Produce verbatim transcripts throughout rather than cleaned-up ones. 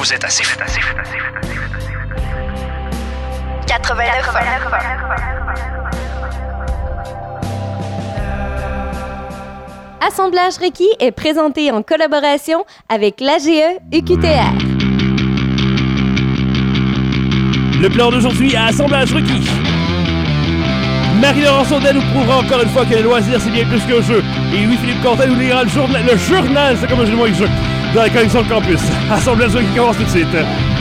Vous êtes assez fou. quatre-vingt-neuf. Assemblage Requis est présenté en collaboration avec l'A G E U Q T R. Le plan d'aujourd'hui à Assemblage Requis. Marie-Laurence Audet nous prouvera encore une fois que le loisir c'est bien plus qu'un jeu. Et Louis-Philippe Quentin nous lira le journal, le journal, c'est comme un jeu de mots avec jeu, dans la collection de campus. Assemblage Requis commence tout de suite.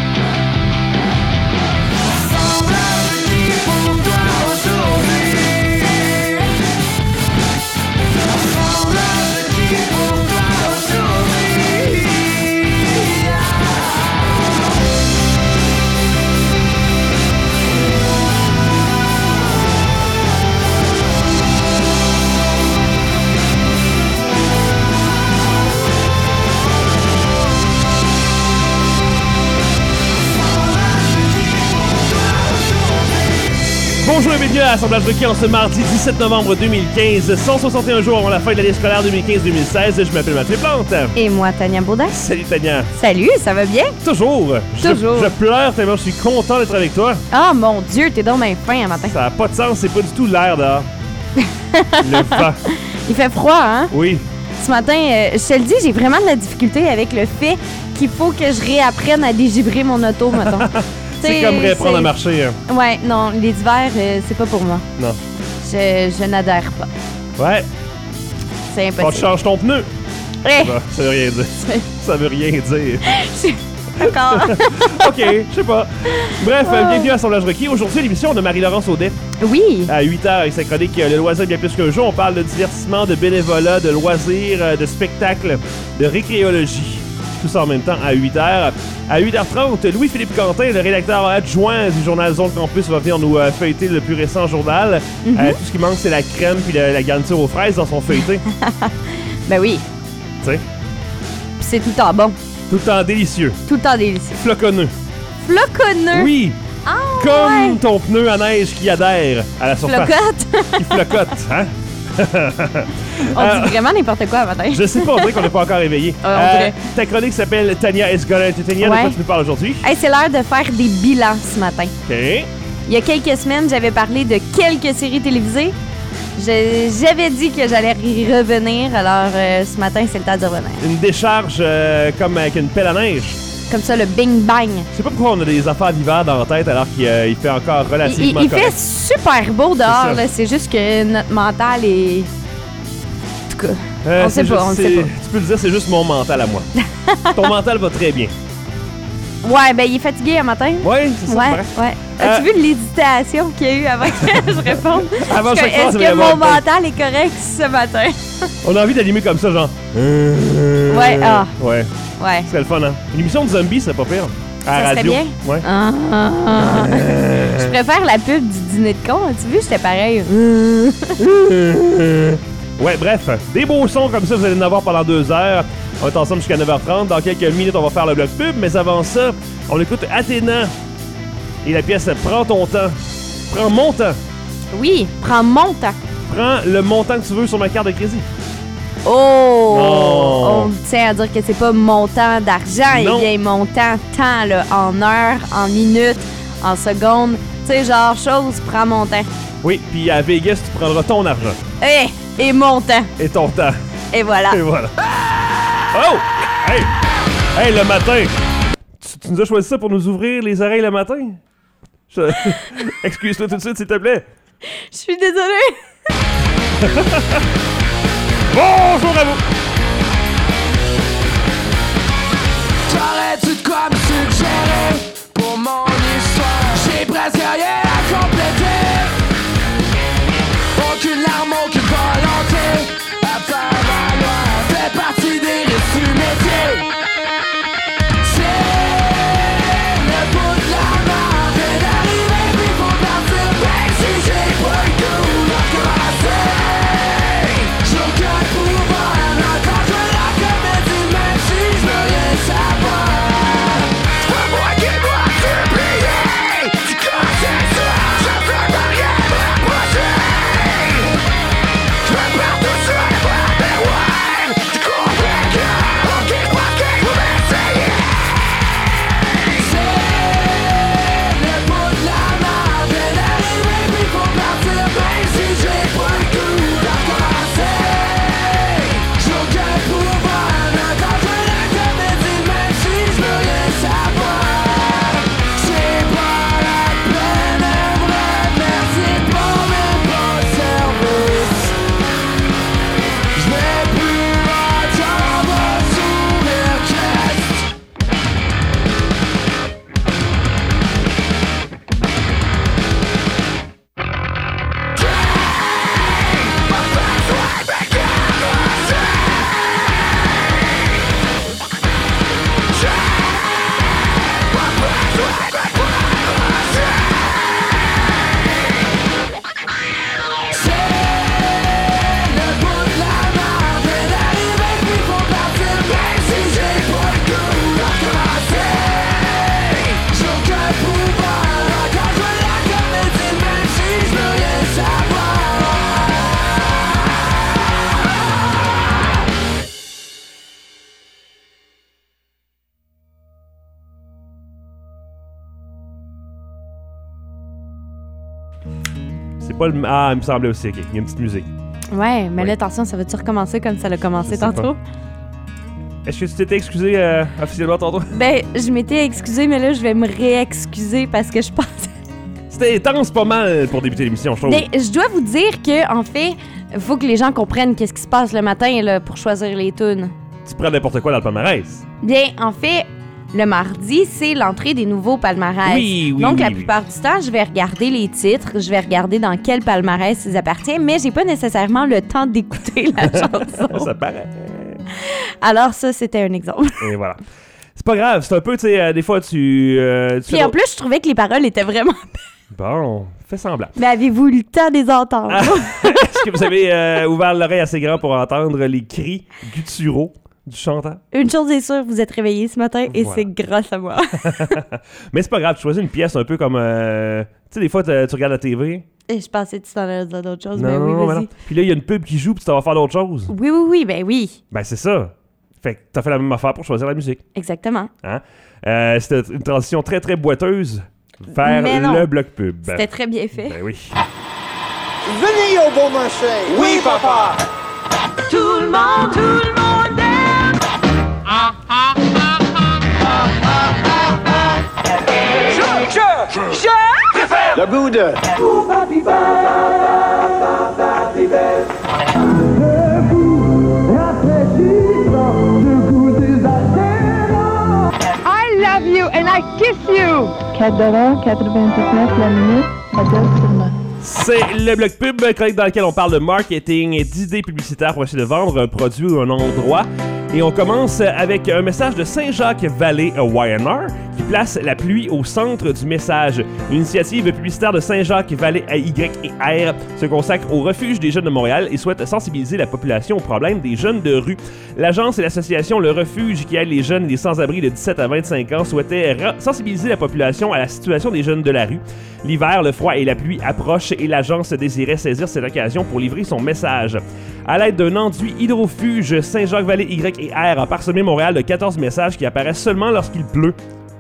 Bonjour et bienvenue à Assemblage Requis en ce mardi dix-sept novembre deux mille quinze, cent soixante et un jours avant la fin de l'année scolaire deux mille quinze deux mille seize. Je m'appelle Mathieu Plante. Et moi, Tania Baudin. Salut Tania. Salut, ça va bien? Toujours. Toujours. Je, je pleure tellement je suis content d'être avec toi. Ah, mon Dieu, t'es donc bien fin un matin. Ça n'a pas de sens, c'est pas du tout l'air dehors. Le vent. Il fait froid, hein? Oui. Ce matin, euh, je te le dis, j'ai vraiment de la difficulté avec le fait qu'il faut que je réapprenne à dégivrer mon auto, mettons. C'est comme réapprendre à marcher. Hein. Ouais, non, les hivers, euh, c'est pas pour moi. Non. Je, je n'adhère pas. Ouais. C'est impossible. Quand tu changes ton pneu. Eh! Bah, ça veut rien dire. Ça veut rien dire. D'accord. OK, je sais pas. Bref, oh. Bienvenue à Assemblage Requis. Aujourd'hui, l'émission de Marie-Laurence Audet. Oui. À huit heures, avec sa chronique Le loisir bien plus qu'un jeu. On parle de divertissement, de bénévolat, de loisirs, de spectacle, de récréologie. Tout ça en même temps à huit heures. À huit heures trente, Louis-Philippe Quentin, le rédacteur adjoint du journal Zone Campus, va venir nous euh, feuilleter le plus récent journal. Mm-hmm. Euh, tout ce qui manque, c'est la crème puis la, la garniture aux fraises dans son feuilleté. Ben oui. Tu sais. Puis c'est tout le temps bon. Tout le temps délicieux. Tout le temps délicieux. Floconneux. Floconneux? Oui. Ah, comme ouais. Ton pneu à neige qui adhère à la surface. Flocotte. Qui flocotte, hein? On euh, dit vraiment n'importe quoi à matin. Je sais pas, on dirait qu'on n'est pas encore réveillé. Euh, euh, ta chronique s'appelle Tania is gonna Tania, ouais. De quoi tu nous parles aujourd'hui? Hey, c'est l'heure de faire des bilans ce matin. OK. Il y a quelques semaines, j'avais parlé de quelques séries télévisées. Je, j'avais dit que j'allais y revenir, alors euh, ce matin, c'est le temps de revenir. Une décharge euh, comme avec une pelle à neige. Comme ça, le bing-bang. Je sais pas pourquoi on a des affaires d'hiver dans la tête alors qu'il euh, il fait encore relativement Il, il, il correct. fait super beau dehors, c'est, là, c'est juste que notre mental est... En tout cas, euh, on sait juste, pas, on sait pas. Tu peux le dire, c'est juste mon mental à moi. Ton mental va très bien. Ouais, ben il est fatigué un matin. Ouais, c'est ça. Ouais, c'est ouais. As-tu euh... vu l'hésitation qu'il y a eu avant que je réponde? Avant chaque fois, est-ce que mon mental est correct ce matin? On a envie d'allumer comme ça, genre... Ouais, ah. Ouais. Ouais. Ce serait le fun, hein? Une émission de zombies, c'est pas pire. À ça la radio. Serait bien? Ouais. Ah, ah, ah. Je préfère la pub du dîner de con. As-tu vu, j'étais pareil. Ouais, bref. Des beaux sons comme ça, vous allez en avoir pendant deux heures. On est ensemble jusqu'à neuf heures trente. Dans quelques minutes, on va faire le bloc pub. Mais avant ça, on écoute Athéna. Et la pièce « Prends ton temps ». Prends mon temps. Oui, prends mon temps. Prends le montant que tu veux sur ma carte de crédit. Oh! Oh. On tient à dire que c'est pas montant d'argent, non. Il y a montant temps, là, en heures, en minutes, en secondes. Tu sais, genre, chose, prends mon temps. Oui, puis à Vegas, tu prendras ton argent. Eh! Et mon temps. Et ton temps. Et voilà. Et voilà. Oh! Hey! Hey, le matin! Tu, tu nous as choisi ça pour nous ouvrir les oreilles le matin? Je... Excuse-toi tout de suite, s'il te plaît. Je suis désolée. Bonjour à vous! T'aurais-tu de quoi me suggérer pour mon histoire? J'ai presque rien à compléter. Aucune larme, aucune volonté à faire valoir. Fait partie des risques du métier. C'est le bout de la mort que d'arriver puis faut partir. Même si j'ai pas le goût de recommencer, j'ai aucun pouvoir à Pas le... Ah, il me semblait aussi, ok. Il y a une petite musique. Ouais, mais Oui. là, attention, ça va-tu recommencer comme ça l'a commencé Je sais tantôt? pas. Est-ce que tu t'étais excusé euh, officiellement tantôt? Ben, je m'étais excusée, mais là, je vais me réexcuser parce que je pense... C'était intense pas mal pour débuter l'émission, je trouve. Mais je dois vous dire que, en fait, faut que les gens comprennent qu'est-ce qui se passe le matin là, pour choisir les tunes. Tu prends n'importe quoi dans le palmarès. Bien, en fait, le mardi, c'est l'entrée des nouveaux palmarès. Oui, oui, Donc, oui, la oui. plupart du temps, je vais regarder les titres, je vais regarder dans quel palmarès ils appartiennent, mais j'ai pas nécessairement le temps d'écouter la chanson. Ça paraît. Alors ça, c'était un exemple. Et voilà. C'est pas grave, c'est un peu, tu sais, euh, des fois, tu... euh, tu Puis fais en d'autres- plus, je trouvais que les paroles étaient vraiment... Bon, fais semblant. Mais avez-vous eu le temps de les entendre? Ah. Est-ce que vous avez euh, ouvert l'oreille assez grand pour entendre les cris gutturaux du chanteur? Une chose est sûre, vous êtes réveillés ce matin et Voilà. c'est grâce à moi. Mais c'est pas grave, tu choisis une pièce un peu comme... euh, tu sais, des fois, t'as- tu regardes la T V. Et je pensais que tu t'en allais dire d'autres choses, Non, mais oui, non, vas-y. non. Puis là, il y a une pub qui joue, puis tu vas faire d'autres choses. Oui, oui, oui, ben oui, Ben, c'est ça. Fait que t'as fait la même affaire pour choisir la musique. exactement. Hein? Euh, c'était une transition très, très boiteuse vers Mais non. le bloc pub. C'était très bien fait. Ben oui. Venez au beau marché. Oui, papa. Tout le monde, tout le monde aime. Je, je, je. Le goût de. I love you and I kiss you. quatre dollars quatre-vingt-dix-neuf la minute, modèle seulement. C'est le bloc pub, chronique dans lequel on parle de marketing et d'idées publicitaires pour essayer de vendre un produit ou un endroit. Et on commence avec un message de Saint-Jacques-Vallée Y and R qui place la pluie au centre du message. Une initiative publicitaire de Saint-Jacques-Vallée Y et R se consacre au refuge des jeunes de Montréal et souhaite sensibiliser la population aux problèmes des jeunes de rue. L'agence et l'association Le Refuge qui aide les jeunes et les sans-abri de dix-sept à vingt-cinq ans souhaitaient ra- sensibiliser la population à la situation des jeunes de la rue. L'hiver, le froid et la pluie approchent et l'agence désirait saisir cette occasion pour livrer son message. À l'aide d'un enduit hydrofuge, Saint-Jacques-Vallée Y et R a parsemé Montréal de quatorze messages qui apparaissent seulement lorsqu'il pleut.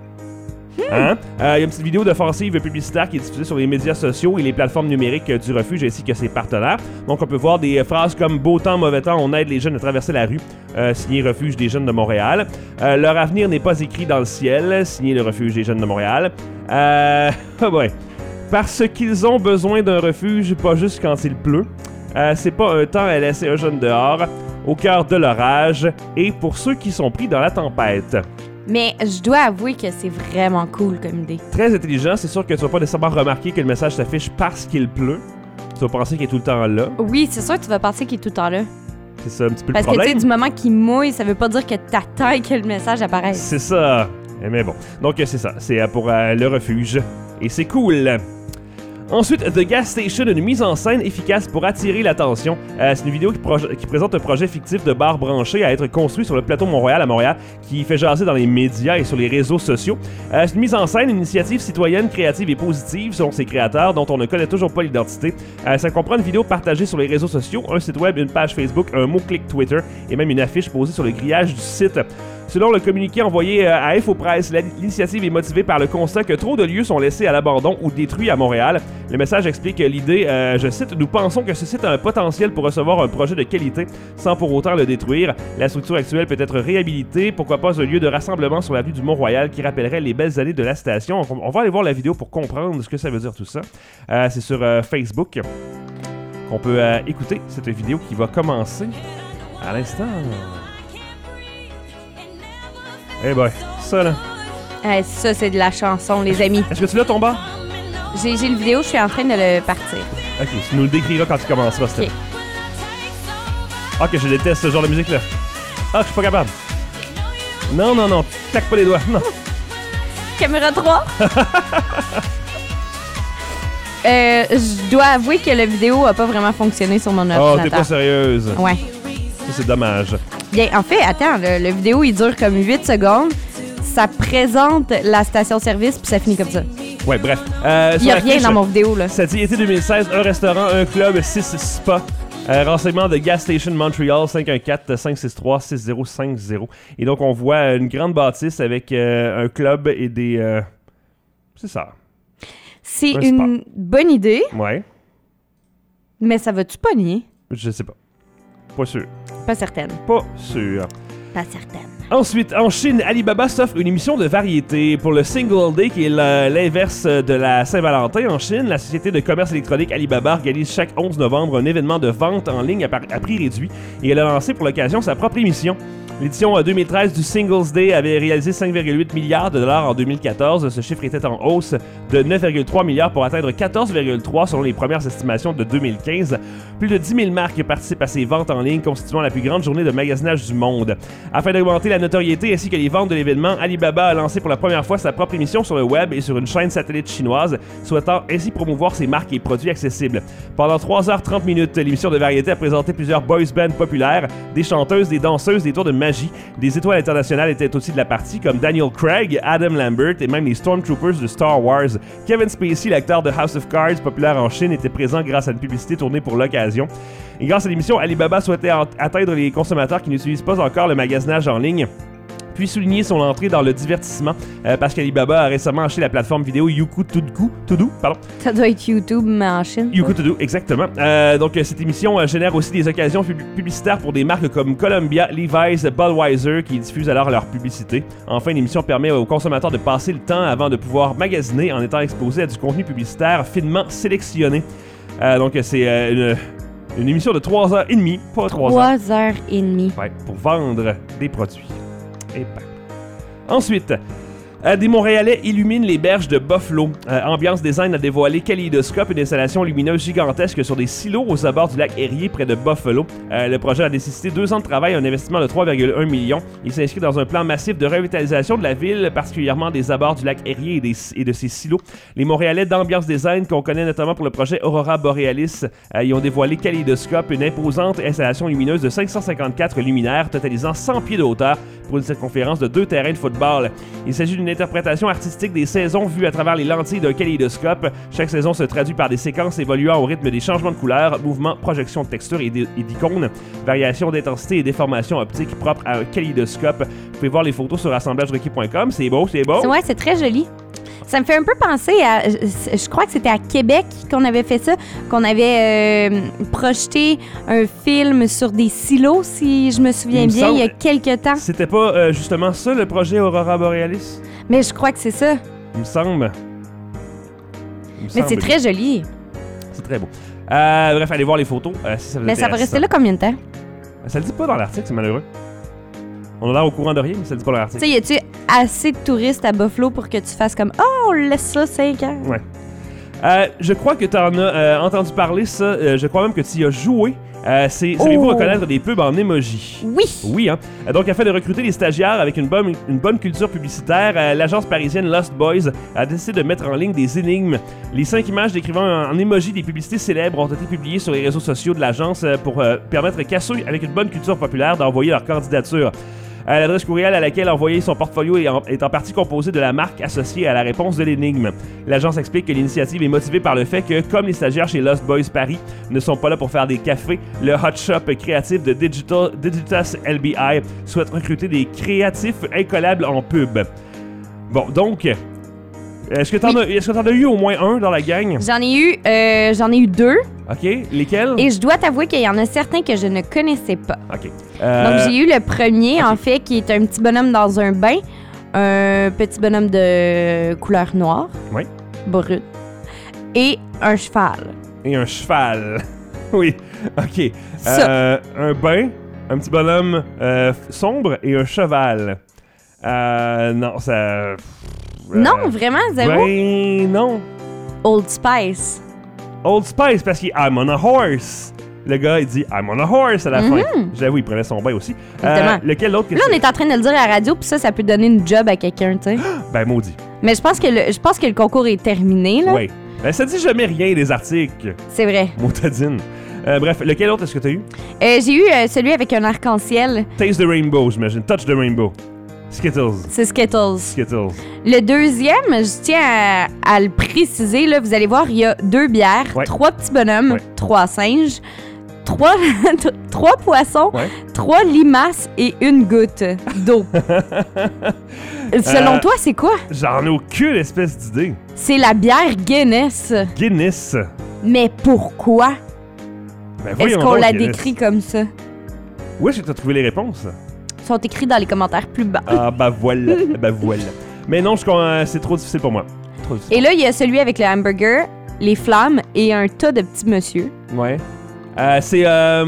Hein? Euh, il y a une petite vidéo d'offensive publicitaire qui est diffusée sur les médias sociaux et les plateformes numériques du refuge ainsi que ses partenaires. Donc on peut voir des phrases comme « Beau temps, mauvais temps, on aide les jeunes à traverser la rue euh, », signé Refuge des jeunes de Montréal. Euh, « Leur avenir n'est pas écrit dans le ciel », signé le Refuge des jeunes de Montréal. Euh... Oh boy. Parce qu'ils ont besoin d'un refuge, pas juste quand il pleut. Euh, c'est pas un temps à laisser un jeune dehors, au cœur de l'orage, et pour ceux qui sont pris dans la tempête. Mais je dois avouer que c'est vraiment cool comme idée. Très intelligent, c'est sûr que tu vas pas nécessairement remarquer que le message s'affiche parce qu'il pleut. Tu vas penser qu'il est tout le temps là. Oui, c'est sûr que tu vas penser qu'il est tout le temps là. C'est ça un petit peu Parce le que tu sais, problème. du moment qu'il mouille, ça veut pas dire que t'attends que le message apparaisse. C'est ça. Eh, Mais bon. Donc c'est ça. C'est euh, pour euh, le refuge. Et c'est cool. Ensuite, The Gas Station, une mise en scène efficace pour attirer l'attention. Euh, c'est une vidéo qui, proje- qui présente un projet fictif de bar branché à être construit sur le plateau Montréal à Montréal, qui fait jaser dans les médias et sur les réseaux sociaux. Euh, c'est une mise en scène, une initiative citoyenne, créative et positive selon ses créateurs, dont on ne connaît toujours pas l'identité. Euh, ça comprend une vidéo partagée sur les réseaux sociaux, un site web, une page Facebook, un mot-clic Twitter et même une affiche posée sur le grillage du site. Selon le communiqué envoyé à Infopresse, l'initiative est motivée par le constat que trop de lieux sont laissés à l'abandon ou détruits à Montréal. Le message explique l'idée, euh, je cite, « Nous pensons que ce site a un potentiel pour recevoir un projet de qualité sans pour autant le détruire. La structure actuelle peut être réhabilitée, pourquoi pas un lieu de rassemblement sur l'avenue du Mont-Royal qui rappellerait les belles années de la station. » On, on va aller voir la vidéo pour comprendre ce que ça veut dire tout ça. Euh, c'est sur euh, Facebook qu'on peut euh, écouter cette vidéo qui va commencer à l'instant. Eh boy, ça là. Euh, ça, c'est de la chanson, les amis. Est-ce que tu l'as ton bar? J'ai j'ai le vidéo, je suis en train de le partir. Ok, tu nous le décriras quand tu commenceras, Steph. Ok. Ah, que je déteste ce genre de musique-là. Ah, je suis pas capable. Non, non, non, claque pas les doigts, non. Caméra trois. euh, je dois avouer que la vidéo a pas vraiment fonctionné sur mon Oh, ordinateur. t'es pas sérieuse. Ouais. Ça, c'est dommage. Bien, en fait, attends, le, le vidéo, il dure comme huit secondes. Ça présente la station-service, puis ça finit comme ça. Ouais, bref. Euh, Il y a sur rien l'affiche, dans mon vidéo, là. Ça dit été deux mille seize, un restaurant, un club, six spas. Euh, renseignement de Gas Station Montreal, cinq un quatre, cinq six trois, six zéro cinq zéro. Et donc, on voit une grande bâtisse avec euh, un club et des... euh, C'est ça. C'est Un une bonne idée, Ouais. Mais ça va-tu pogner? Je sais pas. Pas sûr. Pas certaine. Pas sûr. Pas certaine. Ensuite, en Chine, Alibaba s'offre une émission de variété pour le Single Day, qui est le- l'inverse de la Saint-Valentin. En Chine, la société de commerce électronique Alibaba organise chaque onze novembre un événement de vente en ligne à, par- à prix réduit et elle a lancé pour l'occasion sa propre émission. L'édition euh, deux mille treize du Singles Day avait réalisé cinq virgule huit milliards de dollars en deux mille quatorze. Ce chiffre était en hausse de neuf virgule trois milliards pour atteindre quatorze virgule trois selon les premières estimations de deux mille quinze. Plus de dix mille marques participent à ces ventes en ligne, constituant la plus grande journée de magasinage du monde. Afin d'augmenter la notoriété ainsi que les ventes de l'événement, Alibaba a lancé pour la première fois sa propre émission sur le web et sur une chaîne satellite chinoise, souhaitant ainsi promouvoir ses marques et produits accessibles. Pendant trois heures trente minutes, l'émission de variété a présenté plusieurs boys bands populaires, des chanteuses, des danseuses, des tours de magie. Des étoiles internationales étaient aussi de la partie, comme Daniel Craig, Adam Lambert et même les Stormtroopers de Star Wars. Kevin Spacey, l'acteur de House of Cards, populaire en Chine, était présent grâce à une publicité tournée pour l'occasion. Et grâce à l'émission, Alibaba souhaitait en- atteindre les consommateurs qui n'utilisent pas encore le magasinage en ligne, puis souligner son entrée dans le divertissement, euh, parce qu'Alibaba a récemment acheté la plateforme vidéo Youku Tudku, Tudu, pardon. Ça doit être YouTube, mais en Chine. Youku Tudu, exactement. Euh, donc, euh, cette émission euh, génère aussi des occasions pub- publicitaires pour des marques comme Columbia, Levi's, Budweiser, qui diffusent alors leur publicité. Enfin, l'émission permet aux consommateurs de passer le temps avant de pouvoir magasiner en étant exposés à du contenu publicitaire finement sélectionné. Euh, donc, euh, c'est euh, une, une émission de trois heures trente, pas trois heures. trois heures trente. Ouais, pour vendre des produits. Et ben. Ensuite, euh, des Montréalais illuminent les berges de Buffalo. Euh, Ambiance Design a dévoilé Kaleidoscope, une installation lumineuse gigantesque sur des silos aux abords du lac Erie près de Buffalo. Euh, le projet a nécessité deux ans de travail et un investissement de trois virgule un millions. Il s'inscrit dans un plan massif de revitalisation de la ville, particulièrement des abords du lac Erie et, des, et de ses silos. Les Montréalais d'Ambiance Design, qu'on connaît notamment pour le projet Aurora Borealis, euh, y ont dévoilé Kaleidoscope, une imposante installation lumineuse de cinq cent cinquante-quatre luminaires totalisant cent pieds de hauteur pour une circonférence de deux terrains de football. Il s'agit d'une interprétation artistique des saisons vues à travers les lentilles d'un kaléidoscope. Chaque saison se traduit par des séquences évoluant au rythme des changements de couleurs, mouvements, projections de textures et d- et d'icônes, variations d'intensité et déformations optiques propres à un kaléidoscope. Vous pouvez voir les photos sur assemblage requis point com. C'est beau, c'est beau. Ouais, c'est très joli. Ça me fait un peu penser à... Je, je crois que c'était à Québec qu'on avait fait ça, qu'on avait euh, projeté un film sur des silos, si je me souviens Il me bien, semble- il y a quelques temps. C'était pas euh, justement ça le projet Aurora Borealis? Mais je crois que c'est ça. Il me semble. Il me Mais semble. c'est très joli. C'est très beau. Euh, bref, allez voir les photos euh, si ça vous Mais ça va intéresse. rester là combien de temps? Ça le dit pas dans l'article, c'est malheureux. On a l'air au courant de rien, mais ça le dit pas dans Tu l'article. sais, y a-tu assez de touristes à Buffalo pour que tu fasses comme « Oh, on laisse ça cinq ans? Ouais. Euh, je crois que tu en as euh, entendu parler, ça. Euh, je crois même que tu y as joué. Euh, c'est, savez-vous Oh. reconnaître des pubs en emoji? Oui! Oui, hein. Euh, Donc, afin de recruter des stagiaires avec une bonne, une bonne culture publicitaire, euh, l'agence parisienne Lost Boys a décidé de mettre en ligne des énigmes. Les cinq images décrivant en, en emoji des publicités célèbres ont été publiées sur les réseaux sociaux de l'agence euh, pour euh, permettre qu'à ceux avec une bonne culture populaire d'envoyer leur candidature. Euh, L'adresse courriel à laquelle envoyer son portfolio est en, est en partie composée de la marque associée à la réponse de l'énigme. L'agence explique que l'initiative est motivée par le fait que, comme les stagiaires chez Lost Boys Paris ne sont pas là pour faire des cafés, le hot shop créatif de Digital, Digitas L B I souhaite recruter des créatifs incollables en pub. Bon, donc, est-ce que t'en Oui. as, est-ce que t'en as eu au moins un dans la gang? J'en ai eu, euh, j'en ai eu deux. OK, lesquels? Et je dois t'avouer qu'il y en a certains que je ne connaissais pas. OK. Euh, Donc, j'ai eu le premier, ok. en fait, qui est un petit bonhomme dans un bain. Un petit bonhomme de couleur noire. Oui. Brut. Et un cheval. Et un cheval. Oui, OK. Ça. Euh, un bain, un petit bonhomme euh, sombre et un cheval. Euh, non, ça... euh, Non, vraiment, zéro. Ben, non. Old Spice. Old Spice, parce qu'il est I'm on a horse. Le gars, il dit I'm on a horse à la fin. J'avoue, il prenait son bain aussi. Euh, Évidemment. lequel autre que Là, on c'est? est en train de le dire à la radio, puis ça, ça peut donner une job à quelqu'un, tu sais. Ben, maudit. Mais je pense que le, je pense que le concours est terminé, là. Oui. Ben, ça dit jamais rien, les articles. C'est vrai. Motadine. Euh, bref, lequel autre est-ce que t'as eu? Euh, j'ai eu euh, celui avec un arc-en-ciel. Taste the Rainbow, j'imagine. Touch the Rainbow. Skittles. C'est Skittles. Skittles. Le deuxième, je tiens à, à le préciser, là, vous allez voir, il y a deux bières, Ouais. trois petits bonhommes, Ouais. trois singes, trois, trois poissons, Ouais. trois limaces et une goutte d'eau. Selon Euh, toi, c'est quoi? J'en ai aucune espèce d'idée. C'est la bière Guinness. Guinness. Mais pourquoi? Ben, Est-ce voyons qu'on donc, la Iris. décrit comme ça? Où est-ce que tu as trouvé les réponses? Ils sont écrits dans les commentaires plus bas. Ah, bah voilà. bah voilà. Mais non, je, euh, c'est trop difficile pour moi. Trop difficile. Et là, il y a celui avec le hamburger, les flammes et un tas de petits monsieur. Ouais. Euh, c'est. Euh...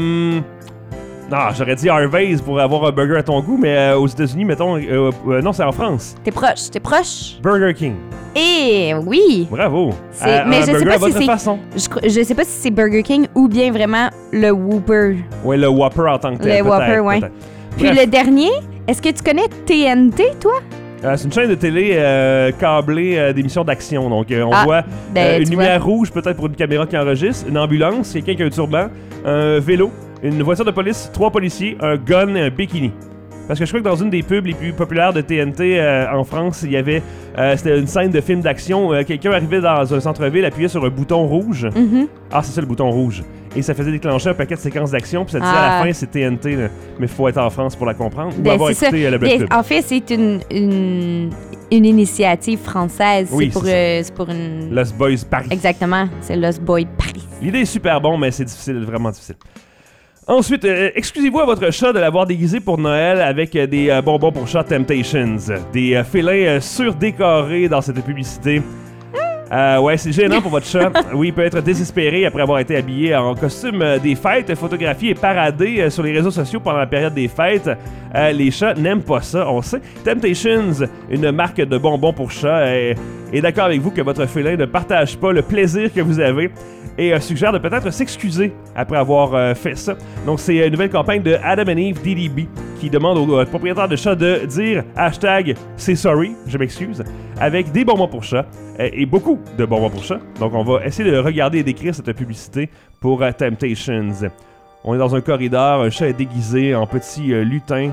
Non, j'aurais dit Harvey's pour avoir un burger à ton goût, mais euh, aux États-Unis, mettons. Euh, euh, non, c'est en France. T'es proche, t'es proche. Burger King. Et oui! Bravo. C'est- Euh, mais un je sais burger pas à si votre c'est- façon. Je, cro- je sais pas si c'est Burger King ou bien vraiment le Whopper. Ouais, le Whopper en tant que tel. Le peut-être, Whopper, ouais. peut-être. Puis Bref. le dernier, est-ce que tu connais T N T, toi? Euh, c'est une chaîne de télé euh, câblée euh, d'émissions d'action. Donc, euh, on Ah, voit ben, euh, une tu lumière rouge, peut-être pour une caméra qui enregistre, une ambulance, quelqu'un qui a un turban, un vélo, une voiture de police, trois policiers, un gun et un bikini. Parce que je crois que dans une des pubs les plus populaires de T N T euh, en France, il y avait. Euh, c'était une scène de film d'action. Euh, quelqu'un arrivait dans un centre-ville, appuyait sur un bouton rouge. Mhm. Ah, c'est ça le bouton rouge. Et ça faisait déclencher un paquet de séquences d'action. Puis ça disait à Ah. la fin, c'est T N T. Là. Mais il faut être en France pour la comprendre. Ou Ben, avoir c'est écouté ça. euh, la Ben, pub. en fait, c'est une, une, une initiative française. Oui, c'est pour, c'est euh, c'est pour une. Lost Boys Paris. Exactement, c'est Lost Boy Paris. L'idée est super bon, mais c'est difficile, vraiment difficile. Ensuite, euh, excusez-vous à votre chat de l'avoir déguisé pour Noël avec euh, des euh, bonbons pour chat Temptations. Des euh, félins euh, surdécorés dans cette publicité. Euh, ouais, c'est gênant pour votre chat. Oui, il peut être désespéré après avoir été habillé en costume euh, des fêtes, photographié et paradé euh, sur les réseaux sociaux pendant la période des fêtes. Euh, les chats n'aiment pas ça, on sait. Temptations, une marque de bonbons pour chats, est, est d'accord avec vous que votre félin ne partage pas le plaisir que vous avez et euh, suggère de peut-être s'excuser après avoir euh, fait ça. Donc, c'est une nouvelle campagne de Adam and Eve D D B qui demande aux euh, propriétaires de chats de dire hashtag c'est sorry, je m'excuse, avec des bonbons pour chats euh, et beaucoup de bonbons pour chats. Donc, on va essayer de regarder et d'écrire cette publicité pour euh, Temptations. On est dans un corridor, un chat est déguisé en petit euh, lutin,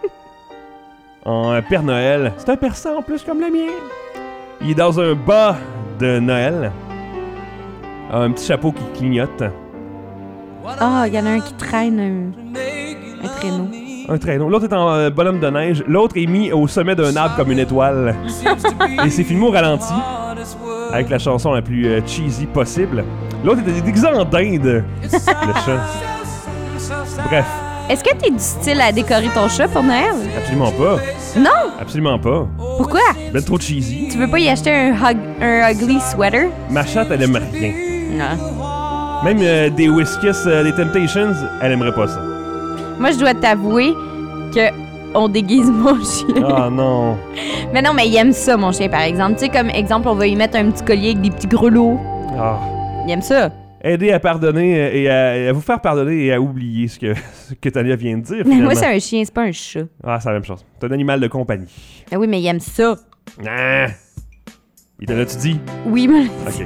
en euh, Père Noël. C'est un persan en plus comme le mien. Il est dans un bas de Noël. Un petit chapeau qui clignote. Ah, il y en a un qui traîne un, un traîneau. Un traîneau. L'autre est en euh, bonhomme de neige. L'autre est mis au sommet d'un arbre comme une étoile. Et c'est filmé au ralenti, avec la chanson la plus euh, cheesy possible. L'autre est déguisé en dinde. Le chat. Bref, Est-ce que t'es du style à décorer ton chat pour Noël? absolument pas. Non! Absolument pas. Pourquoi? Ben trop cheesy. Tu veux pas y acheter un, hug, un ugly sweater? Ma chatte, elle aime rien. Non. Même euh, des Whiskas, euh, des Temptations, elle aimerait pas ça. Moi, je dois t'avouer que on déguise mon chien. Ah non. Mais non, mais il aime ça, mon chien, par exemple. Tu sais, comme exemple, on va y mettre un petit collier avec des petits grelots. Ah. Il aime ça. Aider à pardonner euh, et à, et à vous faire pardonner et à oublier ce que, ce que Tania vient de dire. Mais Finalement. moi, c'est un chien, c'est pas un chat. Ah, c'est la même chose. C'est un animal de compagnie. Ah oui, mais il aime ça. Ah. Il te l'a-tu dit? Oui, mais... Ok.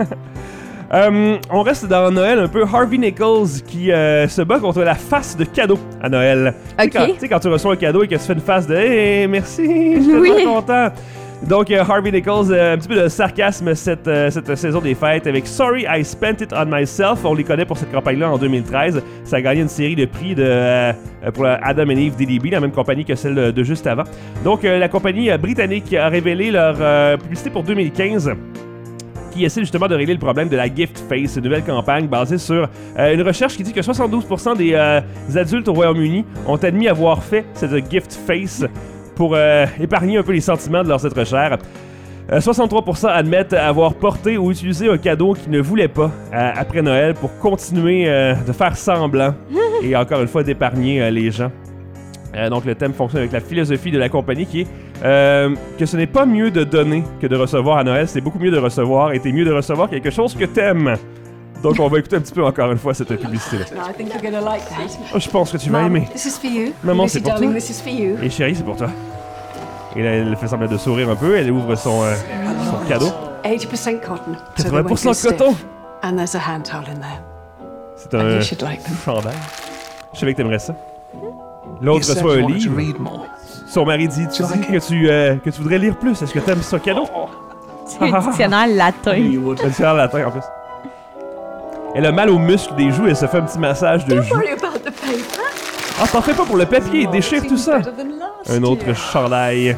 Euh, on reste dans Noël un peu. Harvey Nichols qui euh, se bat contre la face de cadeau à Noël. Tu sais, Ok. quand, tu sais, quand tu reçois un cadeau et que tu fais une face de hey, merci, je suis Oui. très content. Donc, euh, Harvey Nichols, euh, un petit peu de sarcasme cette, euh, cette saison des fêtes avec Sorry, I spent it on myself. On les connaît pour cette campagne-là en deux mille treize. Ça a gagné une série de prix de, euh, pour la Adam and Eve D D B, la même compagnie que celle de, de juste avant. Donc, euh, la compagnie euh, britannique a révélé leur euh, publicité pour deux mille quinze. Qui essaie justement de régler le problème de la gift face, une nouvelle campagne basée sur euh, une recherche qui dit que soixante-douze pour cent des, euh, des adultes au Royaume-Uni ont admis avoir fait cette gift face pour euh, épargner un peu les sentiments de leurs êtres chers. Euh, soixante-trois pour cent admettent avoir porté ou utilisé un cadeau qu'ils ne voulaient pas euh, après Noël pour continuer euh, de faire semblant et encore une fois d'épargner euh, les gens. Euh, donc le thème fonctionne avec la philosophie de la compagnie qui est euh, que ce n'est pas mieux de donner que de recevoir à Noël, c'est beaucoup mieux de recevoir et t'es mieux de recevoir quelque chose que t'aimes. Donc on va écouter un petit peu encore une fois cette publicité-là. I think you're gonna like that. Oh, je pense que tu vas Mum, aimer. this is for you. Maman, Lucy, c'est pour darling, toi. this is for you. Et chérie, c'est pour toi. Et là, elle fait semblant de sourire un peu, elle ouvre son, euh, son cadeau. eighty percent cotton. so they quatre-vingts won't pour cent get stiff. coton! And there's a hand towel in there. C'est And un you should like them. chandail. Je savais que t'aimerais ça. L'autre You said reçoit you un wanted to livre. read more. Son mari dit, tu dis que tu, euh, que tu voudrais lire plus. Est-ce que t'aimes ce cadeau? C'est un dictionnaire latin. Un dictionnaire latin en plus. Elle a mal aux muscles des joues et elle se fait un petit massage de joues. Worry about the paper. Ah, t'en fais pas pour le papier, il déchire tout ça. Better than last Un autre year. chandail.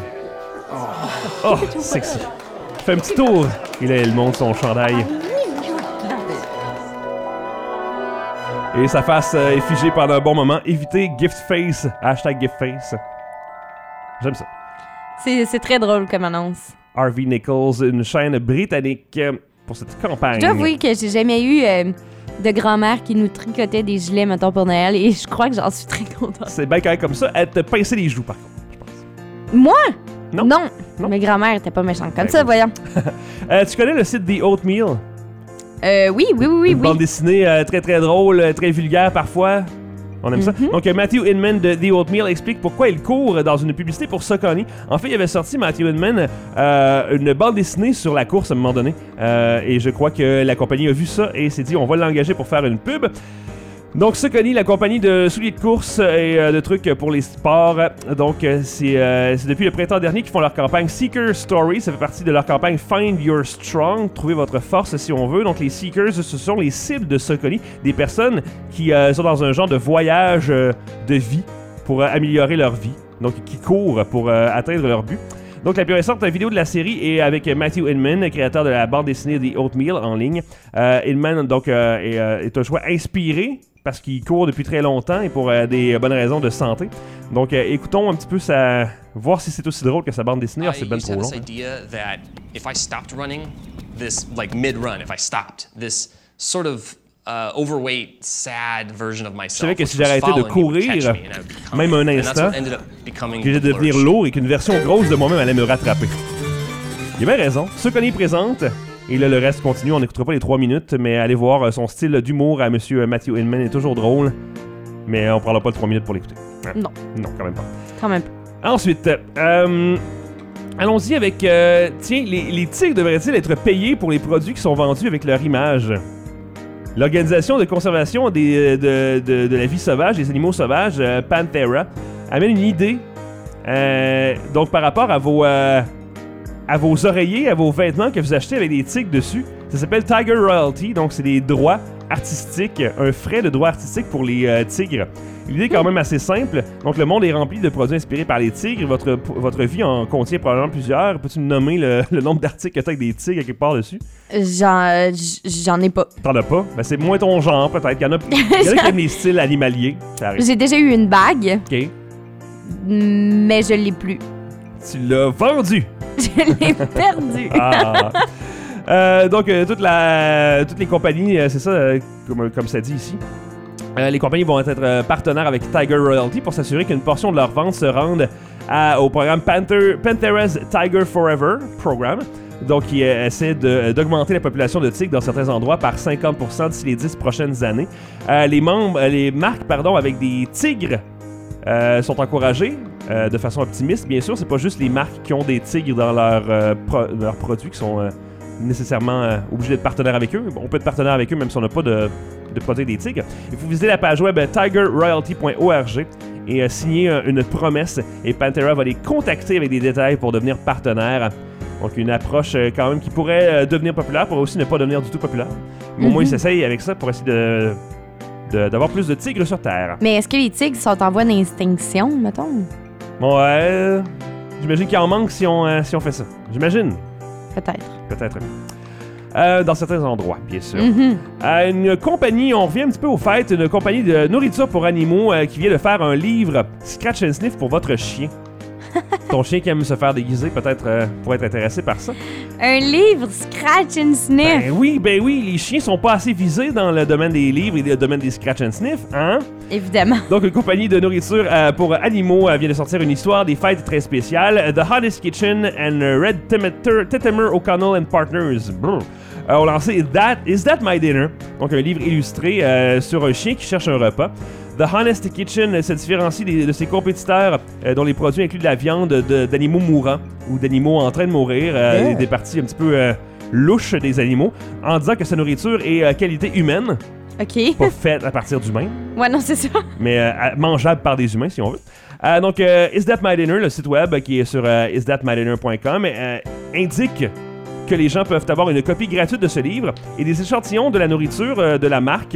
Oh, sexy. Fait un petit tour. Et là, elle monte son chandail. Et sa face euh, est figée pendant un bon moment. Évitez gift face. Hashtag gift face. J'aime ça. C'est, c'est très drôle comme annonce. Harvey Nichols, une chaîne britannique euh, pour cette campagne. Je dois avouer que j'ai jamais eu euh, de grand-mère qui nous tricotait des gilets, mettons, pour Noël, et je crois que j'en suis très contente. C'est bien correct comme ça. Elle te pinçait les joues, par contre, je pense. Moi? Non. Non. Non. Mes grand-mères étaient pas méchantes comme Ben, ça, voyons. euh, tu connais le site The Oatmeal? Euh, oui, oui, oui, oui. Une oui. bande dessinée euh, très très drôle, euh, très vulgaire parfois. On aime ça. Mm-hmm. Donc, euh, Matthew Inman de The Oatmeal explique pourquoi il court dans une publicité pour Saucony. En fait, il avait sorti, Matthew Inman, euh, une bande dessinée sur la course à un moment donné. Euh, et je crois que la compagnie a vu ça et s'est dit, on va l'engager pour faire une pub. Donc, Saucony, la compagnie de souliers de course et euh, de trucs pour les sports. Donc, euh, c'est, euh, c'est depuis le printemps dernier qu'ils font leur campagne Seeker Story. Ça fait partie de leur campagne Find Your Strong, trouver votre force si on veut. Donc, les Seekers, ce sont les cibles de Saucony, des personnes qui euh, sont dans un genre de voyage euh, de vie pour euh, améliorer leur vie. Donc, qui courent pour euh, atteindre leur but. Donc, la plus récente vidéo de la série est avec Matthew Inman, créateur de la bande dessinée The Oatmeal en ligne. Euh, Inman, donc, euh, est, euh, est un choix inspiré parce qu'il court depuis très longtemps et pour euh, des bonnes raisons de santé. Donc, euh, écoutons un petit peu sa... voir si c'est aussi drôle que sa bande dessinée. Ah, c'est ben trop long. I used to have this idea that if I stopped running, this, like mid-run, if I stopped, this sort of uh, overweight, sad version of myself. Je savais que si j'arrêtais de courir, même un instant, que j'allais devenir lourd et qu'une version grosse de moi-même allait me rattraper. Il a bien raison. Ce qu'on y présente... Et là, le reste continue. On n'écoutera pas les trois minutes, mais allez voir son style d'humour à M. Matthew Inman est toujours drôle. Mais on ne prendra pas les trois minutes pour l'écouter. Hein? Non. Non, quand même pas. Quand même pas. Ensuite, euh, allons-y avec... Euh, tiens, les, les tigres devraient-ils être payés pour les produits qui sont vendus avec leur image? L'Organisation de conservation des, de, de, de la vie sauvage, des animaux sauvages, euh, Panthera, amène une idée. Euh, donc, par rapport à vos... Euh, à vos oreillers, à vos vêtements que vous achetez avec des tigres dessus. Ça s'appelle Tiger Royalty, donc c'est des droits artistiques, un frais de droits artistiques pour les euh, tigres. L'idée est quand même assez simple. Donc le monde est rempli de produits inspirés par les tigres. Votre, votre vie en contient probablement plusieurs. Peux-tu me nommer le, le nombre d'articles que tu as avec des tigres quelque part dessus? J'en, j'en ai pas. T'en as pas? Ben c'est moins ton genre peut-être. Il y en a, il y en a qui aiment les styles animaliers. Ça arrive. J'ai déjà eu une bague. OK. Mais je l'ai plus. Tu l'as vendu. Je l'ai perdu. Ah. Euh, donc, euh, toute la, toutes les compagnies, euh, c'est ça, euh, comme, comme ça dit ici, euh, les compagnies vont être euh, partenaires avec Tiger Royalty pour s'assurer qu'une portion de leurs ventes se rende à, au programme Panther, Panthera's Tiger Forever Program. Donc, qui euh, essaie de, d'augmenter la population de tigres dans certains endroits par cinquante pour cent d'ici les dix prochaines années. Euh, les membres, les marques, pardon, avec des tigres euh, sont encouragées. Euh, de façon optimiste, bien sûr, c'est pas juste les marques qui ont des tigres dans leurs euh, pro- leur produits qui sont euh, nécessairement euh, obligés d'être partenaires avec eux. On peut être partenaire avec eux même si on n'a pas de, de produits des tigres. Il faut visiter la page web tiger royalty point org et euh, signer euh, une promesse et Panthera va les contacter avec des détails pour devenir partenaire. Donc une approche euh, quand même qui pourrait euh, devenir populaire, pourrait aussi ne pas devenir du tout populaire. Mais mm-hmm. au moins ils s'essayent avec ça pour essayer de, de, d'avoir plus de tigres sur Terre. Mais est-ce que les tigres sont en voie d'extinction, mettons? Ouais, j'imagine qu'il en manque si on, euh, si on fait ça. J'imagine. Peut-être. Peut-être. Euh, dans certains endroits, bien sûr. Mm-hmm. Euh, une compagnie, on revient un petit peu au fait, une compagnie de nourriture pour animaux euh, qui vient de faire un livre Scratch and Sniff pour votre chien. Ton chien qui aime se faire déguiser, peut-être euh, pourrait être intéressé par ça. Un livre Scratch and Sniff. Ben oui, ben oui, les chiens sont pas assez visés dans le domaine des livres et le domaine des Scratch and Sniff, hein? Évidemment. Donc, une compagnie de nourriture euh, pour animaux euh, vient de sortir une histoire des fêtes très spéciales. The Hottest Kitchen and Red Titimer O'Connell and Partners. Brr. Euh, ont lancé That Is That My Dinner? Donc, un livre illustré euh, sur un chien qui cherche un repas. The Honest Kitchen se différencie des, de ses compétiteurs euh, dont les produits incluent de la viande de, d'animaux mourants ou d'animaux en train de mourir, euh, yeah. des, des parties un petit peu euh, louches des animaux, en disant que sa nourriture est euh, qualité humaine. OK. Pas faite à partir d'humains. Ouais, non, c'est ça. Mais euh, mangeable par des humains, si on veut. Euh, donc, euh, Is That My Dinner, le site web qui est sur euh, is that my dinner point com, euh, indique que les gens peuvent avoir une copie gratuite de ce livre et des échantillons de la nourriture euh, de la marque.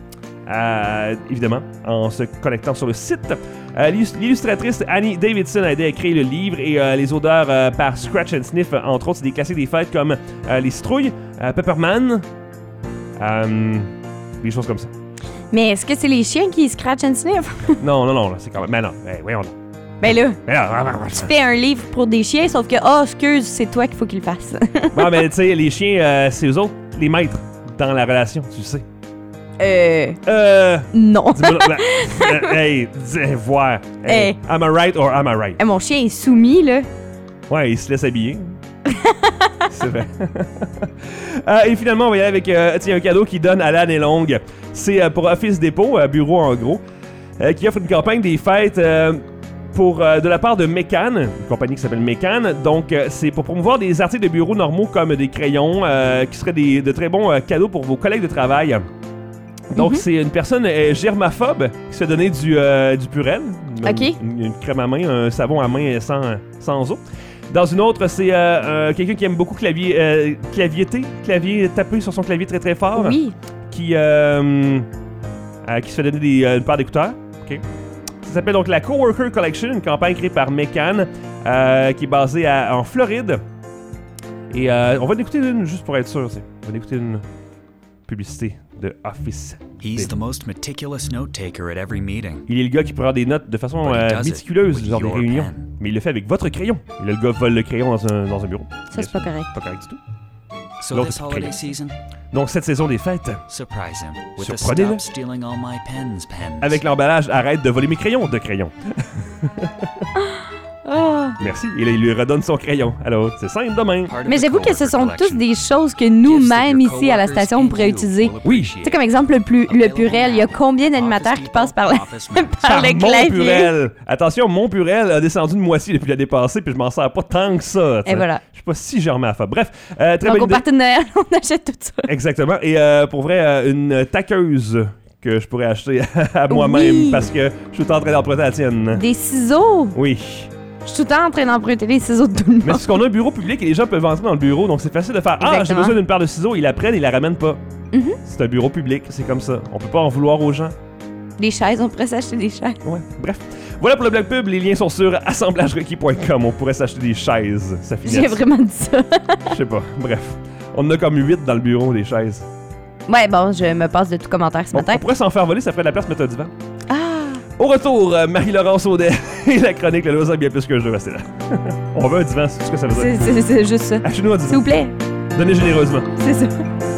Euh, évidemment, en se connectant sur le site. Euh, l'illustratrice Annie Davidson a aidé à créer le livre et euh, les odeurs euh, par Scratch and Sniff, entre autres, c'est des classiques des fêtes comme euh, les citrouilles, euh, Pepperman, euh, des choses comme ça. Mais est-ce que c'est les chiens qui scratch and sniff? Non, non, non, là, c'est quand même... Mais non, ben, voyons donc. Ben là, Ben là, tu fais un livre pour des chiens, sauf que, oh, excuse, c'est toi qu'il faut qu'il le fasse. non, mais tu sais, les chiens, euh, c'est eux autres, les maîtres dans la relation, tu le sais. Euh... Euh... Non. Dis-moi donc, euh, hey, dis, voir. Hey, Hey. am I right or am I right? Eh, mon chien est soumis, là. Ouais, il se laisse habiller. C'est vrai. euh, et finalement, on va y aller avec euh, tiens, un cadeau qui donne à l'année longue. C'est euh, pour Office Dépôt, euh, bureau en gros, euh, qui offre une campagne des fêtes euh, pour, euh, de la part de Mécan, une compagnie qui s'appelle Mécan. Donc, euh, c'est pour promouvoir des articles de bureau normaux comme des crayons, euh, qui seraient des, de très bons euh, cadeaux pour vos collègues de travail. Donc, mm-hmm. c'est une personne euh, germaphobe qui se fait donner du, euh, du Purel, OK. une, une crème à main, un savon à main sans, sans eau. Dans une autre, c'est euh, euh, quelqu'un qui aime beaucoup clavier, euh, clavieter, clavier taper sur son clavier très très fort. Oui. Qui, euh, euh, qui se fait donner des, euh, une paire d'écouteurs. Okay. Ça s'appelle donc la Coworker Collection, une campagne créée par Mécan, euh, qui est basée à, en Floride. Et euh, on va en écouter une juste pour être sûr. T'sais. On va en écouter une publicité de Office. He's the most meticulous note taker at every meeting. Il est le gars qui prend des notes de façon euh, méticuleuse lors des réunions. Pen. Mais il le fait avec votre crayon. Et là, le gars vole le crayon dans un, dans un bureau. Ça, c'est pas correct. Pas correct du tout. So L'autre, this holiday season, donc, cette saison des fêtes, surprise him with a surprenez-le stop stealing all my pens, pens. avec l'emballage « Arrête de voler mes crayons » de crayon. Oh. Merci. Et là, il lui redonne son crayon. Alors, c'est simple de même. Mais j'avoue que ce sont tous des choses que nous-mêmes, ici, à la station, on pourrait utiliser. Oui. Tu sais, comme exemple, le, plus, le Purel. Il y a combien d'animateurs qui passent par, la, par Par le mon clavier? Purel. Attention, mon Purel a descendu de moitié depuis l'année passée, puis je m'en sers pas tant que ça. Et voilà. Je suis pas si germé à faire. Bref, euh, très Donc, bonne au idée. party de Noël, on achète tout ça. Exactement. Et euh, pour vrai, euh, une taqueuse que je pourrais acheter à moi-même Oui. parce que je suis tout en train d'emprunter la tienne. Des ciseaux. Oui. Je suis tout le temps en train d'emprunter les ciseaux de tout le monde. Mais c'est parce qu'on a un bureau public et les gens peuvent entrer dans le bureau, donc c'est facile de faire « Ah, j'ai Exactement. besoin d'une paire de ciseaux », ils la prennent et ils la ramènent pas. Mm-hmm. C'est un bureau public, c'est comme ça. On peut pas en vouloir aux gens. Des chaises, on pourrait s'acheter des chaises. Ouais, bref. Voilà pour le blog pub, les liens sont sur assemblage requis point com. On pourrait s'acheter des chaises, ça finit. J'ai vraiment dit ça. Je sais pas, bref. On en a comme huit dans le bureau, des chaises. Ouais, bon, je me passe de tout commentaire ce On, matin. on pourrait s'en faire voler, ça ferait de la place pour mettre un divan. Ah! Au retour, euh, Marie-Laurence Audet et la chronique Le loisir bien plus qu'un jeu, restez là. On veut un divan, c'est tout ce que ça veut dire. C'est, c'est, c'est juste ça. Achetez-nous un S'il divan. vous plaît. Donnez généreusement. C'est ça.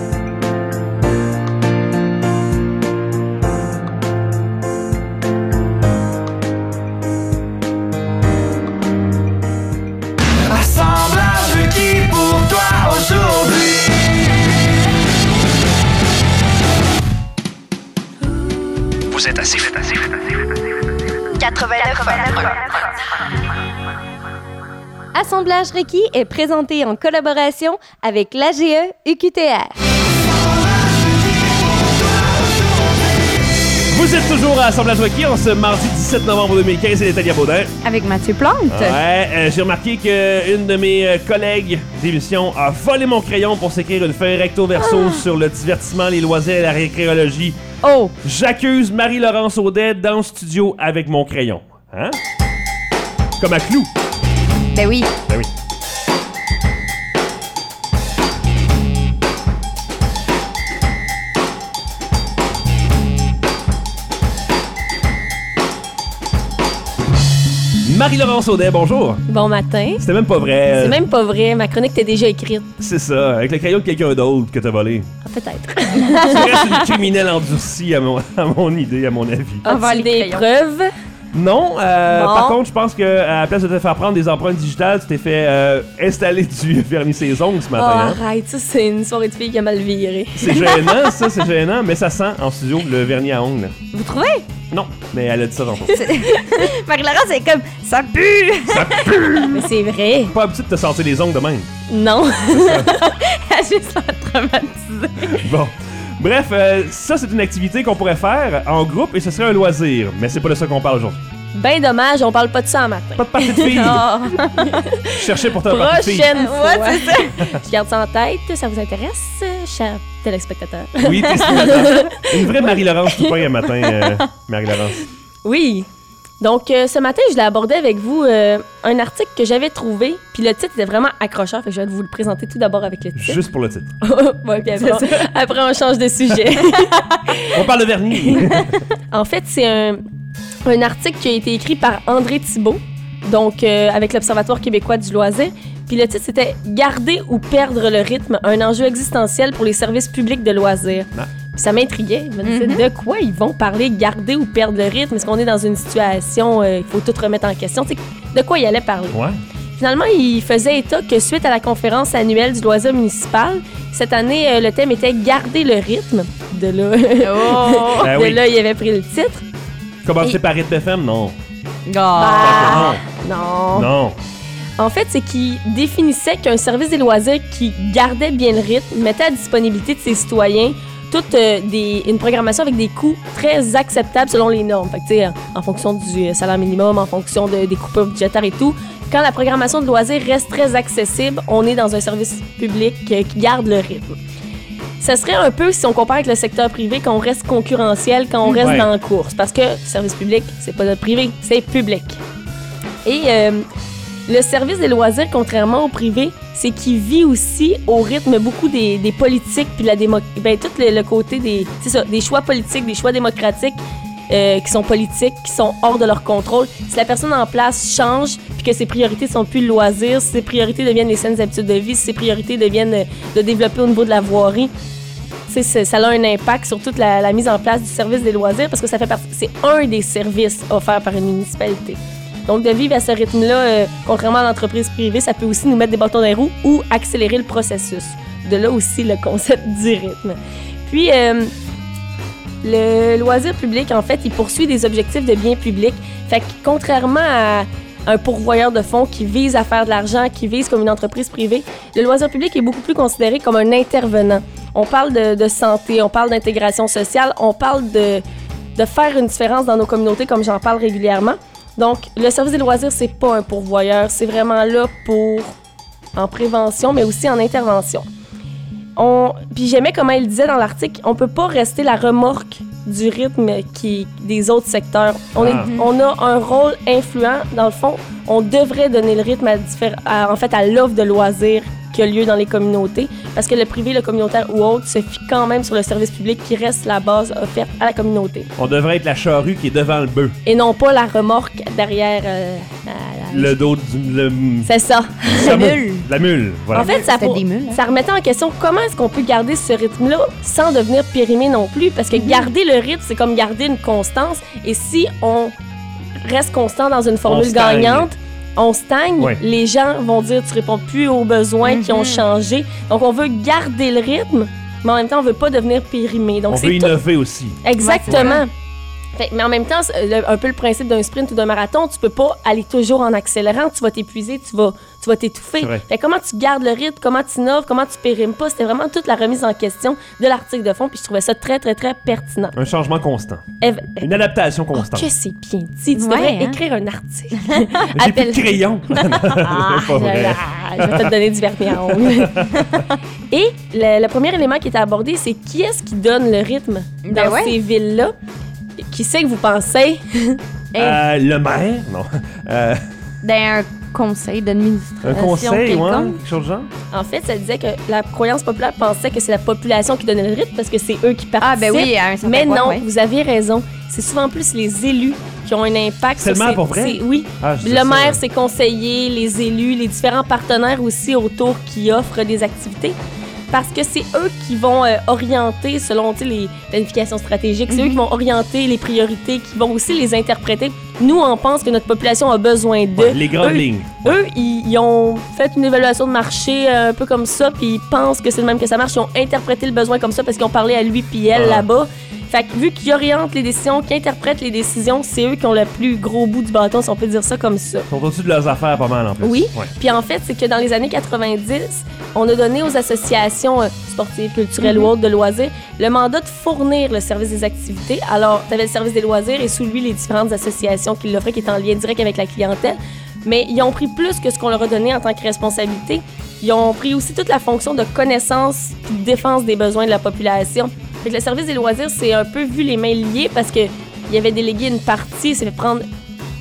Assemblage requis pour toi aujourd'hui. Vous êtes assez, vous êtes assez, vous êtes assez, vous êtes assez. quatre-vingt-neuf Assemblage requis est présenté en collaboration avec l'A G E U Q T R. Vous êtes toujours à Assemblage requis en ce mardi dix-sept novembre deux mille quinze, c'est Natalia Baudin. Avec Mathieu Plante. Ouais, euh, j'ai remarqué qu'une de mes euh, collègues d'émission a volé mon crayon pour s'écrire une feuille recto-verso Ah. sur le divertissement, les loisirs et la récréologie. Oh! J'accuse Marie-Laurence Audet dans le studio avec mon crayon. Hein? Comme à clou. Ben oui. Ben oui. Marie-Laurence Audet, bonjour. Bon matin. C'était même pas vrai. C'est même pas vrai, ma chronique t'est déjà écrite. C'est ça, avec le crayon de quelqu'un d'autre que t'as volé. Ah, peut-être. Tu restes une criminelle endurcie à mon, à mon idée, à mon avis. As-tu des preuves? Non, euh, Bon. par contre, je pense que à la place de te faire prendre des empreintes digitales, tu t'es fait euh, installer du vernis ses ongles ce Oh, matin. hein. arrête, ça c'est une soirée de filles qui a mal viré. C'est gênant, ça, c'est gênant, mais ça sent en studio le vernis à ongles. Vous trouvez? Non, mais elle a dit ça tantôt. Marie-Laurence, c'est comme ça pue! Ça pue! Mais c'est vrai. Pas habitué de te sortir les ongles de même. Non. Elle a juste l'air traumatisée. Bon. Bref, euh, ça, c'est une activité qu'on pourrait faire en groupe et ce serait un loisir. Mais c'est pas de ça qu'on parle aujourd'hui. Ben dommage, on parle pas de ça en matin. Pas de partie de filles. Oh. Je cherchais pourtant un partie de filles. Prochaine fois. Ouais, c'est ça. Je garde ça en tête. Ça vous intéresse, chers téléspectateurs? Oui, t'es spectateur. Une vraie Marie-Laurence, tu pognes un matin, euh, Marie-Laurence. Oui. Donc, euh, ce matin, je l'ai abordé avec vous euh, un article que j'avais trouvé, puis le titre était vraiment accrocheur, fait que je vais vous le présenter tout d'abord avec le titre. Juste pour le titre. Ouais, puis après, on, après, on change de sujet. On parle de vernis. En fait, c'est un, un article qui a été écrit par André Thibault, donc euh, avec l'Observatoire québécois du loisir. Puis le titre, c'était « Garder ou perdre le rythme, un enjeu existentiel pour les services publics de loisirs ah. ». Ça m'intriguait. Je me disais, mm-hmm. de quoi ils vont parler, garder ou perdre le rythme? Est-ce qu'on est dans une situation, il euh, faut tout remettre en question? T'sais, de quoi il allait parler? Ouais. Finalement, il faisait état que suite à la conférence annuelle du loisir municipal, cette année, euh, le thème était « Garder le rythme ». De là, oh. de oui. là, il avait pris le titre. Commencer Et... par Rythme F M, non. Oh. Bah, non. Non. En fait, c'est qu'il définissait qu'un service des loisirs qui gardait bien le rythme, mettait à disponibilité de ses citoyens toute euh, des, une programmation avec des coûts très acceptables selon les normes. Fait que, tu sais, en, en fonction du salaire minimum, en fonction de, des coupures budgétaires et tout. Quand la programmation de loisirs reste très accessible, on est dans un service public euh, qui garde le rythme. Ça serait un peu, si on compare avec le secteur privé, qu'on reste concurrentiel, quand on reste ouais. dans la course. Parce que le service public, c'est pas le privé, c'est public. Et euh, le service des loisirs, contrairement au privé, c'est qu'il vit aussi au rythme beaucoup des, des politiques puis de la démo- ben, tout le, le côté des, c'est ça, des choix politiques, des choix démocratiques euh, qui sont politiques, qui sont hors de leur contrôle. Si la personne en place change puis que ses priorités sont plus le loisir, si ses priorités deviennent les saines habitudes de vie, si ses priorités deviennent euh, de développer au niveau de la voirie, c'est, c'est, ça a un impact sur toute la, la mise en place du service des loisirs parce que ça fait partie, c'est un des services offerts par une municipalité. Donc, de vivre à ce rythme-là, euh, contrairement à l'entreprise privée, ça peut aussi nous mettre des bâtons dans les roues ou accélérer le processus. De là aussi le concept du rythme. Puis, euh, le loisir public, en fait, il poursuit des objectifs de bien public. Fait que, contrairement à un pourvoyeur de fonds qui vise à faire de l'argent, qui vise comme une entreprise privée, le loisir public est beaucoup plus considéré comme un intervenant. On parle de, de santé, on parle d'intégration sociale, on parle de, de faire une différence dans nos communautés, comme j'en parle régulièrement. Donc, le service des loisirs, c'est pas un pourvoyeur, c'est vraiment là pour en prévention, mais aussi en intervention. On... Puis j'aimais comment il disait dans l'article, on peut pas rester la remorque du rythme qui... des autres secteurs. On, ah. est... on a un rôle influent, dans le fond, on devrait donner le rythme à diffé... à, en fait, à l'offre de loisirs qui a lieu dans les communautés, parce que le privé, le communautaire ou autre se fie quand même sur le service public qui reste la base offerte à la communauté. On devrait être la charrue qui est devant le bœuf. Et non pas la remorque derrière euh, la, la... le dos du... Le... C'est ça. La mule. La mule, voilà. En fait, ça, pour... des mules, hein? Ça remettait en question comment est-ce qu'on peut garder ce rythme-là sans devenir périmé non plus, parce que mm-hmm. garder le rythme, c'est comme garder une constance, et si on reste constant dans une formule gagnante, on stagne, ouais. les gens vont dire tu réponds plus aux besoins mm-hmm. qui ont changé. Donc, on veut garder le rythme, mais en même temps, on veut pas devenir périmé. Donc, on c'est veut tout... innover aussi. Exactement. Fait, mais en même temps, le, un peu le principe d'un sprint ou d'un marathon, tu peux pas aller toujours en accélérant, tu vas t'épuiser, tu vas, tu vas t'étouffer. Fait, comment tu gardes le rythme, comment tu innoves, comment tu périmes pas, c'était vraiment toute la remise en question de l'article de fond, puis je trouvais ça très, très, très pertinent. Un changement constant. Eve... Une adaptation constante. Oh, que c'est bien dit, tu ouais, devrais hein? écrire un article. J'ai Appelle... plus de crayon. ah, pas vrai. Je vais te donner du vernis à ongles. Et le, le premier élément qui était abordé, c'est qui est-ce qui donne le rythme dans ben ouais. ces villes-là? Qui c'est que vous pensez? euh, le maire? Non. Euh... D'un conseil d'administration. Un conseil, ouais, quelque chose de genre? En fait, ça disait que la croyance populaire pensait que c'est la population qui donnait le rythme parce que c'est eux qui participent. Ah, ben oui, à un certain Mais point, non, ouais. vous aviez raison. C'est souvent plus les élus qui ont un impact. C'est sur le maire ces... pour vrai? C'est... Oui. Ah, le ça. maire, ses conseillers, les élus, les différents partenaires aussi autour qui offrent des activités. Parce que c'est eux qui vont euh, orienter, selon les planifications stratégiques, c'est mm-hmm. eux qui vont orienter les priorités, qui vont aussi les interpréter. Nous, on pense que notre population a besoin d'eux. Ouais, les grandes eux, lignes. Eux, ils, ils ont fait une évaluation de marché euh, un peu comme ça, puis ils pensent que c'est le même que ça marche. Ils ont interprété le besoin comme ça parce qu'ils ont parlé à lui puis elle ah. là-bas. Fait que vu qu'ils orientent les décisions, qu'ils interprètent les décisions, c'est eux qui ont le plus gros bout du bâton, si on peut dire ça comme ça. Ils sont au-dessus de leurs affaires pas mal en plus. Oui. Ouais. Puis en fait, c'est que dans les années quatre-vingt-dix, on a donné aux associations euh, sportives, culturelles mm-hmm. ou autres de loisirs le mandat de fournir le service des activités. Alors, tu avais le service des loisirs et sous lui, les différentes associations qui l'offraient, qui étaient en lien direct avec la clientèle. Mais ils ont pris plus que ce qu'on leur a donné en tant que responsabilité. Ils ont pris aussi toute la fonction de connaissance et de défense des besoins de la population. Fait que le service des loisirs, c'est un peu vu les mains liées parce qu'il y avait délégué une partie, ça fait prendre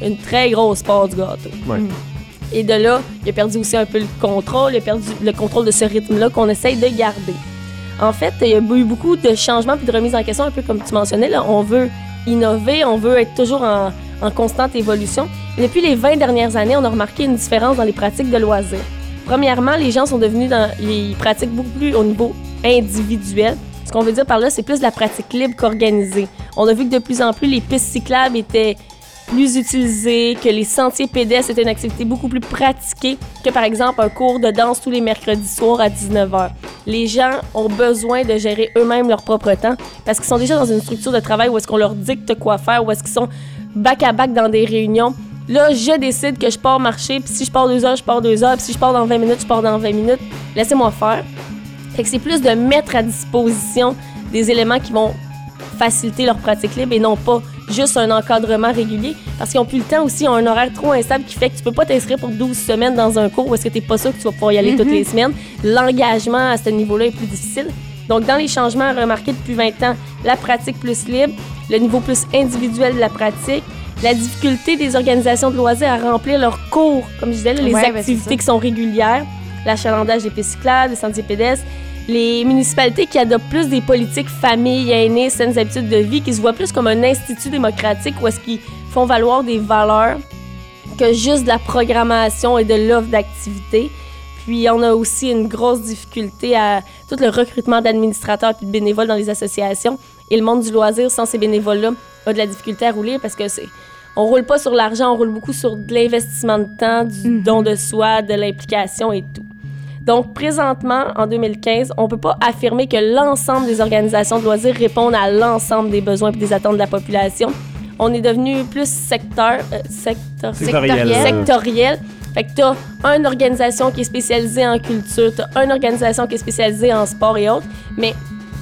une très grosse part du gâteau. Ouais. Mm. Et de là, il a perdu aussi un peu le contrôle, il a perdu le contrôle de ce rythme-là qu'on essaye de garder. En fait, il y a eu beaucoup de changements puis de remises en question, un peu comme tu mentionnais. Là, on veut innover, on veut être toujours en, en constante évolution. Et depuis les vingt dernières années, on a remarqué une différence dans les pratiques de loisirs. Premièrement, les gens sont devenus dans... Ils pratiquent beaucoup plus au niveau individuel. Ce qu'on veut dire par là, c'est plus de la pratique libre qu'organisée. On a vu que de plus en plus, les pistes cyclables étaient plus utilisées, que les sentiers pédestres étaient une activité beaucoup plus pratiquée que, par exemple, un cours de danse tous les mercredis soirs à dix-neuf heures. Les gens ont besoin de gérer eux-mêmes leur propre temps parce qu'ils sont déjà dans une structure de travail où est-ce qu'on leur dicte quoi faire, où est-ce qu'ils sont back-à-back dans des réunions. Là, je décide que je pars marcher, puis si je pars deux heures, je pars deux heures, puis si je pars dans vingt minutes, je pars dans vingt minutes. Laissez-moi faire. Fait que c'est plus de mettre à disposition des éléments qui vont faciliter leur pratique libre et non pas juste un encadrement régulier. Parce qu'ils n'ont plus le temps aussi, ils ont un horaire trop instable qui fait que tu peux pas t'inscrire pour douze semaines dans un cours où est-ce que tu n'es pas sûr que tu vas pouvoir y aller mm-hmm. toutes les semaines. L'engagement à ce niveau-là est plus difficile. Donc, dans les changements remarqués depuis vingt ans, la pratique plus libre, le niveau plus individuel de la pratique, la difficulté des organisations de loisirs à remplir leurs cours, comme je disais, là, les ouais, activités ben qui sont régulières, l'achalandage des pistes cyclables, des sentiers pédestres, les municipalités qui adoptent plus des politiques famille, aînés, saines habitudes de vie, qui se voient plus comme un institut démocratique où est-ce qu'ils font valoir des valeurs que juste de la programmation et de l'offre d'activités. Puis on a aussi une grosse difficulté à tout le recrutement d'administrateurs et de bénévoles dans les associations. Et le monde du loisir, sans ces bénévoles-là, a de la difficulté à rouler parce que c'est... On roule pas sur l'argent, on roule beaucoup sur de l'investissement de temps, du mm-hmm. don de soi, de l'implication et tout. Donc, présentement, en deux mille quinze, on peut pas affirmer que l'ensemble des organisations de loisirs répondent à l'ensemble des besoins et des attentes de la population. On est devenu plus secteur, euh, secteur, sectoriel. sectoriel. Fait que t'as une organisation qui est spécialisée en culture, t'as une organisation qui est spécialisée en sport et autres, mais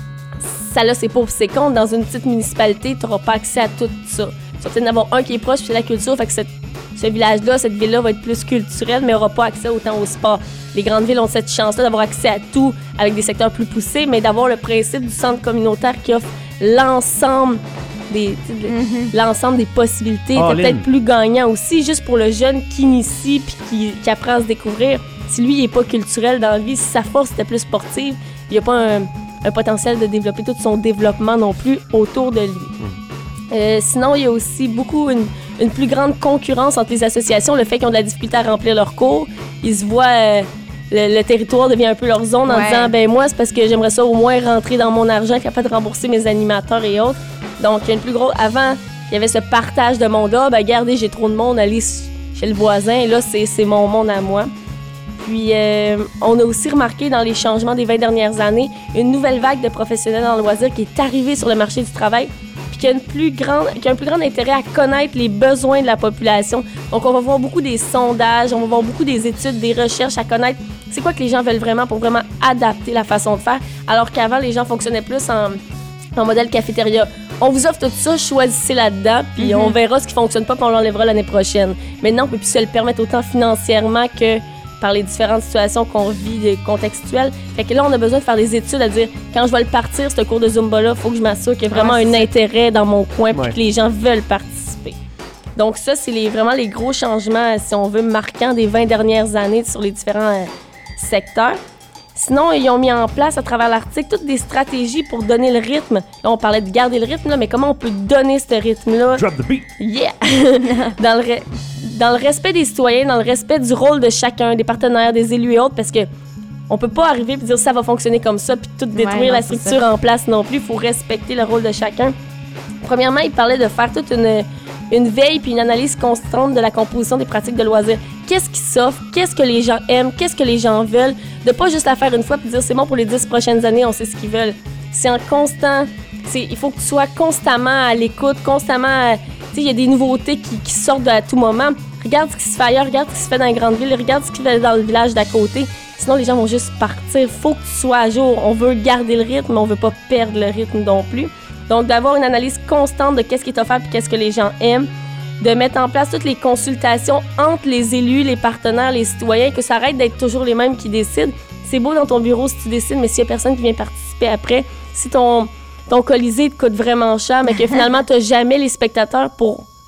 ça là, c'est pour ses comptes. Dans une petite municipalité, t'auras pas accès à tout ça. Tu vas peut-être en avoir un qui est proche, puis c'est la culture, fait que cette, ce village-là, cette ville-là va être plus culturelle, mais n'aura pas accès autant au sport. Les grandes villes ont cette chance-là d'avoir accès à tout avec des secteurs plus poussés, mais d'avoir le principe du centre communautaire qui offre l'ensemble des, mm-hmm. l'ensemble des possibilités. Oh, c'est peut-être plus gagnant aussi, juste pour le jeune qui initie puis qui, qui apprend à se découvrir. Si lui, il n'est pas culturel dans la vie, si sa force était plus sportive, il n'y a pas un, un potentiel de développer tout son développement non plus autour de lui. Mm. Euh, sinon, il y a aussi beaucoup une, une plus grande concurrence entre les associations, le fait qu'ils ont de la difficulté à remplir leurs cours. Ils se voient, euh, le, le territoire devient un peu leur zone en ouais. disant, ben moi, c'est parce que j'aimerais ça au moins rentrer dans mon argent, être capable de rembourser mes animateurs et autres. Donc, il y a une plus grosse... Avant, il y avait ce partage de monde-là, ben regardez, j'ai trop de monde, allez chez le voisin, et là, c'est, c'est mon monde à moi. Puis, euh, on a aussi remarqué dans les changements des vingt dernières années une nouvelle vague de professionnels dans le loisir qui est arrivée sur le marché du travail, qui a, une plus grande, qui a un plus grand intérêt à connaître les besoins de la population. Donc, on va voir beaucoup des sondages, on va voir beaucoup des études, des recherches à connaître c'est quoi que les gens veulent vraiment pour vraiment adapter la façon de faire, alors qu'avant, les gens fonctionnaient plus en, en modèle cafétéria. On vous offre tout ça, choisissez là-dedans, puis mm-hmm. on verra ce qui fonctionne pas, puis on l'enlèvera l'année prochaine. Maintenant, on peut plus se le permettre autant financièrement que par les différentes situations qu'on vit contextuelles. Fait que là, on a besoin de faire des études à dire, quand je vais le partir, ce cours de Zumba-là, il faut que je m'assure qu'il y a vraiment ouais, un intérêt dans mon coin puis ouais. que les gens veulent participer. Donc ça, c'est les, vraiment les gros changements, si on veut, marquants des vingt dernières années sur les différents euh, secteurs. Sinon, ils ont mis en place à travers l'article toutes des stratégies pour donner le rythme. Là, on parlait de garder le rythme, là, mais comment on peut donner ce rythme-là? Drop the beat! Yeah! dans, le re- dans le respect des citoyens, dans le respect du rôle de chacun, des partenaires, des élus et autres, parce que on peut pas arriver et dire ça va fonctionner comme ça puis tout détruire ouais, non, la structure en place non plus. Il faut respecter le rôle de chacun. Premièrement, il parlait de faire toute une, une veille puis une analyse constante de la composition des pratiques de loisirs. Qu'est-ce qui s'offre? Qu'est-ce que les gens aiment? Qu'est-ce que les gens veulent? De pas juste la faire une fois puis dire c'est bon pour les dix prochaines années, on sait ce qu'ils veulent. C'est en constant... C'est, il faut que tu sois constamment à l'écoute, constamment... Tu sais, il y a des nouveautés qui, qui sortent à tout moment. Regarde ce qui se fait ailleurs, regarde ce qui se fait dans les grandes villes, regarde ce qui se fait dans le village d'à côté. Sinon, les gens vont juste partir. Faut que tu sois à jour. On veut garder le rythme, mais on veut pas perdre le rythme non plus. Donc, d'avoir une analyse constante de qu'est-ce qui est offert et qu'est-ce que les gens aiment. De mettre en place toutes les consultations entre les élus, les partenaires, les citoyens, que ça arrête d'être toujours les mêmes qui décident. C'est beau dans ton bureau si tu décides, mais s'il y a personne qui vient participer après, si ton, ton colisée te coûte vraiment cher, mais que finalement, tu n'as jamais les spectateurs pour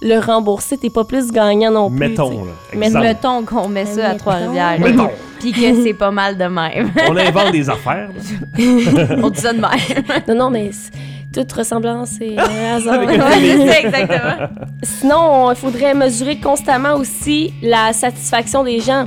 le rembourser, t'es pas plus gagnant non plus. Mettons, t'sais. là. Mais exemple. mettons qu'on met ça à Mettons. Trois-Rivières. Mettons. Puis que c'est pas mal de même. On invente des affaires. On dit ça de même. Non, non, mais c'est- toute ressemblance et euh, hasard. Avec un Ouais, je sais, exactement. Sinon, il faudrait mesurer constamment aussi la satisfaction des gens.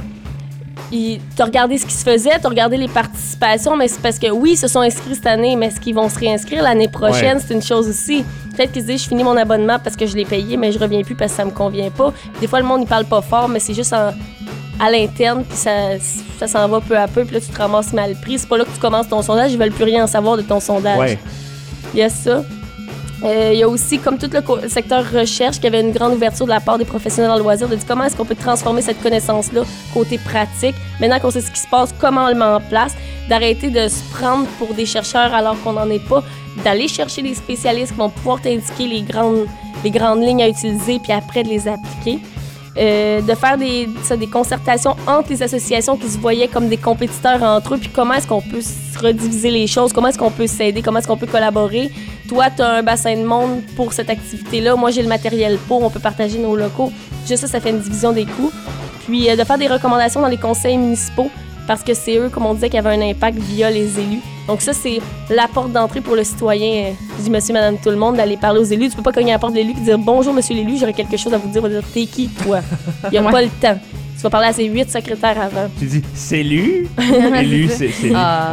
Tu as regardé ce qui se faisait, tu as regardé les participations, mais c'est parce que oui, ils se sont inscrits cette année, mais est-ce qu'ils vont se réinscrire l'année prochaine? Ouais. C'est une chose aussi. Peut-être qu'ils se disent, je finis mon abonnement parce que je l'ai payé, mais je reviens plus parce que ça me convient pas. Des fois, le monde, il parle pas fort, mais c'est juste en- à l'interne, puis ça, ça s'en va peu à peu, puis là, tu te ramasses mal pris. C'est pas là que tu commences ton sondage, ils veulent plus rien en savoir de ton sondage. Ouais. Il y a ça. Euh, il y a aussi, comme tout le co- secteur recherche, qu'il y avait une grande ouverture de la part des professionnels en loisirs de dire comment est-ce qu'on peut transformer cette connaissance-là côté pratique. Maintenant qu'on sait ce qui se passe, comment on le met en place, d'arrêter de se prendre pour des chercheurs alors qu'on n'en est pas, d'aller chercher des spécialistes qui vont pouvoir t'indiquer les grandes, les grandes lignes à utiliser puis après de les appliquer. Euh, de faire des, ça, des concertations entre les associations qui se voyaient comme des compétiteurs entre eux, puis comment est-ce qu'on peut se rediviser les choses, comment est-ce qu'on peut s'aider, comment est-ce qu'on peut collaborer. Toi, tu as un bassin de monde pour cette activité-là, moi j'ai le matériel pour, on peut partager nos locaux. Juste ça, ça fait une division des coûts. Puis euh, de faire des recommandations dans les conseils municipaux, parce que c'est eux, comme on disait, qui avaient un impact via les élus. Donc ça, c'est la porte d'entrée pour le citoyen, euh, je dis monsieur, madame, tout le monde, d'aller parler aux élus. Tu peux pas cogner à la porte de l'élu et dire « Bonjour, monsieur l'élu, j'aurais quelque chose à vous dire. » On va dire « T'es qui, toi? » Il n'y a Ouais. pas le temps. Tu vas parler à ses huit secrétaires avant. Tu dis, c'est lui? Élu, c'est c'est lui. Ah.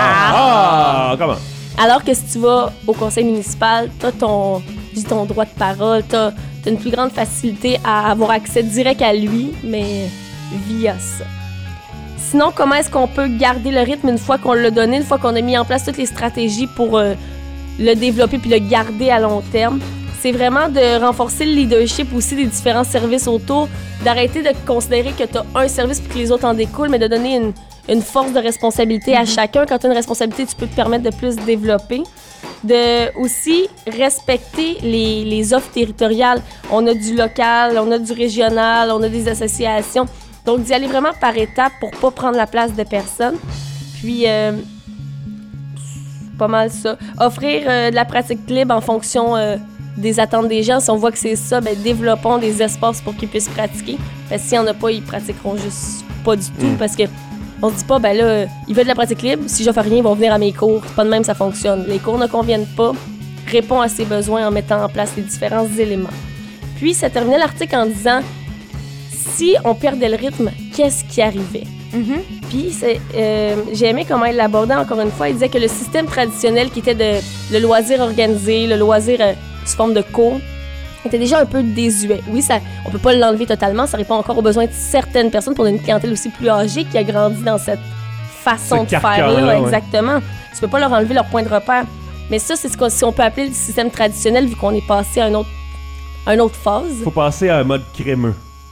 Ah! Ah! Comment? Alors que si tu vas au conseil municipal, t'as ton, je dis ton droit de parole, t'as as une plus grande facilité à avoir accès direct à lui, mais via ça. Sinon, comment est-ce qu'on peut garder le rythme une fois qu'on l'a donné, une fois qu'on a mis en place toutes les stratégies pour euh, le développer puis le garder à long terme? C'est vraiment de renforcer le leadership aussi des différents services autour, d'arrêter de considérer que tu as un service puis que les autres en découlent, mais de donner une, une force de responsabilité à chacun. Quand tu as une responsabilité, tu peux te permettre de plus développer. De aussi respecter les, les offres territoriales. On a du local, on a du régional, on a des associations. Donc, d'y aller vraiment par étapes pour pas prendre la place de personne. Puis, euh, c'est pas mal ça. Offrir euh, de la pratique libre en fonction euh, des attentes des gens. Si on voit que c'est ça, ben développons des espaces pour qu'ils puissent pratiquer. Parce que s'il n'y en a pas, ils pratiqueront juste pas du tout. Mm. Parce que on se dit pas, ben là, ils veulent de la pratique libre. Si j'offre rien, ils vont venir à mes cours. C'est pas de même, ça fonctionne. Les cours ne conviennent pas. Réponds à ses besoins en mettant en place les différents éléments. Puis, ça terminait l'article en disant si on perdait le rythme, qu'est-ce qui arrivait? Mm-hmm. Puis, c'est, euh, j'ai aimé comment il l'abordait encore une fois. Il disait que le système traditionnel qui était de, le loisir organisé, le loisir euh, sous forme de cours, était déjà un peu désuet. Oui, ça, on peut pas l'enlever totalement, ça répond encore aux besoins de certaines personnes pour une clientèle aussi plus âgée qui a grandi dans cette façon Ce de faire carcan-là, là, ouais. exactement. Tu peux pas leur enlever leur point de repère. Mais ça, c'est ce qu'on, si on peut appeler le système traditionnel vu qu'on est passé à un autre, à une autre phase. Faut passer à un mode crémeux.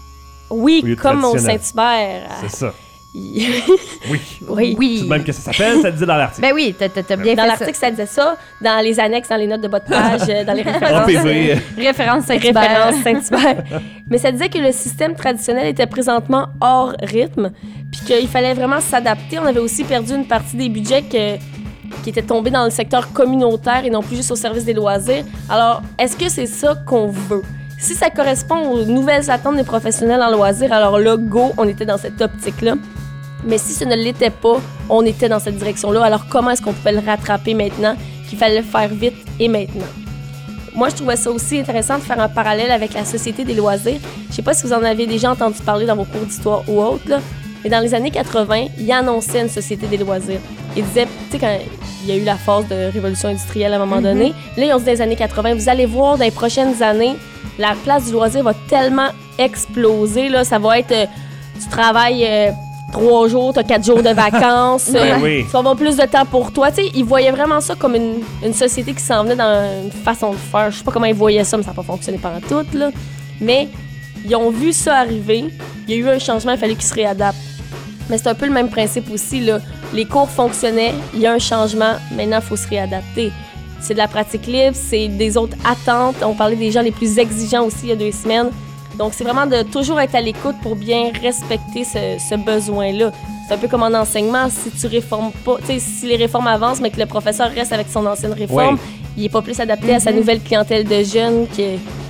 Oui, au lieu de comme au traditionnel. Saint-Hubert. C'est ça. Il- Oui. oui. Oui. C'est même que ça s'appelle, ça le dit dans l'article. Ben oui, t'as t'as- t'as bien Dans fait l'article, ça disait ça. Dans les annexes, dans les notes de bas de page, euh, dans les références. En P V. Référence Saint-Hubert. Référence Saint-Hubert. Mais ça disait que le système traditionnel était présentement hors rythme, puis qu'il fallait vraiment s'adapter. On avait aussi perdu une partie des budgets que- qui étaient tombés dans le secteur communautaire et non plus juste au service des loisirs. Alors, est-ce que c'est ça qu'on veut? Si ça correspond aux nouvelles attentes des professionnels en loisirs, alors là, go, on était dans cette optique-là. Mais si ce ne l'était pas, on était dans cette direction-là. Alors, comment est-ce qu'on pouvait le rattraper maintenant, qu'il fallait le faire vite et maintenant? Moi, je trouvais ça aussi intéressant de faire un parallèle avec la Société des loisirs. Je sais pas si vous en avez déjà entendu parler dans vos cours d'histoire ou autres, là, mais dans les années quatre-vingt, il annonçait une Société des loisirs. Il disait, tu sais, quand il y a eu la phase de révolution industrielle à un moment Mm-hmm. donné, là, ils ont dit dans les années quatre-vingt, vous allez voir dans les prochaines années, la place du loisir va tellement exploser, là, ça va être, euh, tu travailles... euh, trois jours, t'as quatre jours de vacances, Ben euh, oui. tu vas avoir plus de temps pour toi. Tu sais, ils voyaient vraiment ça comme une, une société qui s'en venait dans une façon de faire. Je sais pas comment ils voyaient ça, mais ça n'a pas fonctionné pendant tout, là. Mais ils ont vu ça arriver. Il y a eu un changement, il fallait qu'ils se réadaptent. Mais c'est un peu le même principe aussi, là. Les cours fonctionnaient, il y a un changement, maintenant, il faut se réadapter. C'est de la pratique libre, c'est des autres attentes. On parlait des gens les plus exigeants aussi il y a deux semaines. Donc, c'est vraiment de toujours être à l'écoute pour bien respecter ce, ce besoin-là. C'est un peu comme en enseignement. Si tu réformes pas, tu sais, si les réformes avancent, mais que le professeur reste avec son ancienne réforme, Oui. il est pas plus adapté à sa nouvelle clientèle de jeunes que,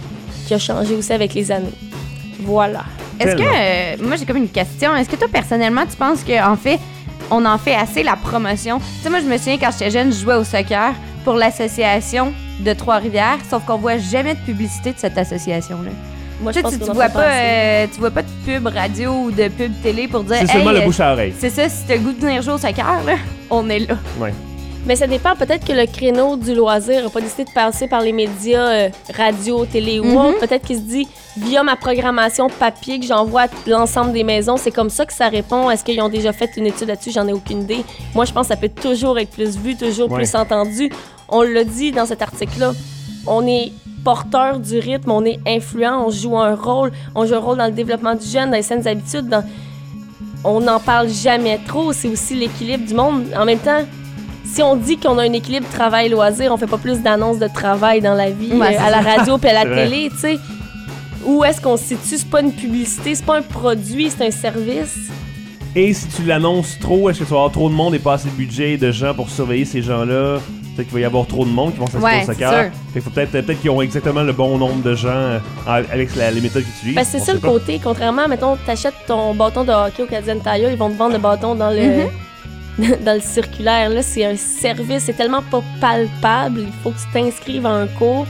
qui a changé aussi avec les années. Voilà. Est-ce que, euh, moi j'ai comme une question, est-ce que toi personnellement tu penses qu'en fait, on en fait assez la promotion? Tu sais, moi je me souviens quand j'étais jeune, je jouais au soccer pour l'association de Trois-Rivières, sauf qu'on voit jamais de publicité de cette association-là. Moi, je tu sais, pense tu, qu'on tu en vois fait pas, passer. euh, tu vois pas de pub radio ou de pub télé pour dire. C'est seulement hey, le bouche à oreille. C'est ça, si t'as le goût de venir jouer au soccer, là, on est là. Ouais. Mais ça dépend. Peut-être que le créneau du loisir n'a pas décidé de passer par les médias, euh, radio, télé ou Mm-hmm. autre. Peut-être qu'il se dit, via ma programmation papier que j'envoie à l'ensemble des maisons, c'est comme ça que ça répond. Est-ce qu'ils ont déjà fait une étude là-dessus? J'en ai aucune idée. Moi, je pense que ça peut toujours être plus vu, toujours Ouais. plus entendu. On l'a dit dans cet article-là. On est porteur du rythme, on est influent, on joue un rôle. On joue un rôle dans le développement du jeune, dans les saines habitudes. Dans... On n'en parle jamais trop. C'est aussi l'équilibre du monde. En même temps, si on dit qu'on a un équilibre travail-loisir, on fait pas plus d'annonces de travail dans la vie, Ouais, euh, c'est à la ça. radio puis à la C'est vrai. télé, tu sais. Où est-ce qu'on se situe? C'est pas une publicité, c'est pas un produit, c'est un service. Et si tu l'annonces trop, est-ce que tu vas avoir trop de monde et pas assez de budget de gens pour surveiller ces gens-là? Peut-être qu'il va y avoir trop de monde qui vont s'inscrire Ouais, au c'est soccer. sûr. Fait qu'il faut peut-être peut-être qu'ils ont exactement le bon nombre de gens euh, avec la- les méthodes qu'ils utilisent. Parce que c'est On ça sait le pas. côté. Contrairement, mettons, t'achètes ton bâton de hockey au Canadian Tire, ils vont te vendre le bâton dans le, Mm-hmm. dans le circulaire. Là, c'est un service, c'est tellement pas palpable. Il faut que tu t'inscrives à un cours.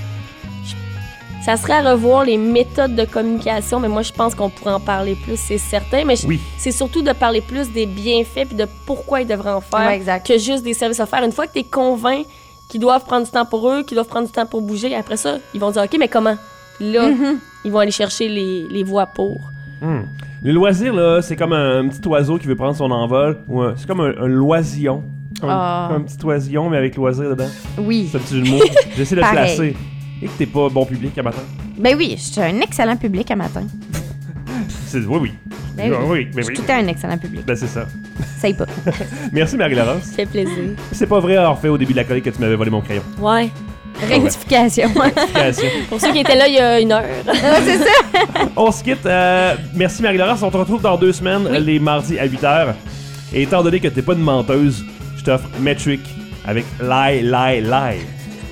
Je- Ça serait à revoir les méthodes de communication, mais moi, je pense qu'on pourrait en parler plus, c'est certain. Mais je- Oui. c'est surtout de parler plus des bienfaits puis de pourquoi ils devraient en faire Ouais, exact. que juste des services à faire. Une fois que tu es convaincu qu'ils doivent prendre du temps pour eux, qu'ils doivent prendre du temps pour bouger, après ça, ils vont dire « OK, mais comment? » Puis là, Mm-hmm. ils vont aller chercher les, les voies pour. Hmm. Le loisir, là, c'est comme un, un petit oiseau qui veut prendre son envol. Ou un- c'est comme un, un loisillon. Comme, Ah. comme un petit oisillon, mais avec loisir dedans. Oui. C'est un petit jeu de mots. J'essaie de le Pareil. placer. Et que t'es pas bon public à matin. Ben oui, je suis un excellent public à matin. C'est, oui, oui. Ben oui. Ah, oui, ben Je suis oui. tout le temps un excellent public. Ben c'est ça. Ça y est pas. Merci Marie-Laurence. Ça fait plaisir. C'est pas vrai avoir fait au début de la chronique que tu m'avais volé mon crayon. Ouais. Rectification. Félicitations. Pour ceux qui étaient là il y a une heure. C'est ça. On se quitte. euh, merci Marie-Laurence. On te retrouve dans deux semaines, les mardis à huit heures. Et étant donné que t'es pas une menteuse, je t'offre Metric avec Lie, Lie, Lie.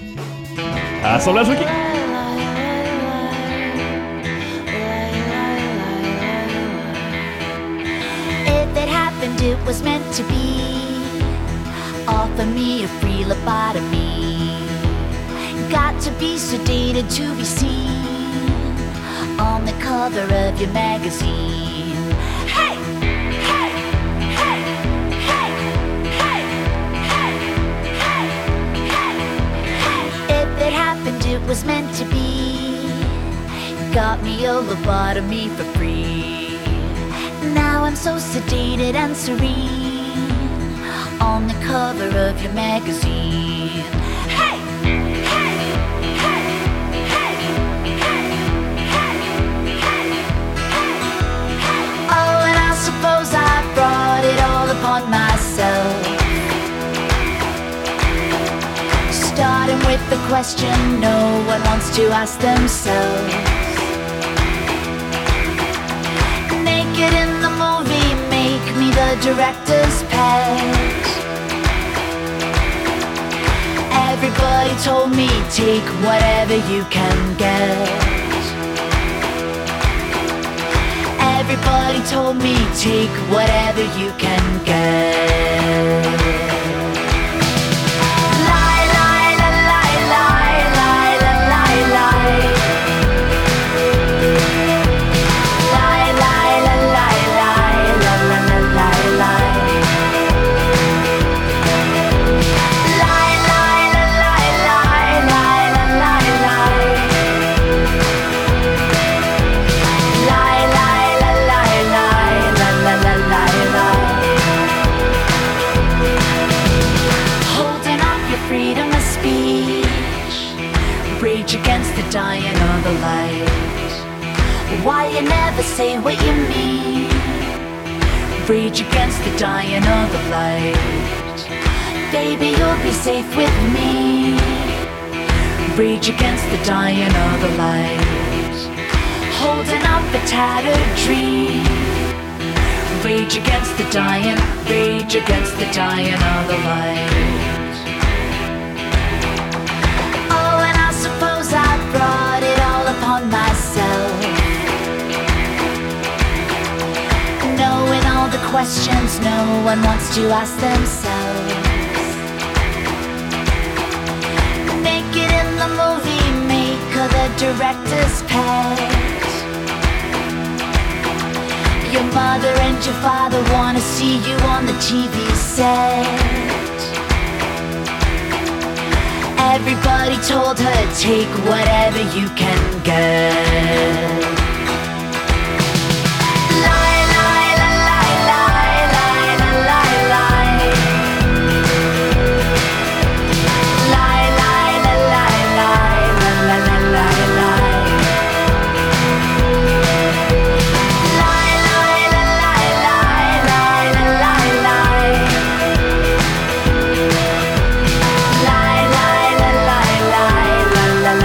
Assemblage Rookie. If it happened, it was meant to be. Offer me a free lobotomy. Got to be sedated to be seen on the cover of your magazine. Hey! Hey! Hey! Hey! Hey! Hey! Hey! Hey! If it happened, it was meant to be. Got me a lobotomy for free. Now I'm so sedated and serene on the cover of your magazine. Hey! Hey! Hey! Hey! Hey! Hey! Hey! Oh, and I suppose I brought it all upon myself. Starting with the question no one wants to ask themselves. Naked in the movie, make me the director's pet. Everybody told me take whatever you can get. Everybody told me take whatever you can get. Lie, lie, la, lie, lie, lie, la, lie, lie. Lie, lie, la, lie, lie, la, la, la, lie, lie. Lie, lie, la, lie, lie, lie, la, lie, lie. Lie, lie, la, lie, lie, la, la, la, lie, lie. Holding up your freedom of speech, rage against the dying of the light. Why you never say what you mean? Rage against the dying of the light. Baby, you'll be safe with me. Rage against the dying of the light. Holding up a tattered dream. Rage against the dying, rage against the dying of the light. Oh, and I suppose I brought it all upon myself. questions no one wants to ask themselves. Naked in the movie maker, the director's pet. Your mother and your father wanna see you on the T V set. Everybody told her, take whatever you can get. Lie, lie, lie, lie, lie, lie, lie, lie, lie. Lie, lie, lie, lie, lie, lie, lie, lie, lie, lie. Lie, lie, lie, lie, lie, lie, lie, lie, lie. Lie, lie, lie, lie, lie, lie, lie, lie, lie, lie. Lie, lie, lie, lie, lie, lie, lie, lie, lie. Lie, lie, lie, lie, lie, lie, lie, lie, lie, lie. Lie, lie, lie, lie, lie, lie, lie, lie, lie, lie. Lie, lie, lie, lie, lie, lie, lie, lie, lie.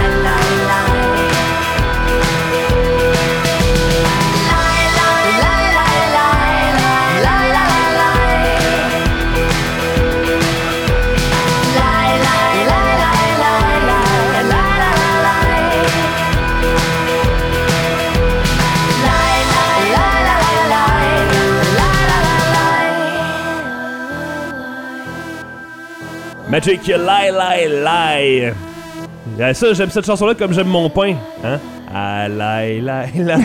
Magic Lie Lie Lie. Ah, ça, j'aime cette chanson-là comme j'aime mon pain. Hein? Ah, lie, lie, lie.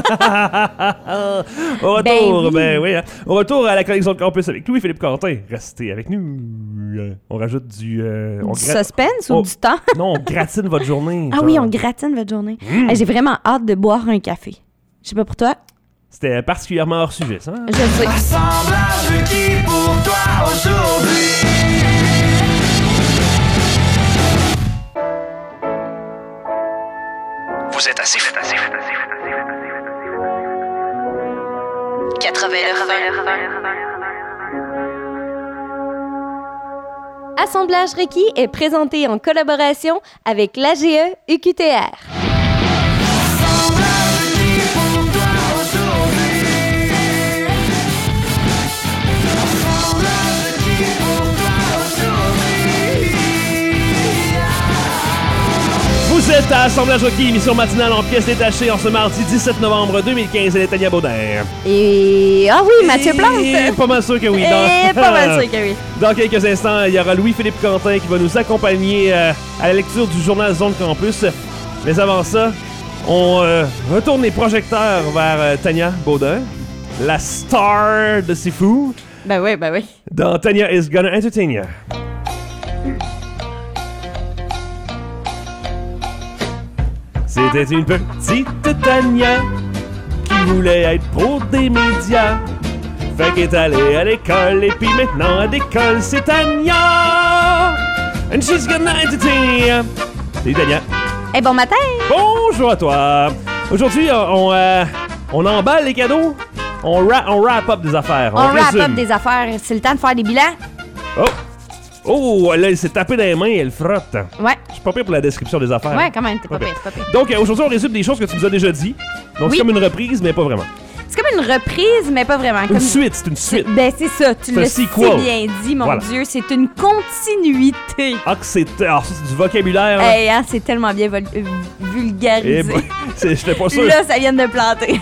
Au retour, ben oui. Ben, oui hein. Au retour à la collection de campus avec Louis-Philippe Quentin. Restez avec nous. On rajoute du... Euh, on du gra- suspense on... ou du temps? Non, on gratine votre journée. Ah genre. oui, on gratine votre journée. Mmh. Hey, j'ai vraiment hâte de boire un café. Je sais pas pour toi. C'était particulièrement hors sujet, ça. Je le sais. Assemblage requis pour toi aujourd'hui. Vous êtes assez fait, assez fait, assez fait, assez fait, assez fait. quatre-vingt-neuf. Assemblage requis est présenté en collaboration avec l'A G E U Q T R. Vous êtes à Assemblage Requis, émission matinale en pièces détachées en ce mardi dix-sept novembre deux mille quinze. Elle est Tania Baudin. Et... Ah oui, Mathieu Plante! Et pas mal sûr que oui. Et pas mal sûr que oui. Dans quelques instants, il y aura Louis-Philippe Quentin qui va nous accompagner euh, à la lecture du journal Zone Campus. Mais avant ça, on euh, retourne les projecteurs vers euh, Tania Baudin, la star de C'est Fou. Ben oui, ben oui. Dans Tania is Gonna Entertain You. C'était une petite Tania qui voulait être pro des médias. Fait qu'elle est allée à l'école et puis maintenant à l'école c'est Tania. And she's gonna entertain you. Salut Tania. Eh bon matin. Bonjour à toi. Aujourd'hui on, on, euh, on emballe les cadeaux. On, ra- on wrap up des affaires. On, on wrap résume. up des affaires. C'est le temps de faire des bilans. Oh. Oh, là, il s'est tapé dans les mains et elle frotte. Ouais. Je suis pas pire pour la description des affaires. Ouais, quand même, t'es pas pire, t'es pas pire. Donc, euh, aujourd'hui, on résume des choses que tu nous as déjà dit. Donc, oui. C'est comme une reprise, mais pas vraiment. C'est comme une reprise, mais pas vraiment. Une comme... suite, c'est une suite. Ben, c'est ça, tu c'est l'as si bien dit, mon voilà. Dieu. C'est une continuité. Ah, que c'est... Alors, ça, c'est du vocabulaire. Hein? Hey, hein, c'est tellement bien vol- euh, vulgarisé. Eh ben, c'est, j'étais pas sûr. Là, ça vient de planter.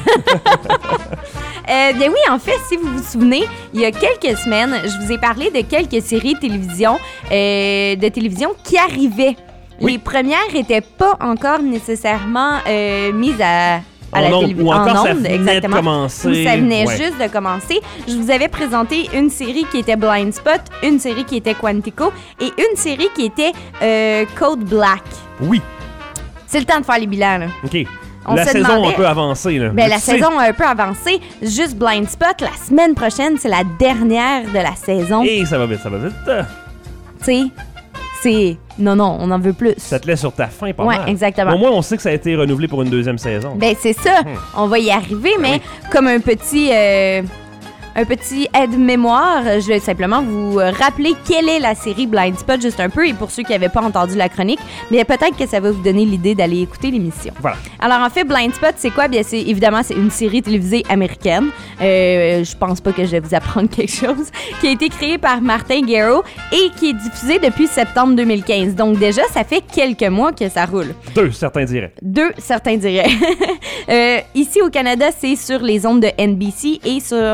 Euh, bien oui, en fait, si vous vous souvenez, il y a quelques semaines, je vous ai parlé de quelques séries de télévision, euh, de télévision qui arrivaient. Oui. Les premières n'étaient pas encore nécessairement euh, mises à, à en la Ou télévision. encore, en ça onde, venait exactement. de commencer. Ou ça venait ouais. juste de commencer. Je vous avais présenté une série qui était Blind Spot, une série qui était Quantico et une série qui était euh, Code Black. Oui. C'est le temps de faire les bilans, là. OK. On la se saison demandait, un peu avancée. Là. Ben, la sais... saison a un peu avancé. Juste Blind Spot, la semaine prochaine, c'est la dernière de la saison. Et ça va vite, ça va vite. Tu sais, c'est... Non, non, on en veut plus. Ça te laisse sur ta faim, pas ouais, mal. Ouais, exactement. Au moins, on sait que ça a été renouvelé pour une deuxième saison. Ben, c'est ça. Hum. On va y arriver, mais oui. Comme un petit... Euh... Un petit aide-mémoire, je vais simplement vous rappeler quelle est la série Blind Spot juste un peu, et pour ceux qui n'avaient pas entendu la chronique, bien peut-être que ça va vous donner l'idée d'aller écouter l'émission. Voilà. Alors en fait, Blind Spot, c'est quoi? Bien, c'est évidemment c'est une série télévisée américaine. Euh, je pense pas que je vais vous apprendre quelque chose. Qui a été créée par Martin Gero et qui est diffusée depuis septembre deux mille quinze. Donc déjà, ça fait quelques mois que ça roule. Deux, certains diraient. Deux, certains diraient. euh, ici au Canada, c'est sur les ondes de N B C et sur euh,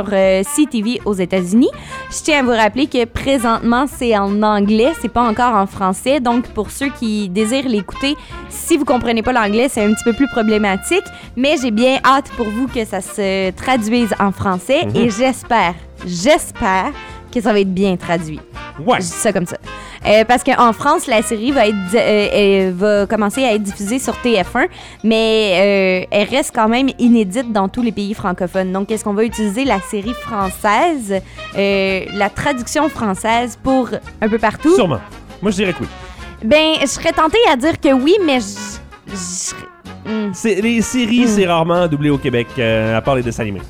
C T V aux États-Unis. Je tiens à vous rappeler que présentement, c'est en anglais, c'est pas encore en français. Donc, pour ceux qui désirent l'écouter, si vous comprenez pas l'anglais, c'est un petit peu plus problématique. Mais j'ai bien hâte pour vous que ça se traduise en français mm-hmm. et j'espère, j'espère que ça va être bien traduit. Ouais. Je dis ça comme ça. Euh, parce qu'en France, la série va, être, euh, va commencer à être diffusée sur T F un, mais euh, elle reste quand même inédite dans tous les pays francophones. Donc, est-ce qu'on va utiliser la série française, euh, la traduction française pour un peu partout? Sûrement. Moi, je dirais que oui. Ben, je serais tentée à dire que oui, mais je... je... Mm. C'est, les séries, mm. c'est rarement doublé au Québec, euh, à part les dessins animés.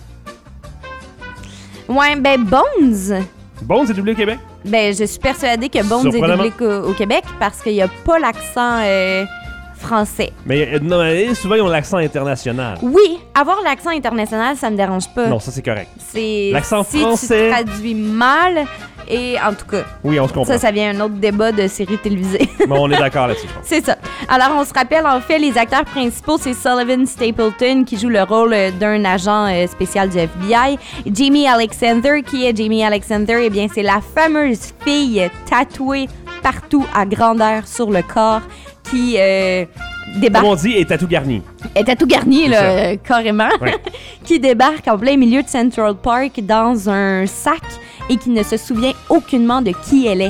Ouais, ben Bones... Bones est doublé au Québec? Ben, je suis persuadée que Bones est doublé au, au Québec parce qu'il n'y a pas l'accent euh, français. Mais euh, non, mais souvent, ils ont l'accent international. Oui, avoir l'accent international, ça me dérange pas. Non, ça, c'est correct. C'est l'accent si français... tu traduis mal, et en tout cas... Oui, on se comprend. Ça, ça vient un autre débat de séries télévisées. Mais on est d'accord là-dessus, je pense. C'est ça. Alors, on se rappelle, en fait, les acteurs principaux, c'est Sullivan Stapleton, qui joue le rôle d'un agent euh, spécial du F B I. Jamie Alexander, qui est Jamie Alexander? Eh bien, c'est la fameuse fille tatouée partout à grandeur sur le corps qui... Euh, débarque. Comme on dit, est tatou garni. Est tatou garni, là, euh, carrément. Ouais. Qui débarque en plein milieu de Central Park dans un sac et qui ne se souvient aucunement de qui elle est.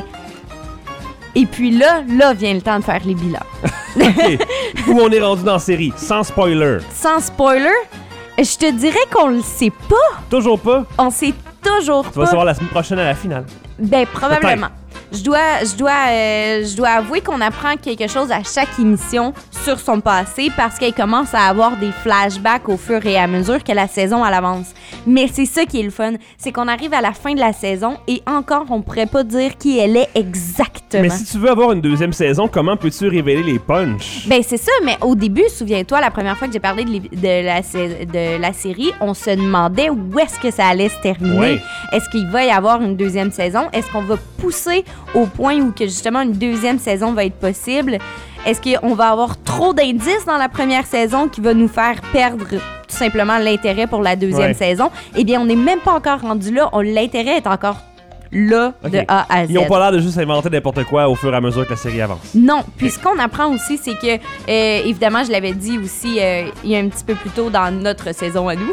Et puis là, là vient le temps de faire les bilans. OK. Où on est rendu dans la série, sans spoiler. Sans spoiler, je te dirais qu'on le sait pas. Toujours pas? On sait toujours tu pas. Tu vas savoir la semaine prochaine à la finale. Ben, probablement. Je dois, je, dois, euh, je dois avouer qu'on apprend quelque chose à chaque émission sur son passé parce qu'elle commence à avoir des flashbacks au fur et à mesure que la saison elle avance. Mais c'est ça qui est le fun, c'est qu'on arrive à la fin de la saison et encore on pourrait pas dire qui elle est exactement. Mais si tu veux avoir une deuxième saison, comment peux-tu révéler les punchs? Ben c'est ça, mais au début, souviens-toi, la première fois que j'ai parlé de, de, la, de la série, on se demandait où est-ce que ça allait se terminer. Ouais. Est-ce qu'il va y avoir une deuxième saison? Est-ce qu'on va pousser au point où que justement une deuxième saison va être possible? Est-ce qu'on va avoir trop d'indices dans la première saison qui va nous faire perdre tout simplement l'intérêt pour la deuxième ouais. saison? Eh bien, on n'est même pas encore rendu là. On, l'intérêt est encore là okay. de A à Z. Ils n'ont pas l'air de juste inventer n'importe quoi au fur et à mesure que la série avance. Non. Puis ce qu'on apprend aussi, c'est que, euh, évidemment, je l'avais dit aussi euh, il y a un petit peu plus tôt dans notre saison à nous,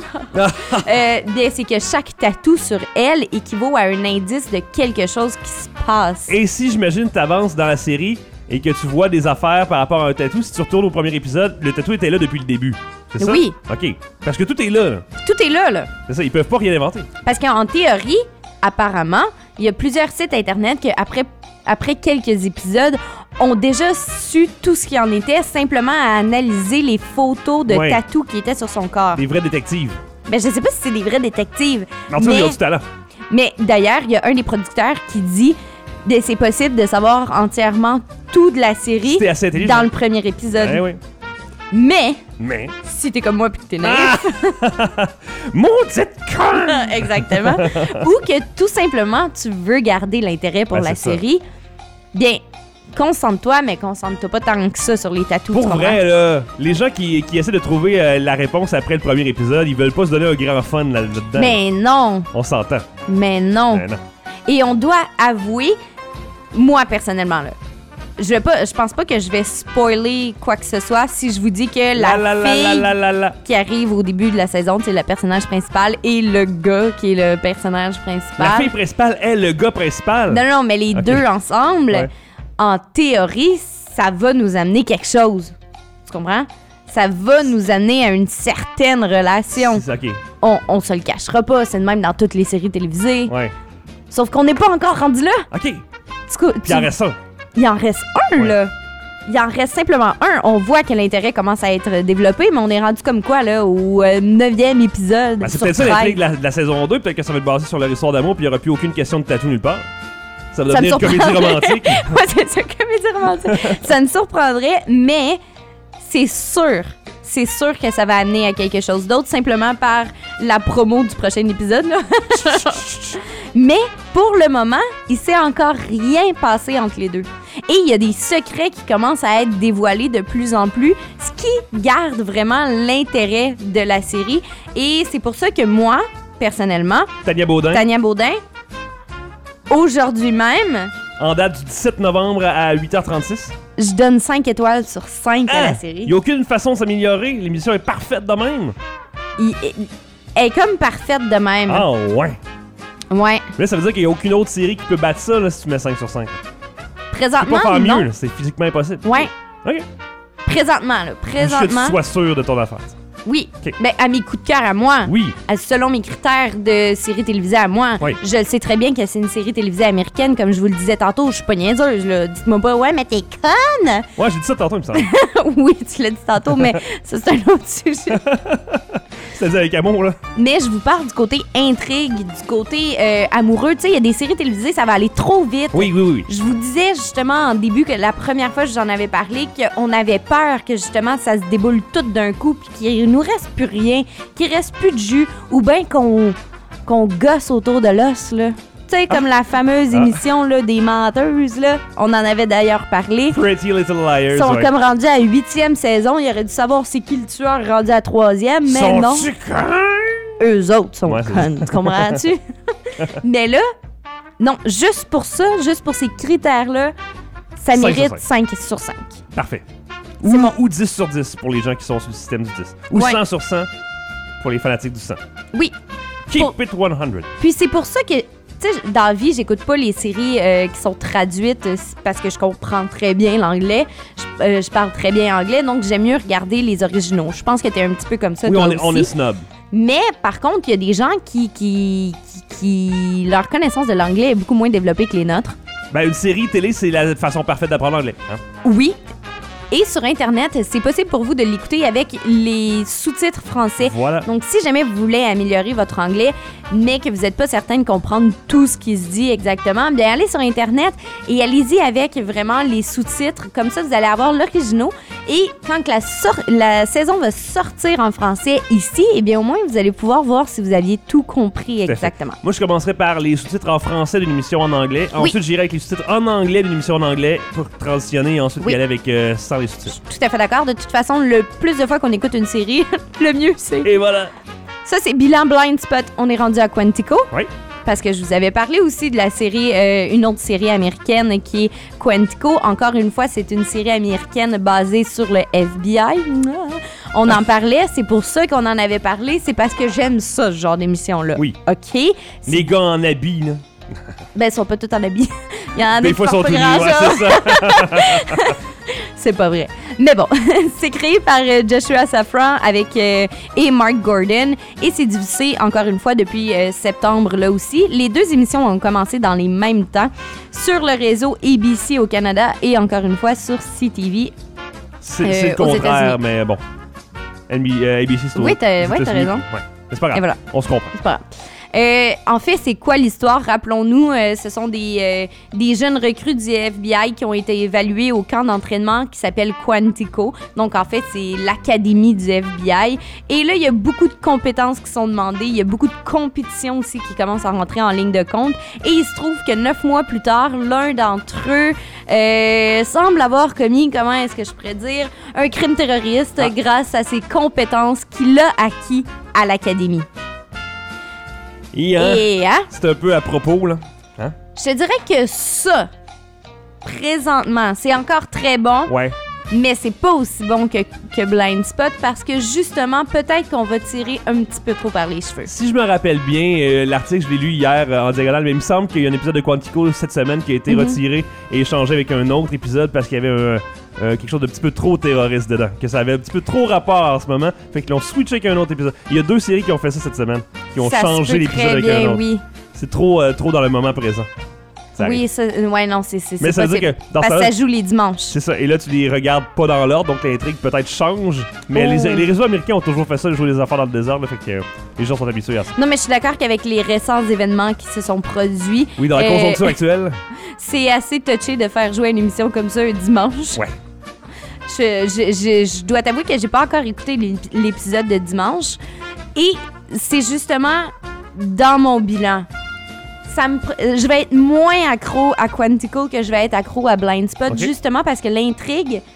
euh, bien, c'est que chaque tatou sur elle équivaut à un indice de quelque chose qui se passe. Et si, j'imagine, tu avances dans la série et que tu vois des affaires par rapport à un tatou, si tu retournes au premier épisode, le tatou était là depuis le début. C'est ça? Oui. OK. Parce que tout est là, là. Tout est là, là. C'est ça, ils peuvent pas rien inventer. Parce qu'en théorie, apparemment, il y a plusieurs sites internet qui, après, après quelques épisodes, ont déjà su tout ce qui en était, simplement à analyser les photos de ouais. tatou qui étaient sur son corps. Des vrais détectives. Ben, je sais pas si c'est des vrais détectives. Mais en tout cas, ils ont du talent. Mais d'ailleurs, il y a un des producteurs qui dit que c'est possible de savoir entièrement tout de la série dans le premier épisode. Ouais, oui. Mais, Mais, si t'es comme moi pis que t'es naïf, ah! Maudite con! Exactement. Ou que tout simplement tu veux garder l'intérêt pour ben, la série, ça. Bien, concentre-toi, mais concentre-toi pas tant que ça sur les tatous. Pour vrai, là, les gens qui, qui essaient de trouver euh, la réponse après le premier épisode, ils veulent pas se donner un grand fun là, là-dedans. Mais non! On s'entend. Mais non. Mais non. Et on doit avouer, moi personnellement, là, je vais pas, je pense pas que je vais spoiler quoi que ce soit si je vous dis que la, la, la fille la, la, la, la. qui arrive au début de la saison, c'est le personnage principal, et le gars qui est le personnage principal. La fille principale est le gars principal? Non, non, mais les okay. deux ensemble, ouais. en théorie, ça va nous amener quelque chose. Tu comprends? Ça va nous amener à une certaine relation. C'est OK. On, on se le cachera pas, c'est de même dans toutes les séries télévisées. Ouais. Sauf qu'on n'est pas encore rendu là. OK. Du coup, Puis il en reste un. Il en reste un, ouais. là. Il en reste simplement un. On voit que l'intérêt commence à être développé, mais on est rendu comme quoi, là, au euh, neuvième épisode. Ben, c'est peut-être ça l'intrigue de la, de la saison deux. Peut-être que ça va être basé sur leur histoire d'amour, puis il n'y aura plus aucune question de tatou nulle part. Ça va devenir une comédie romantique. Ouais, c'est ça, comédie romantique. Ça me surprendrait, mais c'est sûr. C'est sûr que ça va amener à quelque chose d'autre, simplement par la promo du prochain épisode, là. Mais, pour le moment, il s'est encore rien passé entre les deux. Et il y a des secrets qui commencent à être dévoilés de plus en plus, ce qui garde vraiment l'intérêt de la série. Et c'est pour ça que moi, personnellement. Tania Baudin. Tania Baudin. Aujourd'hui même. En date du dix-sept novembre à huit heures trente-six. Je donne cinq étoiles sur cinq ah, à la série. Il n'y a aucune façon de s'améliorer. L'émission est parfaite de même. Il, il, elle est comme parfaite de même. Ah ouais. Ouais. Mais là, ça veut dire qu'il n'y a aucune autre série qui peut battre ça là, si tu mets cinq sur cinq. Présentement, tu peux pas faire non. mieux, là. C'est physiquement impossible. Ouais. OK. Présentement, là. Présentement. Juste que tu sois sûr de ton affaire. Oui. Okay. Ben, à mes coups de cœur à moi. Oui. À, selon mes critères de série télévisée à moi. Oui. Je le sais très bien que c'est une série télévisée américaine, comme je vous le disais tantôt. Je suis pas niaiseuse, là. Dites-moi pas, ouais, mais t'es conne! Ouais, j'ai dit ça tantôt, il me semble. Oui, tu l'as dit tantôt, mais ça, c'est un autre sujet. C'est-à-dire avec amour, là. Mais je vous parle du côté intrigue, du côté euh, amoureux. Tu sais, il y a des séries télévisées, ça va aller trop vite. Oui, oui, oui. Je vous disais justement en début que la première fois que j'en avais parlé, qu'on avait peur que justement ça se déboule tout d'un coup, puis qu'il nous reste plus rien, qu'il reste plus de jus, ou bien qu'on qu'on gosse autour de l'os, là. Tu sais, comme ah. la fameuse émission là, des menteuses, là. On en avait d'ailleurs parlé. Pretty Little Liars. Ils sont ouais. comme rendus à huitième saison. Il aurait dû savoir c'est qui le tueur rendu à troisième, mais sont non. Connes? Eux autres sont ouais, connes, tu comprends-tu? Mais là, non, juste pour ça, juste pour ces critères-là, ça mérite cinq sur cinq. Parfait. Ou, mon... ou dix sur dix pour les gens qui sont sur le système du dix. Ou ouais. cent sur cent pour les fanatiques du cent. Oui. Keep pour... it one hundred. Puis c'est pour ça que, tu sais, dans la vie, j'écoute pas les séries euh, qui sont traduites euh, parce que je comprends très bien l'anglais. Je, euh, je parle très bien anglais, donc j'aime mieux regarder les originaux. Je pense que t'es un petit peu comme ça, oui, toi on est, aussi. on est snob. Mais par contre, il y a des gens qui, qui, qui, qui... leur connaissance de l'anglais est beaucoup moins développée que les nôtres. Ben, une série télé, c'est la façon parfaite d'apprendre l'anglais. Hein? Oui. Et sur Internet, c'est possible pour vous de l'écouter avec les sous-titres français. Voilà. Donc, si jamais vous voulez améliorer votre anglais, mais que vous n'êtes pas certain de comprendre tout ce qui se dit exactement, bien allez sur Internet et allez-y avec vraiment les sous-titres. Comme ça, vous allez avoir l'original. Et quand la, sor- la saison va sortir en français ici, eh bien au moins, vous allez pouvoir voir si vous aviez tout compris exactement. Moi, je commencerai par les sous-titres en français d'une émission en anglais. Oui. Ensuite, j'irai avec les sous-titres en anglais d'une émission en anglais pour transitionner et ensuite oui. y aller avec euh, sans les sous-titres. Tout à fait d'accord. De toute façon, le plus de fois qu'on écoute une série, le mieux c'est. Et voilà. Ça, c'est Bilan Blind Spot. On est rendu à Quantico. Oui. Parce que je vous avais parlé aussi de la série, euh, une autre série américaine qui est Quantico. Encore une fois, c'est une série américaine basée sur le F B I. On en parlait, c'est pour ça qu'on en avait parlé. C'est parce que j'aime ça, ce genre d'émission-là. Oui. OK. Les gars en habits, là. Ben, ils sont pas tous en habits. Il y en a des qui fois, sont pas tout grand nus, ouais, c'est ça. C'est pas vrai. Mais bon, c'est créé par euh, Joshua Safran avec euh, et Mark Gordon et c'est diffusé encore une fois depuis euh, septembre là aussi. Les deux émissions ont commencé dans les mêmes temps sur le réseau A B C au Canada et encore une fois sur C T V. C'est, euh, c'est le contraire, mais bon. N B, euh, A B C, c'est oui, t'as, ouais, t'as raison. Ouais. C'est pas grave. Voilà. On se comprend. C'est pas grave. Euh, en fait, c'est quoi l'histoire? Rappelons-nous, euh, ce sont des, euh, des jeunes recrues du F B I qui ont été évalués au camp d'entraînement qui s'appelle Quantico. Donc, en fait, c'est l'académie du F B I. Et là, il y a beaucoup de compétences qui sont demandées. Il y a beaucoup de compétitions aussi qui commencent à rentrer en ligne de compte. Et il se trouve que neuf mois plus tard, l'un d'entre eux euh, semble avoir commis, comment est-ce que je pourrais dire, un crime terroriste ah. grâce à ses compétences qu'il a acquis à l'académie. Et, hein, Et hein? c'est un peu à propos, là. Hein? Je te dirais que ça, présentement, c'est encore très bon. Ouais. Mais c'est pas aussi bon que, que Blind Spot parce que justement, peut-être qu'on va tirer un petit peu trop par les cheveux. Si je me rappelle bien, euh, l'article, je l'ai lu hier euh, en diagonale, mais il me semble qu'il y a un épisode de Quantico cette semaine qui a été mm-hmm. retiré et échangé avec un autre épisode parce qu'il y avait un, euh, quelque chose de petit peu trop terroriste dedans, que ça avait un petit peu trop rapport en ce moment, fait qu'ils l'ont switché avec un autre épisode. Il y a deux séries qui ont fait ça cette semaine, qui ont ça changé l'épisode avec bien, un autre. Oui. C'est trop, euh, trop dans le moment présent. Ça oui, ça, ouais, non, c'est, c'est, mais c'est ça veut dire que dans parce ça, que ça joue les dimanches. C'est ça, et là, tu les regardes pas dans l'ordre, donc l'intrigue peut-être change. Mais oh. les, les réseaux américains ont toujours fait ça, de jouer les affaires dans le désordre, là, fait que euh, les gens sont habitués à ça. Non, mais je suis d'accord qu'avec les récents événements qui se sont produits... Oui, dans la euh, conjoncture actuelle. C'est assez touché de faire jouer une émission comme ça un dimanche. Ouais. Je, je, je, je dois t'avouer que j'ai pas encore écouté l'épisode de dimanche. Et c'est justement dans mon bilan. Ça me, je vais être moins accro à Quantico que je vais être accro à Blind Spot, okay. justement parce que l'intrigue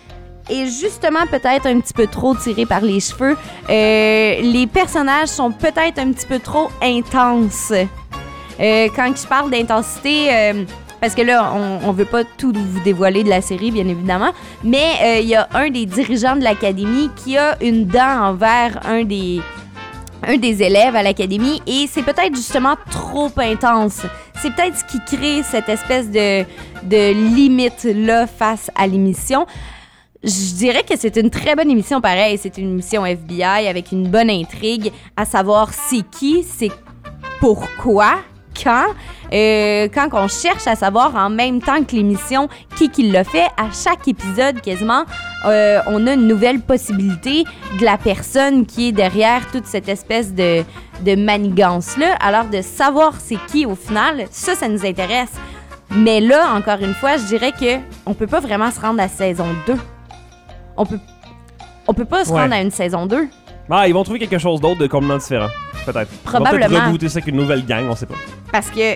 est justement peut-être un petit peu trop tiré par les cheveux. Euh, les personnages sont peut-être un petit peu trop intenses. Euh, quand je parle d'intensité, euh, parce que là, on, on veut pas tout vous dévoiler de la série, bien évidemment, mais il euh, y a un des dirigeants de l'académie qui a une dent envers un des... un des élèves à l'académie et c'est peut-être justement trop intense. C'est peut-être ce qui crée cette espèce de, de limite-là face à l'émission. Je dirais que c'est une très bonne émission pareil. C'est une émission F B I avec une bonne intrigue, à savoir c'est qui, c'est pourquoi, quand. Euh, quand on cherche à savoir en même temps que l'émission qui qui l'a fait, à chaque épisode quasiment, euh, on a une nouvelle possibilité de la personne qui est derrière toute cette espèce de, de manigance-là. Alors de savoir c'est qui au final, ça, ça nous intéresse. Mais là, encore une fois, je dirais que on peut pas vraiment se rendre à saison deux. On peut, on peut pas se Ouais. rendre à une saison deux. Ah, ils vont trouver quelque chose d'autre de complètement différent. Peut-être. Probablement. Ils vont peut-être rebooter ça avec une nouvelle gang, on sait pas. Parce que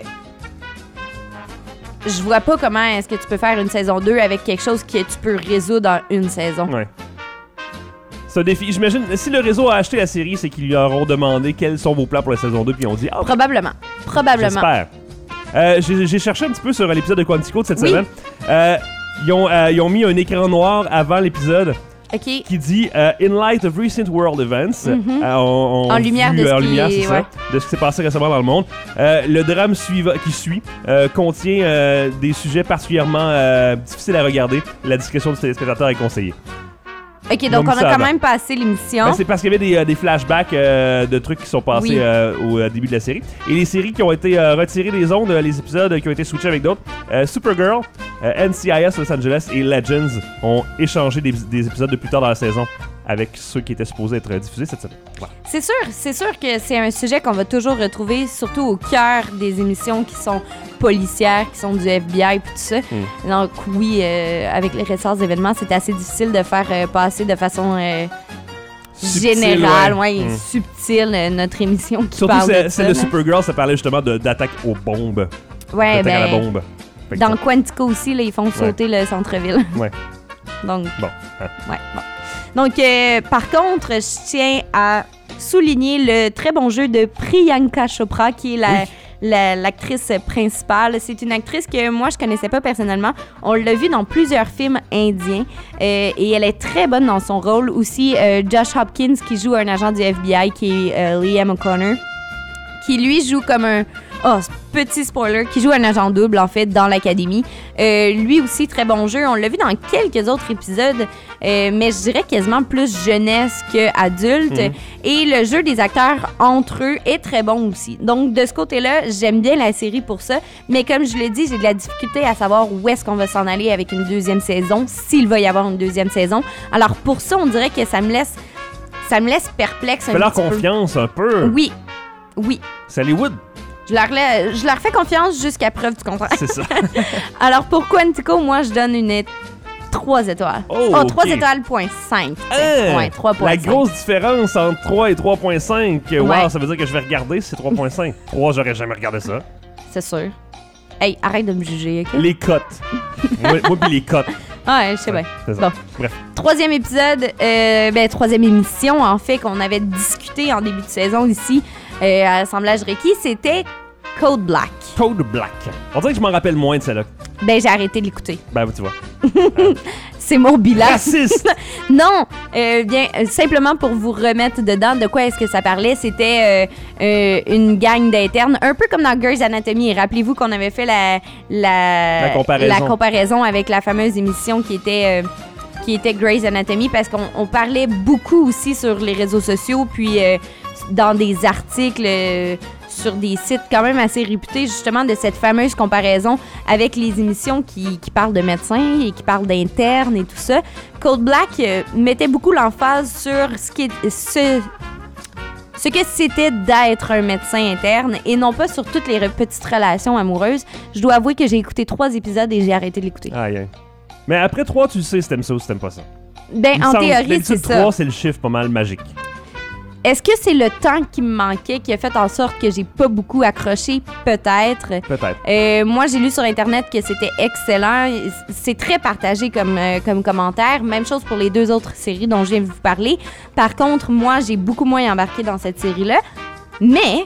je vois pas comment est-ce que tu peux faire une saison deux avec quelque chose que tu peux résoudre en une saison. Ouais. C'est un défi. J'imagine, si le réseau a acheté la série, c'est qu'ils leur ont demandé quels sont vos plans pour la saison deux, puis ils ont dit ah, Probablement. Probablement. j'espère. Euh, j'ai, j'ai cherché un petit peu sur l'épisode de Quantico de cette Oui. semaine. Euh, ils, ont, euh, ils ont mis un écran noir avant l'épisode. OK. Qui dit euh, In light of recent world events, Mhm. euh, on, on En lumière vu, de ce euh, en qui lumière, est- c'est ouais. ça, de ce qui s'est passé récemment dans le monde. Euh, le drame suiva- qui suit euh, contient euh, des sujets particulièrement euh, difficiles à regarder. La discrétion du téléspectateur est conseillée. OK, Ils ont donc mis on ça a quand avant. même passé l'émission. Ben, c'est parce qu'il y avait des, euh, des flashbacks euh, de trucs qui sont passés Oui. euh, au euh, début de la série. Et les séries qui ont été euh, retirées des ondes, euh, les épisodes qui ont été switchés avec d'autres, euh, Supergirl, euh, N C I S Los Angeles et Legends ont échangé des, des épisodes de plus tard dans la saison avec ceux qui étaient supposés être diffusés cette semaine. Voilà. C'est sûr, c'est sûr que c'est un sujet qu'on va toujours retrouver, surtout au cœur des émissions qui sont policières, qui sont du F B I et tout ça. Mm. Donc oui, euh, avec les récents événements, c'était assez difficile de faire euh, passer de façon euh, Subtil, générale, ouais. ouais, Mm. subtile, euh, notre émission qui Surtout parle c'est- de ça. celle de là. Supergirl, ça parlait justement de- d'attaque aux bombes. Ouais, d'attaque à la ben, bombe. Fait que Dans ça- Quantico aussi, là, ils font sauter le centre-ville. Ouais. Donc, Bon. hein. ouais, bon. Donc, euh, par contre, je tiens à souligner le très bon jeu de Priyanka Chopra, qui est la, Oui. la- l'actrice principale. C'est une actrice que moi, je connaissais pas personnellement. On l'a vue dans plusieurs films indiens euh, et elle est très bonne dans son rôle. Aussi, euh, Josh Hopkins, qui joue un agent du F B I, qui est euh, Liam O'Connor, qui lui joue comme un... Oh, petit spoiler, qui joue un agent double, en fait, dans l'académie. Euh, lui aussi, très bon jeu. On l'a vu dans quelques autres épisodes, euh, mais je dirais quasiment plus jeunesse qu'adulte. Mhm. Et le jeu des acteurs entre eux est très bon aussi. Donc, de ce côté-là, j'aime bien la série pour ça. Mais comme je l'ai dit, j'ai de la difficulté à savoir où est-ce qu'on va s'en aller avec une deuxième saison, s'il va y avoir une deuxième saison. Alors, pour ça, on dirait que ça me laisse, ça me laisse perplexe un Fais leur petit peu. confiance un peu. Oui, oui. C'est Hollywood. Je leur, la- je leur fais confiance jusqu'à preuve du contraire. C'est ça. Alors, pour Quantico, moi, je donne une trois étoiles. Oh, trois ok. étoiles, point cinq. Hein? Ouais, trois point La cinq. grosse différence entre trois et trois point cinq. Wow, Ouais. ça veut dire que je vais regarder, c'est trois point cinq. trois, j'aurais jamais regardé ça. C'est sûr. Hey, arrête de me juger, OK? Les cotes. moi, moi pis les cotes. Ah, ouais, je sais bien. C'est ça. Bon. Bref. Troisième épisode, euh, ben, troisième émission, en fait, qu'on avait discuté en début de saison ici euh, à l'Assemblage Reiki, c'était Code Black. Code Black. On dirait que je m'en rappelle moins de celle-là. Ben, j'ai arrêté de l'écouter. Ben, tu vois. C'est mon bilan. Raciste! Non, euh, bien, euh, simplement pour vous remettre dedans, de quoi est-ce que ça parlait, c'était euh, euh, une gang d'internes, un peu comme dans Grey's Anatomy. Rappelez-vous qu'on avait fait la, la, La comparaison. la comparaison avec la fameuse émission qui était... euh, qui était Grey's Anatomy, parce qu'on on parlait beaucoup aussi sur les réseaux sociaux, puis euh, dans des articles euh, sur des sites quand même assez réputés, justement, de cette fameuse comparaison avec les émissions qui, qui parlent de médecins et qui parlent d'internes et tout ça. Code Black euh, mettait beaucoup l'emphase sur ce qui est, ce, ce que c'était d'être un médecin interne et non pas sur toutes les re- petites relations amoureuses. Je dois avouer que j'ai écouté trois épisodes et j'ai arrêté de l'écouter. Aïe, aïe. Mais après trois, tu sais si t'aimes ça ou si t'aimes pas ça. Ben, Il me en semble- théorie, d'habitude, c'est ça. trois, c'est le chiffre pas mal magique. Est-ce que c'est le temps qui me manquait qui a fait en sorte que j'ai pas beaucoup accroché? Peut-être. Peut-être. Euh, moi, j'ai lu sur Internet que c'était excellent. C'est très partagé comme, euh, comme commentaire. Même chose pour les deux autres séries dont je viens de vous parler. Par contre, moi, j'ai beaucoup moins embarqué dans cette série-là. Mais...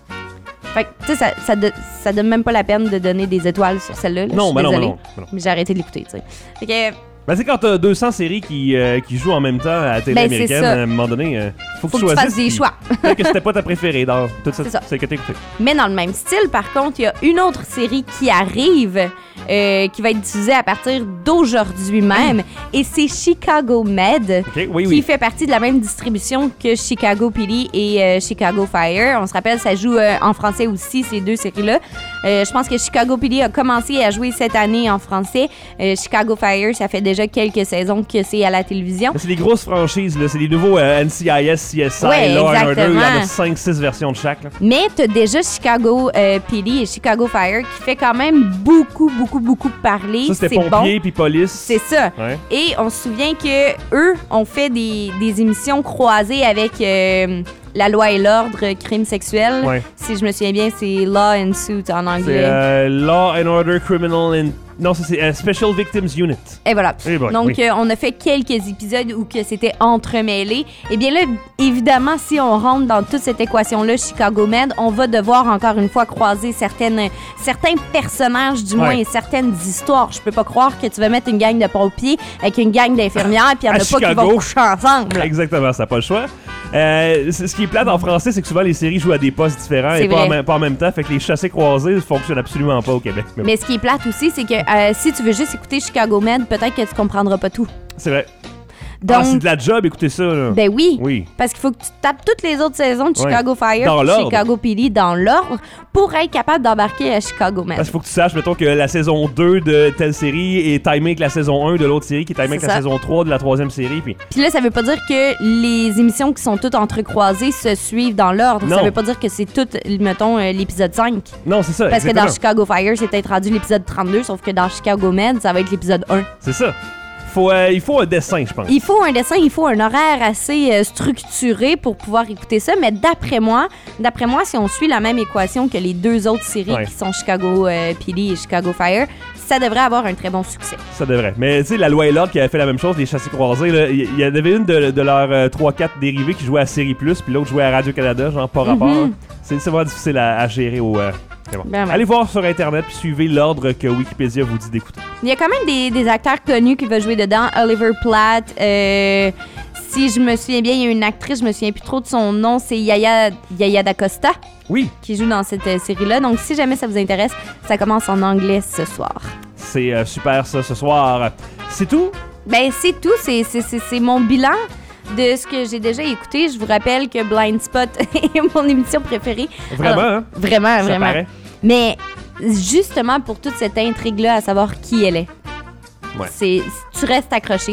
Fait que, tu sais, ça, ça, de, ça donne même pas la peine de donner des étoiles sur celle-là. Là. Non, Je suis mais non, mais désolée. non, mais non. Mais j'ai arrêté de l'écouter, tu sais. Fait que... Ben, c'est quand t'as deux cents séries qui, euh, qui jouent en même temps à la télé Ben, américaine, c'est ça. à un moment donné, euh, faut que Faut tu que tu choisisses. fasses des puis choix. Peut-être que c'était pas ta préférée dans toute cette C'est ça. série que t'as écoutée. Mais dans le même style, par contre, il y a une autre série qui arrive, euh, qui va être diffusée à partir d'aujourd'hui même, et c'est Chicago Med, Okay, oui, qui oui. fait partie de la même distribution que Chicago P D et euh, Chicago Fire. On se rappelle, ça joue euh, en français aussi, ces deux séries-là. Euh, je pense que Chicago P D a commencé à jouer cette année en français. Euh, Chicago Fire, ça fait déjà quelques saisons que c'est à la télévision. Mais c'est des grosses franchises, là. C'est des nouveaux euh, N C I S, C S I, Ouais, Law and Order. Il y en exactement. a cinq six versions de chaque. Là. Mais t'as déjà Chicago euh, P D et Chicago Fire qui fait quand même beaucoup, beaucoup, beaucoup parler. Ça, c'était C'est pompiers bon. puis police. C'est ça. Ouais. Et on se souvient que eux ont fait des, des émissions croisées avec euh, La loi et l'ordre, crime sexuel. Ouais. Si je me souviens bien, c'est Law and Suit en C'est anglais. euh, Law and Order Criminal and... Non, ça c'est euh, Special Victims Unit. Et voilà. Eh ben, Donc, oui. euh, on a fait quelques épisodes où que c'était entremêlé. Et bien là, évidemment, si on rentre dans toute cette équation-là, Chicago Med, on va devoir encore une fois croiser certaines, certains personnages, du moins, Ouais. et certaines histoires. Je peux pas croire que tu vas mettre une gang de pompiers avec une gang d'infirmières, puis il y en À a pas qui Chicago. vont coucher ensemble. Exactement, ça n'a pas le choix. Euh, c'est- ce qui est plate en français, c'est que souvent les séries jouent à des postes différents C'est et pas en, vrai. même, pas en même temps. Fait que les chassés croisés ne fonctionnent absolument pas au Québec. Mais bon, Mais ce qui est plate aussi, c'est que euh, si tu veux juste écouter Chicago Med, peut-être que tu comprendras pas tout. c'est vrai. Donc, Ah, c'est de la job, écoutez ça. Là. ben oui. Oui. Parce qu'il faut que tu tapes toutes les autres saisons de Ouais. Chicago Fire, Dans puis l'ordre. Chicago P D dans l'ordre pour être capable d'embarquer à Chicago Med. Parce qu'il faut que tu saches, mettons, que la saison deux de telle série est timée avec la saison un de l'autre série, qui est timée avec C'est la ça. saison trois de la troisième série. Puis Puis là, ça veut pas dire que les émissions qui sont toutes entrecroisées se suivent dans l'ordre. Ça Non. veut pas dire que c'est tout, mettons, euh, l'épisode cinq. non, c'est ça. Parce que exactement. dans Chicago Fire, c'est peut-être rendu l'épisode trente-deux, sauf que dans Chicago Med, ça va être l'épisode un. C'est ça. Faut, euh, il faut un dessin, je pense. Il faut un dessin, il faut un horaire assez euh, structuré pour pouvoir écouter ça, mais d'après moi, d'après moi, si on suit la même équation que les deux autres séries Ouais. qui sont Chicago euh, P D et Chicago Fire, ça devrait avoir un très bon succès. Ça devrait. Mais tu sais, la loi et l'ordre qui avait fait la même chose, les chassés croisés, là, il y, y en avait une de, de leurs trois quatre dérivés qui jouait à Série Plus, puis l'autre jouait à Radio-Canada, genre pas rapport. Mhm. hein. C'est c'est vraiment difficile à, à gérer au. euh, mais bon. Ben ouais. Allez voir sur Internet puis suivez l'ordre que Wikipédia vous dit d'écouter. Il y a quand même des, des acteurs connus qui vont jouer dedans. Oliver Platt, euh, si je me souviens bien, il y a une actrice, je me souviens plus trop de son nom, c'est Yaya, Yaya DaCosta. Oui. Qui joue dans cette euh, série-là. Donc, si jamais ça vous intéresse, ça commence en anglais ce soir. C'est euh, super ça ce soir. C'est tout? Ben, c'est tout. C'est, c'est, c'est, c'est mon bilan de ce que j'ai déjà écouté. Je vous rappelle que Blind Spot est mon émission préférée. Vraiment, Alors, hein? Vraiment, Ça vraiment. paraît. Mais justement, pour toute cette intrigue-là, à savoir qui elle est, Ouais. c'est, tu restes accroché.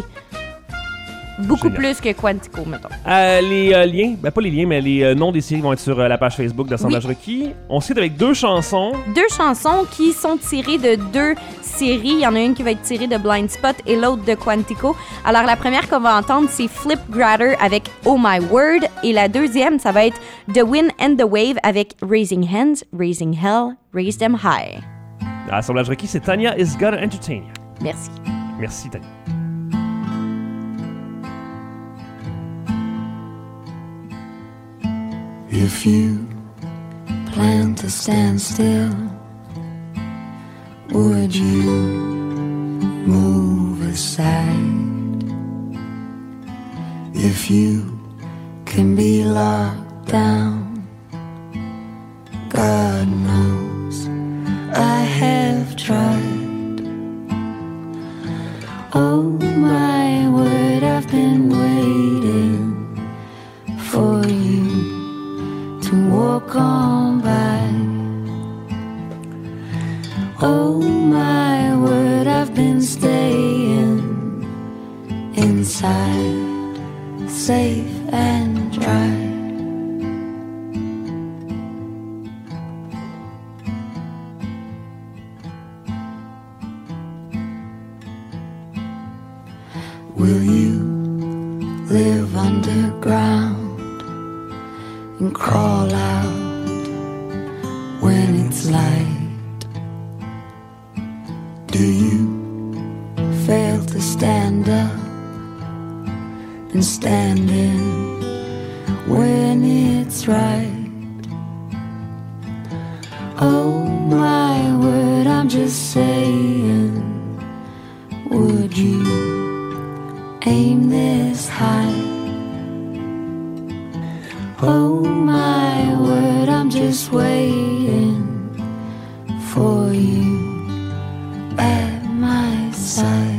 Beaucoup Génial. plus que Quantico, mettons. Euh, les euh, liens, ben pas les liens, mais les euh, noms des séries vont être sur euh, la page Facebook d'Assemblage Oui. requis. On se quitte avec deux chansons. Deux chansons qui sont tirées de deux séries. Il y en a une qui va être tirée de Blind Spot et l'autre de Quantico. Alors, la première qu'on va entendre, c'est Flip Gratter avec Oh My Word. Et la deuxième, ça va être The Wind and the Wave avec Raising Hands, Raising Hell, Raise Them High. À Assemblage requis, c'est Tanya is Gonna Entertain You. Merci. Merci, Tanya. If you plan to stand still, would you move aside? If you can be locked down, God knows I have tried. Oh my word, I've been waiting for you to walk on by. Oh my word, I've been staying inside, safe and dry. Will you live underground and crawl out when it's light? Do you fail to stand up and stand in when it's right? Oh my word, I'm just saying, would you aim this high? Oh my word, I'm just waiting for you at my side.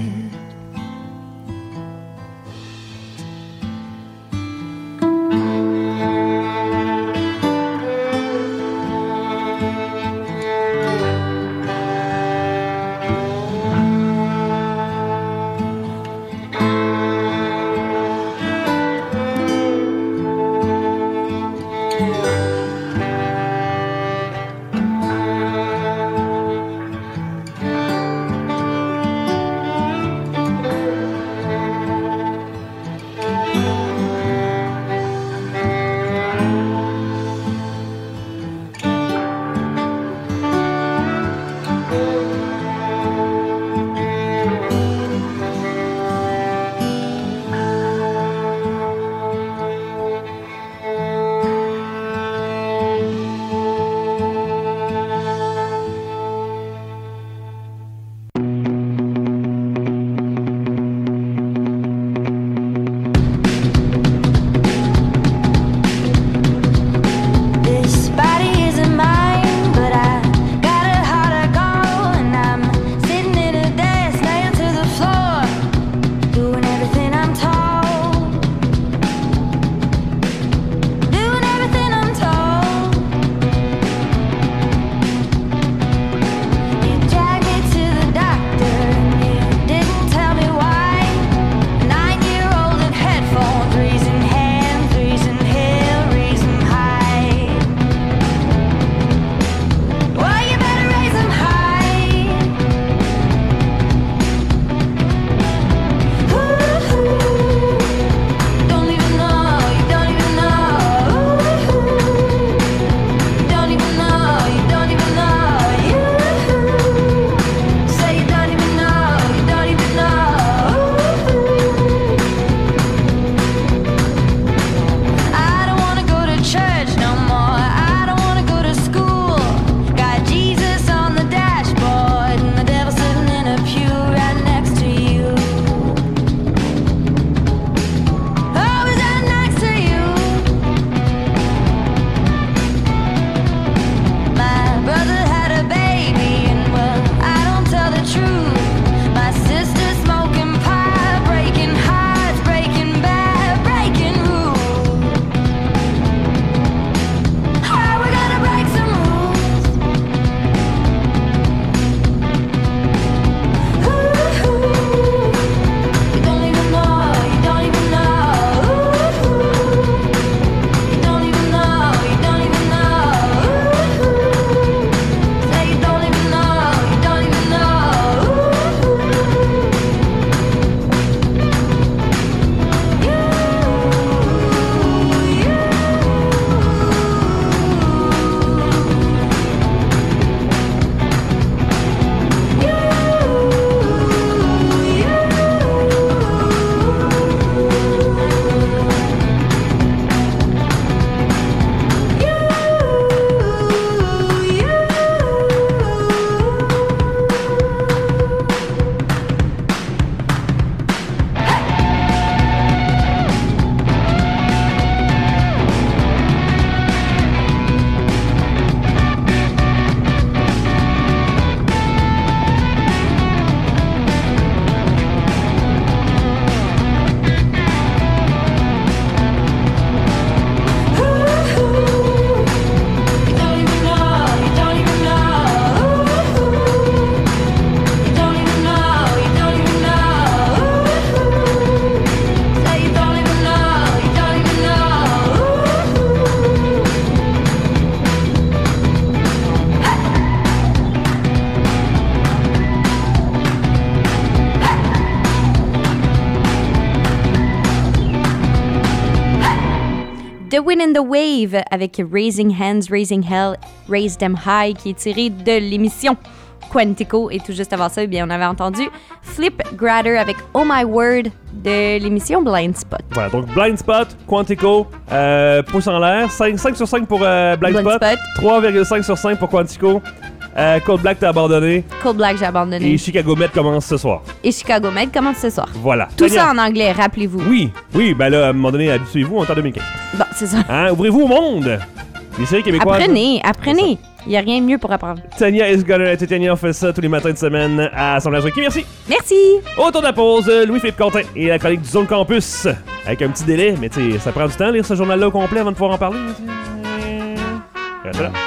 The Wind and the Wave avec Raising Hands, Raising Hell, Raise Them High qui est tiré de l'émission Quantico. Et tout juste avant ça, eh bien, on avait entendu Flip Grader avec Oh My Word de l'émission Blind Spot. Voilà, donc Blind Spot, Quantico, euh, pouce en l'air, cinq, cinq sur cinq pour euh, Blind, Blind Spot, Spot. trois virgule cinq sur cinq pour Quantico, euh, Cold Black t'as abandonné, Cold Black, j'ai abandonné. et Chicago Med commence ce soir. Et Chicago Med commence ce soir. Voilà. Tout Tania. ça en anglais, rappelez-vous. Oui, oui, ben là, à un moment donné, habituez-vous, on est en deux mille quinze. Bon, c'est ça. Hein, ouvrez-vous au monde! Les séries québécoises. Apprenez, apprenez. Il n'y a rien de mieux pour apprendre. Tania is gonna être Tania, on fait ça tous les matins de semaine à Assemblage Requis. Merci. Merci. Autour de la pause, Louis-Philippe Quentin et la chronique du Zone Campus. Avec un petit délai, mais tu sais, ça prend du temps de lire ce journal-là au complet avant de pouvoir en parler. Reste là.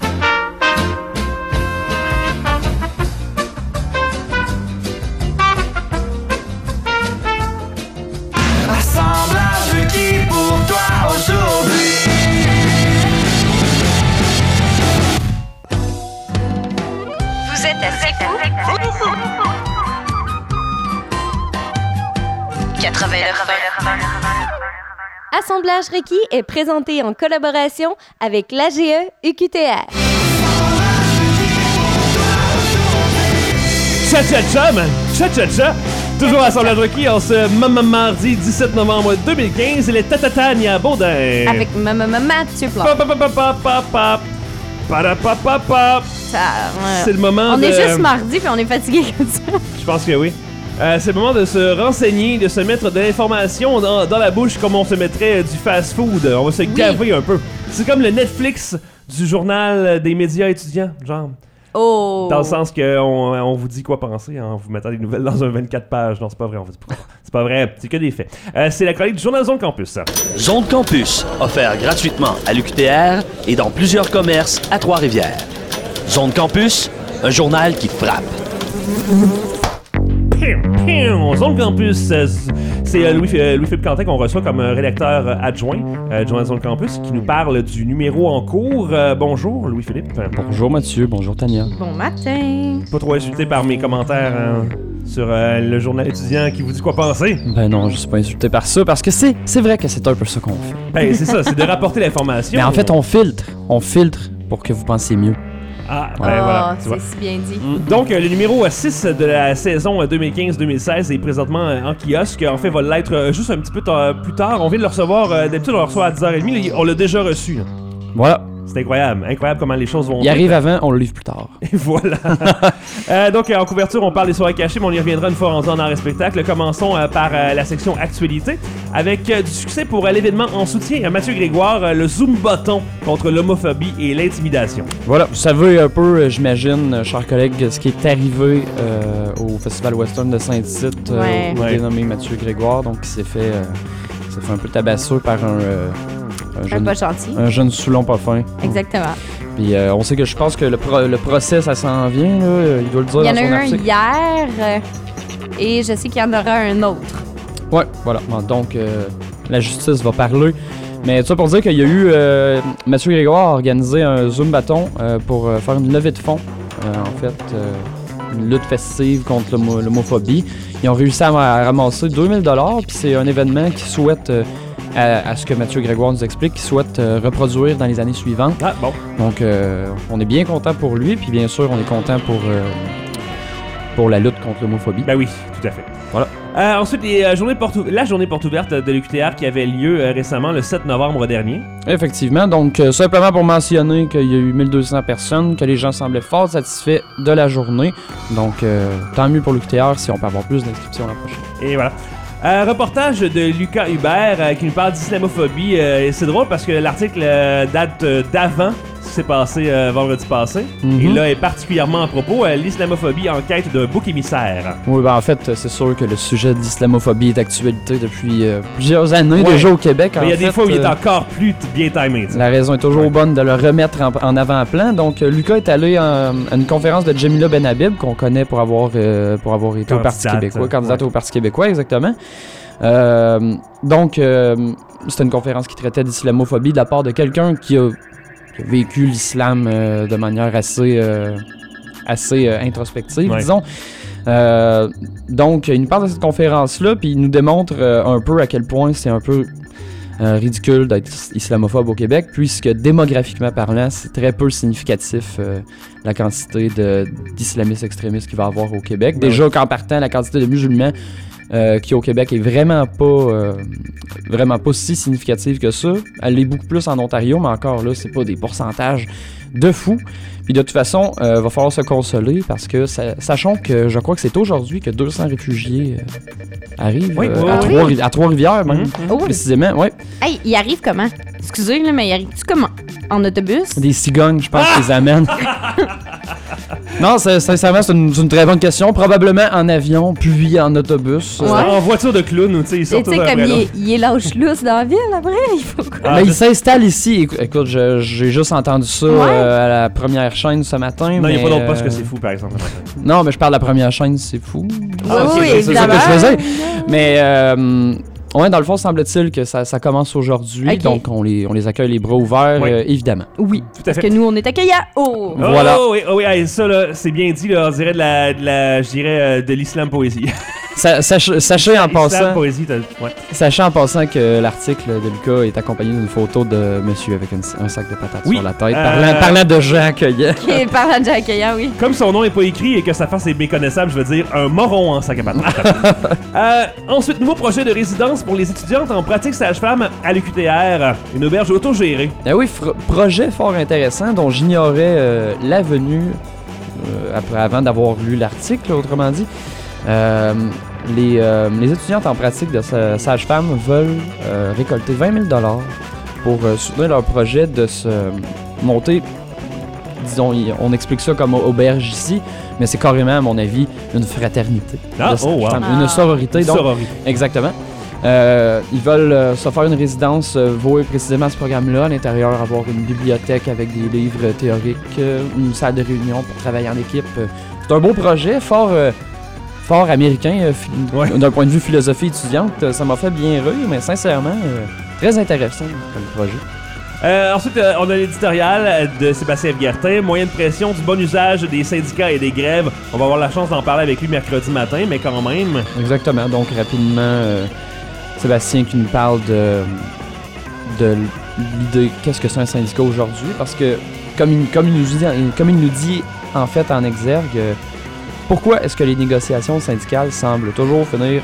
Assemblage requis pour toi aujourd'hui. Vous êtes assez fou. quatre-vingts Assemblage requis est présenté en collaboration avec l'A G E U Q T R. Cha-cha-cha, man! Cha-cha-cha! Toujours à Assemblage Requis en ce m- mardi dix-sept novembre deux mille quinze, les Tatatania Baudin. Avec ma- ma- ma- Mathieu Plante. Pa- pa- pa- pa- pa- pa- pa-da-pa-pa-pa. Ça, ouais. C'est le moment On de... est juste mardi puis on est fatigué comme ça. Je pense que oui. Euh, c'est le moment de se renseigner, de se mettre de l'information dans, dans la bouche comme on se mettrait du fast-food. On va se gaver un peu. C'est comme le Netflix du journal des médias étudiants, genre. Oh! Dans le sens qu'on on vous dit quoi penser en vous mettant des nouvelles dans un vingt-quatre pages. Non, c'est pas vrai, on vous dit pas. C'est pas vrai, c'est que des faits. Euh, c'est la chronique du journal Zone Campus. Zone Campus, offert gratuitement à l'U Q T R et dans plusieurs commerces à Trois-Rivières. Zone Campus, un journal qui frappe. Zone Campus, euh, c'est euh, Louis, euh, Louis-Philippe Quentin qu'on reçoit comme euh, rédacteur euh, adjoint euh, du journal Zone Campus qui nous parle du numéro en cours. Euh, bonjour Louis-Philippe. Bonjour Mathieu, bonjour Tania. Bon matin. Pas trop insulté par mes commentaires hein, sur euh, le journal étudiant qui vous dit quoi penser. Ben non, je suis pas insulté par ça parce que c'est, c'est vrai que c'est un peu ça qu'on fait. Ben c'est ça, c'est de rapporter l'information. Mais en fait, on filtre, on filtre pour que vous pensiez mieux. Ah, ben oh, voilà, tu c'est vois. si bien dit. Donc, euh, le numéro six de la saison deux mille quinze deux mille seize est présentement euh, en kiosque. En fait, va l'être euh, juste un petit peu ta- plus tard. On vient de le recevoir, euh, d'habitude, on le reçoit à dix heures trente. Là, on l'a déjà reçu. Là. Voilà. C'est incroyable, incroyable comment les choses vont. Il arrive avant, on le livre plus tard. Et voilà. euh, donc, euh, en couverture, on parle des soirées cachées, mais on y reviendra une fois rendu en art et spectacle. Commençons euh, par euh, la section actualité, avec euh, du succès pour euh, l'événement en soutien à Mathieu Grégoire, euh, le Zoom bâton contre l'homophobie et l'intimidation. Voilà, vous savez un peu, euh, j'imagine, euh, chers collègues, ce qui est arrivé euh, au Festival Western de Saint-Tite, euh, Ouais. où Ouais. il est nommé Mathieu Grégoire, donc il s'est fait, euh, il s'est fait un peu tabasser par un, euh, un, Un jeune, pas gentil. un jeune Soulon pas fin. Exactement. Puis euh, on sait que je pense que le, pro- le procès, ça s'en vient, là, euh, il doit le dire Il y en dans a son eu un article. hier euh, et je sais qu'il y en aura un autre. Ouais, voilà. Bon, donc, euh, la justice va parler. Mais tout ça pour dire qu'il y a eu... Euh, Mathieu Grégoire a organisé un Zoom bâton euh, pour euh, faire une levée de fonds. Euh, en fait, euh, une lutte festive contre l'homo- l'homophobie. Ils ont réussi à, à ramasser deux mille dollars, puis c'est un événement qui souhaite... Euh, à, à ce que Mathieu Grégoire nous explique, qu'il souhaite euh, reproduire dans les années suivantes. Ah, bon. Donc, euh, on est bien content pour lui, puis bien sûr, on est content pour, euh, pour la lutte contre l'homophobie. Ben oui, tout à fait. Voilà. Euh, ensuite, les, euh, journées portes ou- la journée porte ouverte de l'U Q T R qui avait lieu euh, récemment le sept novembre dernier. Effectivement, donc euh, simplement pour mentionner qu'il y a eu mille deux cents personnes, que les gens semblaient fort satisfaits de la journée. Donc, euh, tant mieux pour l'U Q T R si on peut avoir plus d'inscriptions la prochaine. Et voilà. Euh, reportage de Lucas Hubert euh, qui nous parle d'islamophobie. Euh, et c'est drôle parce que l'article euh, date euh, d'avant ce qui s'est passé euh, vendredi passé. Mhm. Et là est particulièrement à propos euh, l'islamophobie en quête d'un bouc émissaire. Oui, ben en fait, c'est sûr que le sujet de l'islamophobie est d'actualité depuis euh, plusieurs années Ouais. déjà au Québec. Mais en il y a des fait, fois où il est euh, encore plus t- bien timé. tu sais. La raison est toujours bonne de le remettre en, en avant-plan. Donc, euh, Lucas est allé en- à une conférence de Jamila Benhabib, qu'on connaît pour avoir, euh, pour avoir été au Parti Candidate, québécois, candidate ouais. au Parti québécois, exactement. Euh, donc, euh, c'était une conférence qui traitait d'islamophobie de la part de quelqu'un qui a, qui a vécu l'islam euh, de manière assez, euh, assez euh, introspective, Ouais. disons. Euh, donc, il nous parle de cette conférence-là, puis il nous démontre euh, un peu à quel point c'est un peu euh, ridicule d'être islamophobe au Québec, puisque démographiquement parlant, c'est très peu significatif euh, la quantité de, d'islamistes extrémistes qu'il va y avoir au Québec. Ben Déjà oui. qu'en partant, la quantité de musulmans euh, qui au Québec est vraiment pas, euh, vraiment pas si significative que ça. Elle est beaucoup plus en Ontario, mais encore là, c'est pas des pourcentages de fou. Puis de toute façon, il euh, va falloir se consoler parce que, ça, sachons que je crois que c'est aujourd'hui que deux cents réfugiés euh, arrivent Oui, euh, oui, à, oui. Trois, à Trois-Rivières, même, Oh, oui. précisément. Ouais. Hey, il arrive comment? Excusez, là, mais il arrive-tu comment? En autobus? Des cigognes, je pense, qui les amènent. Non, c'est, sincèrement, c'est une, c'est une très bonne question. Probablement en avion, puis en autobus. Ouais. En voiture de clown, tu sais, ils Tu sortent sais, tous comme après il l'autre. est, il est lâche-lousse dans la ville, après, il faut quoi? Ah, mais je- il s'installe ici. Écou- Écoute, je- j'ai juste entendu ça Ouais. euh, à la première chaîne ce matin. Non, il n'y a mais, pas d'autre poste euh, que c'est fou, par exemple. Non, mais je parle de la première chaîne, c'est fou. Ah, ok, c'est- oui, c'est ça que évidemment. je faisais. Mais, euh, ouais, dans le fond, semble-t-il que ça, ça commence aujourd'hui. Ok. Donc, on les, on les accueille les bras ouverts, Oui. euh, évidemment. Oui, Tout à parce fait. que nous, on est accueillants. Oh! Oh, Voilà. Oh, oui, oh, oui, hey, ça, là, c'est bien dit, là, on dirait de la, de la, je dirais, euh, de l'islam poésie. Sa- sach- sachez, en Islam passant, poésie, t'as- ouais. sachez en passant que l'article de Lucas est accompagné d'une photo de monsieur avec une- un sac de patates Oui. sur la tête, Euh, parlant, parlant de gens accueillants. Qui est par la accueillant, oui. Comme son nom est pas écrit et que sa face est méconnaissable, je veux dire un moron en sac à patates. euh, ensuite, nouveau projet de résidence pour les étudiantes en pratique sage-femme à l'U Q T R, une auberge autogérée. Ah oui, fr- projet fort intéressant dont j'ignorais euh, la venue euh, après, avant d'avoir lu l'article, autrement dit. Euh, les, euh, les étudiantes en pratique de sa- sage-femme veulent euh, récolter vingt mille dollars pour euh, soutenir leur projet de se monter, disons, y- on explique ça comme auberge ici, mais c'est carrément, à mon avis, une fraternité. Ah, de oh, wow. sage-femme. Une Ah. sororité, donc. Sororité. Exactement. Euh, ils veulent euh, se faire une résidence euh, vouée précisément à ce programme-là. À l'intérieur, avoir une bibliothèque avec des livres théoriques, euh, une salle de réunion pour travailler en équipe. Euh, c'est un beau projet, fort, euh, fort américain euh, fi- Ouais. d'un point de vue philosophie étudiante. Euh, Ça m'a fait bien rire, mais sincèrement, euh, très intéressant comme projet. Euh, ensuite, euh, on a l'éditorial de Sébastien Guertin, moyen de pression du bon usage des syndicats et des grèves. On va avoir la chance d'en parler avec lui mercredi matin, mais quand même. Exactement. Donc, rapidement, euh, Sébastien qui nous parle de, de l'idée qu'est-ce que c'est un syndicat aujourd'hui. Parce que, comme il, comme il, nous, dit, comme il nous dit en fait en exergue, euh, pourquoi est-ce que les négociations syndicales semblent toujours finir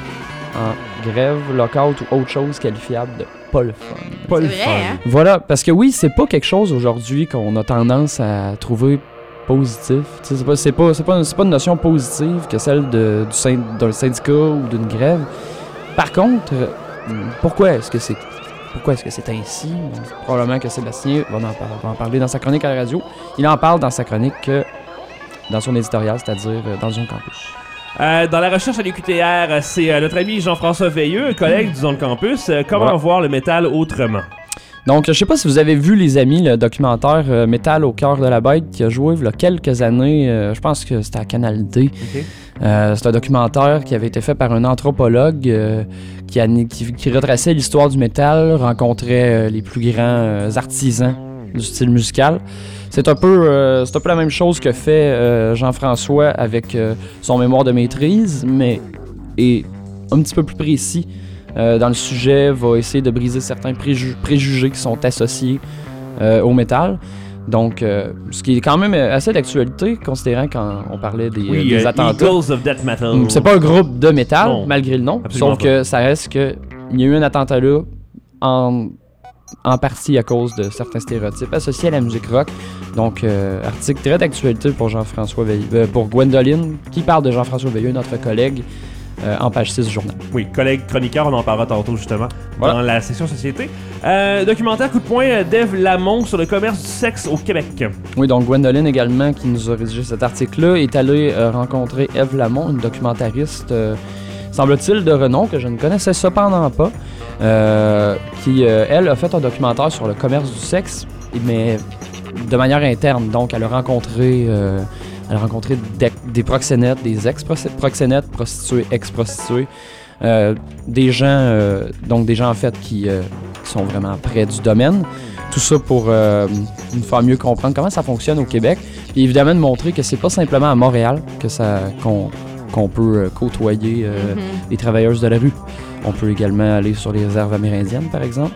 en grève, lockout ou autre chose qualifiable de pas le fun? Pas le C'est vrai, fun. hein? Voilà, parce que oui, c'est pas quelque chose aujourd'hui qu'on a tendance à trouver positif. Tu sais, C'est pas, c'est pas, c'est pas, c'est pas une notion positive que celle de, du syn- d'un syndicat ou d'une grève. Par contre, euh, pourquoi est-ce que c'est pourquoi est-ce que c'est ainsi? Probablement que Sébastien va en, par- va en parler dans sa chronique à la radio. Il en parle dans sa chronique euh, dans son éditorial, c'est-à-dire euh, dans Zone Campus. Euh, dans la recherche à l'U Q T R, c'est euh, notre ami Jean-François Veilleux, collègue du Zone Campus. Euh, comment Voilà. voir le métal autrement? Donc, je sais pas si vous avez vu, les amis, le documentaire euh, Métal au cœur de la bête qui a joué il y a quelques années. euh, je pense que c'était à Canal D. Ok. Euh, c'est un documentaire qui avait été fait par un anthropologue euh, qui, a- qui, qui retraçait l'histoire du métal, rencontrait euh, les plus grands euh, artisans du style musical. C'est un peu, euh, c'est un peu la même chose que fait euh, Jean-François avec euh, son mémoire de maîtrise, mais est un petit peu plus précis euh, dans le sujet, va essayer de briser certains préju- préjugés qui sont associés euh, au métal. Donc, euh, ce qui est quand même assez d'actualité, considérant quand on parlait des, Oui, euh, des euh, attentats. Eagles of Death Metal. Mm, C'est pas un groupe de métal, Non, malgré le nom, absolument sauf pas. que ça reste que il y a eu un attentat là, en, en partie à cause de certains stéréotypes associés à la musique rock. Donc, euh, article très d'actualité pour Jean-François Veilleux, euh, pour Gwendoline, qui parle de Jean-François Veilleux, notre collègue, euh, en page six du journal. Oui, collègue chroniqueur, on en parlera tantôt justement Voilà. dans la section société. Euh, documentaire coup de poing euh, d'Ève Lamont sur le commerce du sexe au Québec. Oui, donc Gwendoline également, qui nous a rédigé cet article-là, est allée euh, rencontrer Ève Lamont, une documentariste, euh, semble-t-il, de renom, que je ne connaissais cependant pas, euh, qui, euh, elle, a fait un documentaire sur le commerce du sexe, mais de manière interne. Donc, elle a rencontré, euh, elle a rencontré des, des proxénètes, des ex-proxénètes, prostituées, ex-prostituées, euh, des gens, euh, donc des gens en fait qui, euh, qui sont vraiment près du domaine. Tout ça pour euh, nous faire mieux comprendre comment ça fonctionne au Québec. Et évidemment de montrer que c'est pas simplement à Montréal que ça qu'on qu'on peut euh, côtoyer euh, Mhm. les travailleuses de la rue. On peut également aller sur les réserves amérindiennes, par exemple.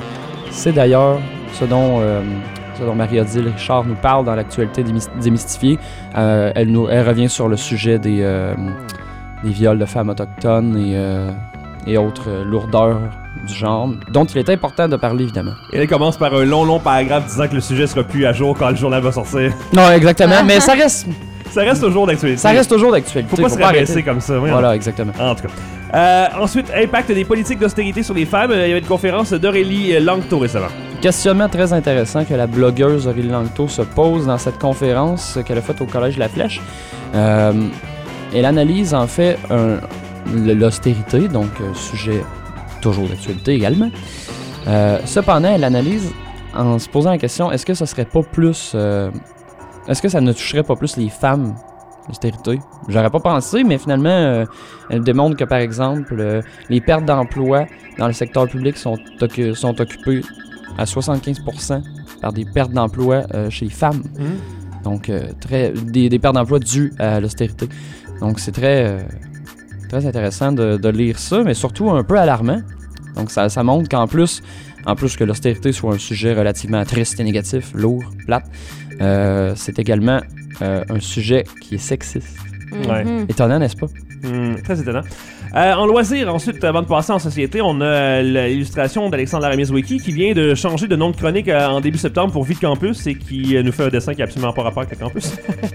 C'est d'ailleurs ce dont, euh, ce dont Marie-Odile Richard nous parle dans l'actualité démystifiée. Euh, elle, nous, elle revient sur le sujet des, euh, des viols de femmes autochtones et, euh, et autres euh, lourdeurs du genre, dont il est important de parler, évidemment. Et elle commence par un long, long paragraphe disant que le sujet sera plus à jour quand le journal va sortir. Non, exactement, mais ça reste... Ça reste toujours d'actualité. Ça reste toujours d'actualité. Faut pas Faut se pas rabaisser arrêter. comme ça. Oui, Voilà, non. exactement. En tout cas. Euh, ensuite, impact des politiques d'austérité sur les femmes. Il y avait une conférence d'Aurélie Langto récemment. Questionnement très intéressant que la blogueuse Aurélie Langto se pose dans cette conférence qu'elle a faite au Collège La Flèche. Euh, elle analyse en fait un, l'austérité, donc un sujet toujours d'actualité également. Euh, cependant, elle analyse en se posant la question, est-ce que ce serait pas plus... Euh, est-ce que ça ne toucherait pas plus les femmes, l'austérité? J'aurais pas pensé, mais finalement, euh, elle démontre que, par exemple, euh, les pertes d'emploi dans le secteur public sont, ocu- sont occupées à soixante-quinze pour cent par des pertes d'emploi euh, chez les femmes. Mmh. Donc, euh, très, des, des pertes d'emploi dues à l'austérité. Donc, c'est très, euh, très intéressant de, de lire ça, mais surtout un peu alarmant. Donc, ça, ça montre qu'en plus, en plus que l'austérité soit un sujet relativement triste et négatif, lourd, plate, euh, c'est également euh, un sujet qui est sexiste. Mm-hmm. Étonnant, n'est-ce pas? Mm, très étonnant. Euh, en loisir, ensuite, avant de passer en société, on a l'illustration d'Alexandre Laramis-Wiki qui vient de changer de nom de chronique euh, en début septembre pour Vie de campus et qui euh, nous fait un dessin qui n'a absolument pas rapport avec le campus.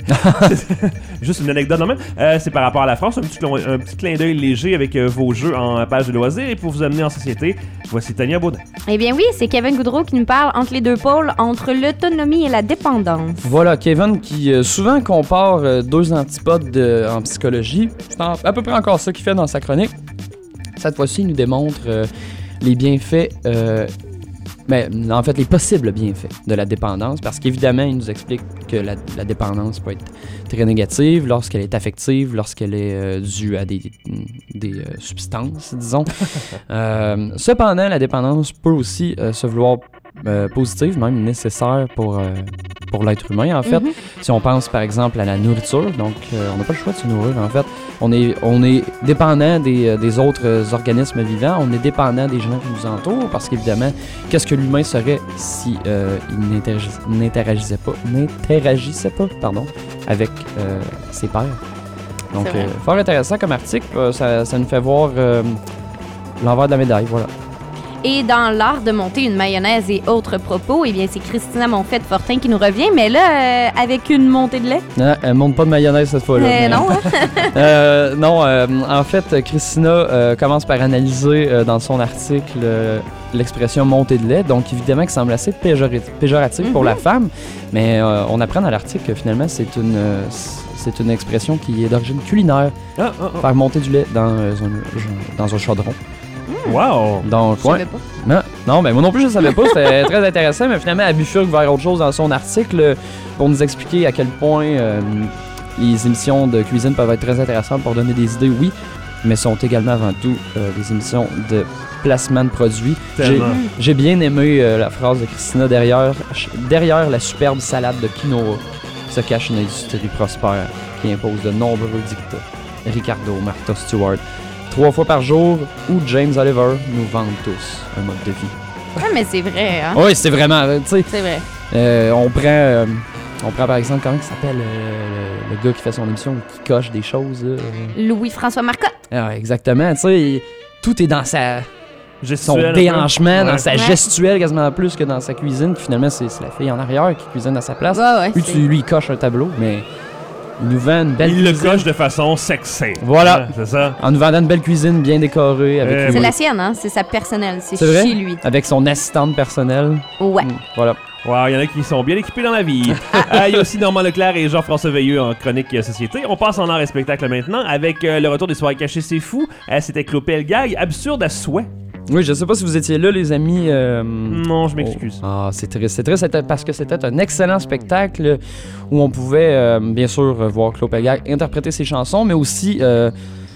Juste une anecdote non même. Euh, c'est par rapport à la France, un petit, clon- un petit clin d'œil léger avec euh, vos jeux en page de loisirs. Et pour vous amener en société, voici Tania Baudin. Eh bien oui, c'est Kevin Goudreau qui nous parle entre les deux pôles, entre l'autonomie et la dépendance. Voilà, Kevin qui euh, souvent compare euh, deux antipodes de, en psychologie. C'est en- à peu près encore ça qu'il fait dans sa chronique. Cette fois-ci, il nous démontre euh, les bienfaits, euh, mais en fait les possibles bienfaits de la dépendance, parce qu'évidemment, il nous explique que la, la dépendance peut être très négative lorsqu'elle est affective, lorsqu'elle est euh, due à des, des euh, substances, disons. euh, cependant, la dépendance peut aussi euh, se vouloir euh, positive, même nécessaire pour, euh, pour l'être humain, en fait. Mhm. Si on pense, par exemple, à la nourriture, donc euh, on n'a pas le choix de se nourrir, en fait. On est, on est dépendant des, euh, des autres euh, organismes vivants, on est dépendant des gens qui nous entourent, parce qu'évidemment, qu'est-ce que l'humain serait si euh, il n'interagissait, n'interagissait pas, n'interagissait pas, pardon, avec euh, ses pairs. Donc, C'est vrai. euh, fort intéressant comme article, euh, ça, ça nous fait voir euh, l'envers de la médaille, voilà. Et dans l'art de monter une mayonnaise et autres propos, eh bien c'est Christina Monfette-Fortin qui nous revient, mais là, euh, avec une montée de lait. Non, elle monte pas de mayonnaise cette fois-là. Euh, mais- non, hein? Euh, non, euh, en fait, Christina euh, commence par analyser euh, dans son article euh, l'expression montée de lait, donc évidemment qui semble assez péjori- péjorative pour Mhm. la femme, mais euh, on apprend dans l'article que finalement c'est une, euh, c'est une expression qui est d'origine culinaire. Ah, ah, ah. Faire monter du lait dans, euh, un, dans un chaudron. Wow! Donc, Je ouais. savais pas. Non, non, mais moi non plus je savais pas, c'était très intéressant, mais finalement elle bifurque vers autre chose dans son article euh, pour nous expliquer à quel point euh, les émissions de cuisine peuvent être très intéressantes pour donner des idées, oui, mais sont également avant tout euh, des émissions de placement de produits. J'ai, Tellement. j'ai bien aimé euh, la phrase de Christina derrière, ch- derrière la superbe salade de quinoa se cache une industrie prospère qui impose de nombreux dictats. Ricardo, Martha Stewart. Trois fois par jour, ou James Oliver nous vendent tous un mode de vie. Ouais, mais c'est vrai, hein? Oui, c'est vraiment, euh, tu sais, C'est vrai. euh, on prend, euh, on prend par exemple, comment il s'appelle euh, le, le gars qui fait son émission, qui coche des choses, là, euh. Louis-François Marcotte. Ah, exactement, tu sais, il- tout est dans sa, son Gestuelle, un peu. déhanchement, Ouais. dans sa Ouais. gestuelle quasiment plus que dans sa cuisine, puis finalement c'est, c'est la fille en arrière qui cuisine à sa place. Ouais, ouais. Lui, c'est- tu, lui, il coche un tableau, mais il nous vend une belle Il le cuisine. coche de façon sexy. Voilà. Ouais, c'est ça. En nous vendant une belle cuisine bien décorée, avec, Euh, une- C'est la sienne, hein? C'est sa personnelle. C'est, C'est vrai? chez lui. avec son assistante personnelle. Ouais. Mm, voilà. Wow, il y en a qui sont bien équipés dans la vie. Euh, Il y a aussi Normand Leclerc et Jean-François Veilleux en chronique euh, société. On passe en art et spectacle maintenant avec euh, le retour des soirées cachées, c'est fou. Euh, C'était Clopé le gag, absurde à souhait. Oui, je sais pas si vous étiez là, les amis. euh, Non, je m'excuse. oh. Ah, c'est triste. C'est triste c'était parce que c'était un excellent spectacle où on pouvait, euh, bien sûr, euh, voir Claude Pelgag interpréter ses chansons, mais aussi euh,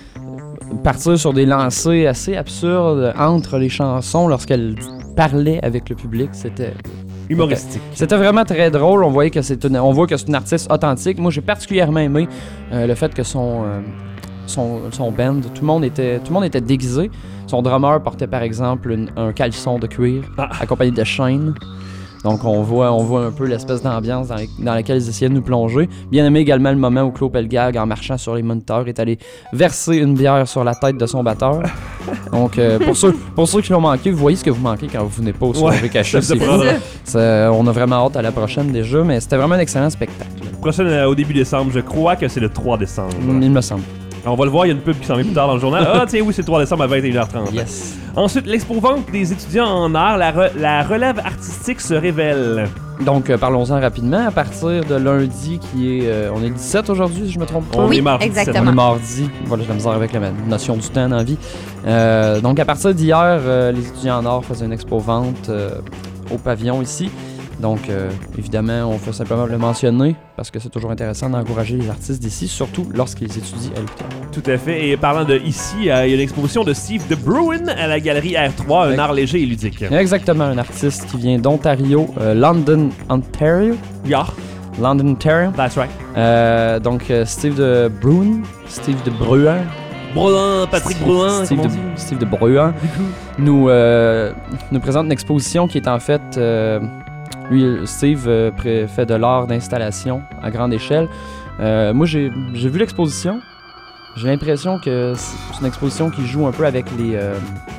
partir sur des lancers assez absurdes entre les chansons lorsqu'elle parlait avec le public. C'était Humoristique. C'était vraiment très drôle. On voyait que c'est une, on voit que c'est une artiste authentique. Moi, j'ai particulièrement aimé euh, le fait que son, euh, son, son band. Tout le monde était, tout le monde était déguisé. Son drummer portait par exemple une- un caleçon de cuir Ah. accompagné de chaînes. Donc on voit, on voit un peu l'espèce d'ambiance dans, les- dans laquelle ils essayaient de nous plonger. Bien aimé également le moment où Claude Pelgag, en marchant sur les moniteurs, est allé verser une bière sur la tête de son batteur. Donc euh, pour, ceux, pour ceux qui l'ont manqué, vous voyez ce que vous manquez quand vous venez pas au soirée Ouais, cachée. ça C'est se fou. prendra. Ça, on a vraiment hâte à la prochaine déjà, mais c'était vraiment un excellent spectacle. Prochaine euh, au début décembre, je crois que c'est le trois décembre. Mm, Il me semble. On va le voir, il y a une pub qui s'en vient plus tard dans le journal. Ah tiens, oui, c'est le trois décembre à vingt et une heures trente. Yes. Ensuite, l'expo-vente des étudiants en art, la, re- la relève artistique se révèle. Donc, euh, parlons-en rapidement. À partir de lundi, qui est. euh, on est le dix-sept aujourd'hui, si je me trompe pas. On Oui, est mardi exactement. dix-sept. On est mardi. Voilà, j'ai la misère avec la notion du temps dans la vie. Euh, donc, à partir d'hier, euh, les étudiants en art faisaient une expo-vente euh, au pavillon ici. Donc, euh, évidemment, on fait simplement le mentionner parce que c'est toujours intéressant d'encourager les artistes d'ici, surtout lorsqu'ils étudient à l'U Q A M. Tout à fait. Et parlant de ici, euh, il y a l'exposition de Steve de Bruin à la galerie R trois, un Ex- art léger et ludique. Exactement, un artiste qui vient d'Ontario, euh, London, Ontario. Yeah, London, Ontario. that's right. Euh, donc, euh, Steve de Bruin, Steve de Bruin. Bruin, Patrick Bruin, Steve comment de, on dit? Steve de Bruin nous, euh, nous présente une exposition qui est en fait... euh, lui, Steve euh, pré- fait de l'art d'installation à grande échelle. Euh, moi, j'ai j'ai vu l'exposition. J'ai l'impression que c'est une exposition qui joue un peu avec les... euh,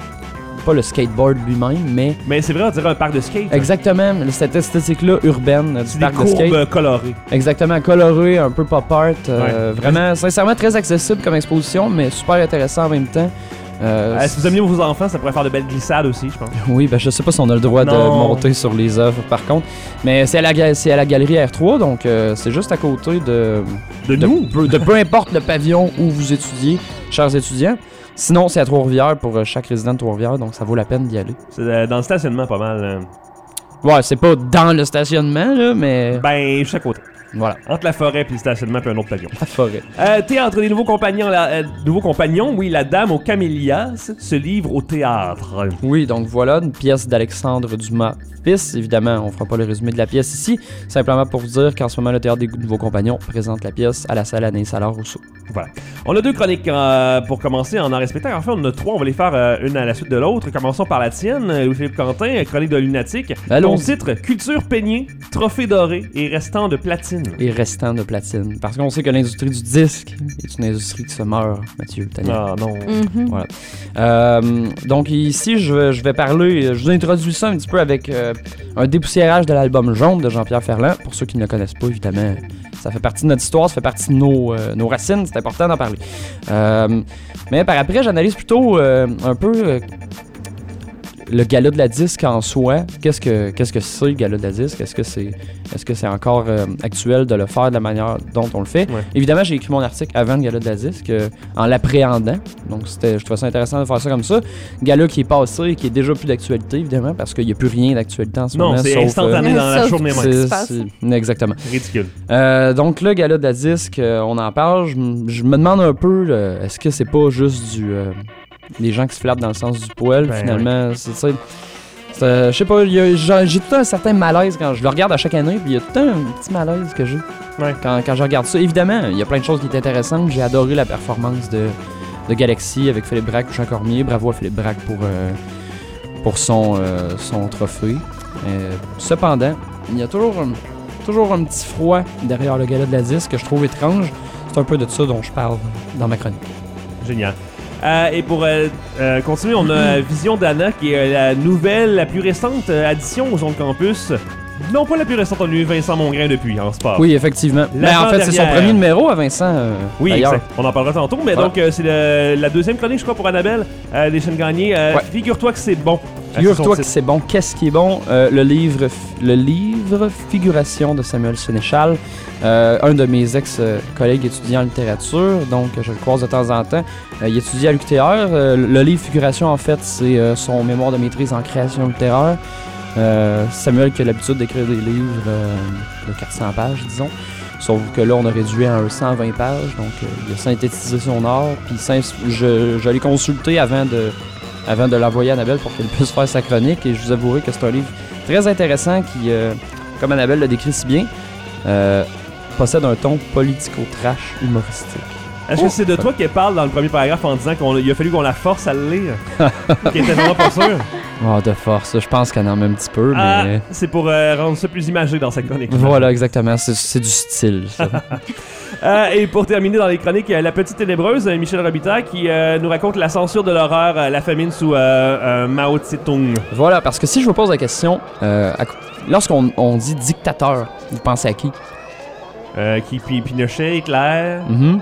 pas le skateboard lui-même, mais... Mais c'est vrai, on dirait un parc de skate. Exactement, cette esthétique-là urbaine euh, du C'est des parc de courbes skate. euh, colorées. Exactement, coloré, un peu pop art. euh, Ouais. Vraiment, sincèrement, très accessible comme exposition, mais super intéressant en même temps. Euh, Euh, si vous amenez vos enfants, ça pourrait faire de belles glissades aussi, je pense. Oui, ben je sais pas si on a le droit de Non. monter sur les œuvres par contre. Mais c'est à la, ga- c'est à la galerie R trois, donc euh, c'est juste à côté de, De nous? peu, de peu importe le pavillon où vous étudiez, chers étudiants. Sinon, c'est à Trois-Rivières pour euh, chaque résident de Trois-Rivières, donc ça vaut la peine d'y aller. C'est euh, dans le stationnement pas mal. euh. Ouais, c'est pas dans le stationnement, là, mais Ben, juste à côté. voilà, Entre la forêt puis le stationnement puis un autre pavillon. la forêt. Euh, théâtre des nouveaux compagnons, la, euh, nouveaux compagnons, oui, la dame aux camélias se livre au théâtre. Oui, donc voilà, une pièce d'Alexandre Dumas fils. Évidemment, on fera pas le résumé de la pièce ici, simplement pour vous dire qu'en ce moment, le Théâtre des Nouveaux Compagnons présente la pièce à la salle Anaïs-Allard Rousseau. Voilà. On a deux chroniques euh, pour commencer en art et spectacle. En fait, on en a trois, on va les faire euh, une à la suite de l'autre. Commençons par la tienne, euh, Louis-Philippe Quentin, chronique de lunatique. Allons-y. Ton titre, Culture peignée, trophée doré et restant de platine. Et restant de platine. Parce qu'on sait que l'industrie du disque est une industrie qui se meurt, Mathieu. Tania. Ah non. Mhm. Voilà. Euh, donc ici, je, vais- je vais parler, je vous introduis ça un petit peu avec euh, un dépoussiérage de l'album Jaune de Jean-Pierre Ferland. Pour ceux qui ne le connaissent pas, évidemment, ça fait partie de notre histoire, ça fait partie de nos, euh, nos racines, c'est important d'en parler. Euh, mais par après, j'analyse plutôt euh, un peu euh, le gala de la disque en soi. Qu'est-ce que qu'est-ce que c'est le gala de la disque? Est-ce que c'est est-ce que c'est encore euh, actuel de le faire de la manière dont on le fait? Ouais. Évidemment, j'ai écrit mon article avant le gala de la disque, euh, en l'appréhendant. Donc, c'était, je trouvais ça intéressant de faire ça comme ça. Gala qui est passé et qui est déjà plus d'actualité, évidemment, parce qu'il n'y a plus rien d'actualité en ce Non, moment. c'est sauf, instantané euh, dans la sauf journée ce même. qui se c'est- passe. c'est- Exactement. Ridicule. Euh, donc, le gala de la disque, euh, on en parle. Je, m- je me demande un peu, là, est-ce que c'est pas juste du. euh, des gens qui se flattent dans le sens du poil, Ben, finalement? C'est ça. C'est, euh, je sais pas, il y a- j'ai j'ai tout le temps un certain malaise quand je le regarde à chaque année, puis il y a tout le temps un petit malaise que j'ai Ouais. quand, quand je regarde ça. Évidemment, il y a plein de choses qui étaient intéressantes. J'ai adoré la performance de, de Galaxy avec Philippe Braque, Jean Cormier. Bravo à Philippe Braque pour, euh, pour son, euh, son trophée. Euh, cependant, il y a toujours un, toujours un petit froid derrière le gala de la disque que je trouve étrange. C'est un peu de ça dont je parle dans ma chronique. Génial. Euh, et pour euh, euh, continuer, on a Vision d'Anna, qui est la nouvelle, la plus récente euh, addition aux Ondes Campus. Non, pas la plus récente, on a eu Vincent Mongrain depuis, en sport. Oui, effectivement. Mais en fait, c'est son L'avant-dernière. premier numéro à Vincent, euh, Oui, d'ailleurs. exact. On en parlera tantôt, mais Voilà. donc euh, c'est le- la deuxième chronique, je crois, pour Annabelle, euh, des chaînes gagnées. Euh, Ouais. Figure-toi que c'est bon. Figure-toi Euh, que c'est c'est bon. Qu'est-ce qui est bon? Euh, le livre f- le livre Figuration de Samuel Sénéchal, euh, un de mes ex-collègues étudiants en littérature, donc je le croise de temps en temps. Euh, il étudie à l'U Q T R. Euh, le livre Figuration, en fait, c'est euh, son mémoire de maîtrise en création littéraire. Euh, Samuel qui a l'habitude d'écrire des livres euh, de quatre cents pages, disons. Sauf que là, on a réduit à un cent vingt pages, donc euh, il a synthétisé son art. Puis syn- je, je l'ai consulté avant de, avant de l'envoyer à Annabelle pour qu'elle puisse faire sa chronique. Et je vous avouerai que c'est un livre très intéressant qui, euh, comme Annabelle le décrit si bien, euh, possède un ton politico-trash humoristique. Est-ce que c'est de toi qu'elle parle dans le premier paragraphe en disant qu'il a fallu qu'on la force à le lire? Qu'elle était vraiment pas sûre? Oh, de force, je pense qu'elle en met un petit peu, Ah, mais... c'est pour euh, rendre ça plus imagé dans cette chronique. Voilà, exactement, c'est, c'est du style, ça. Euh, et pour terminer dans les chroniques, il y a La Petite Ténébreuse, euh, Michel Robitaille, qui euh, nous raconte la censure de l'horreur, euh, la famine sous euh, euh, Mao Tse-tung. Voilà, parce que si je vous pose la question, euh, à- lorsqu'on on dit dictateur, vous pensez à qui? Euh, qui puis Pinochet, Hitler. Mm-hmm.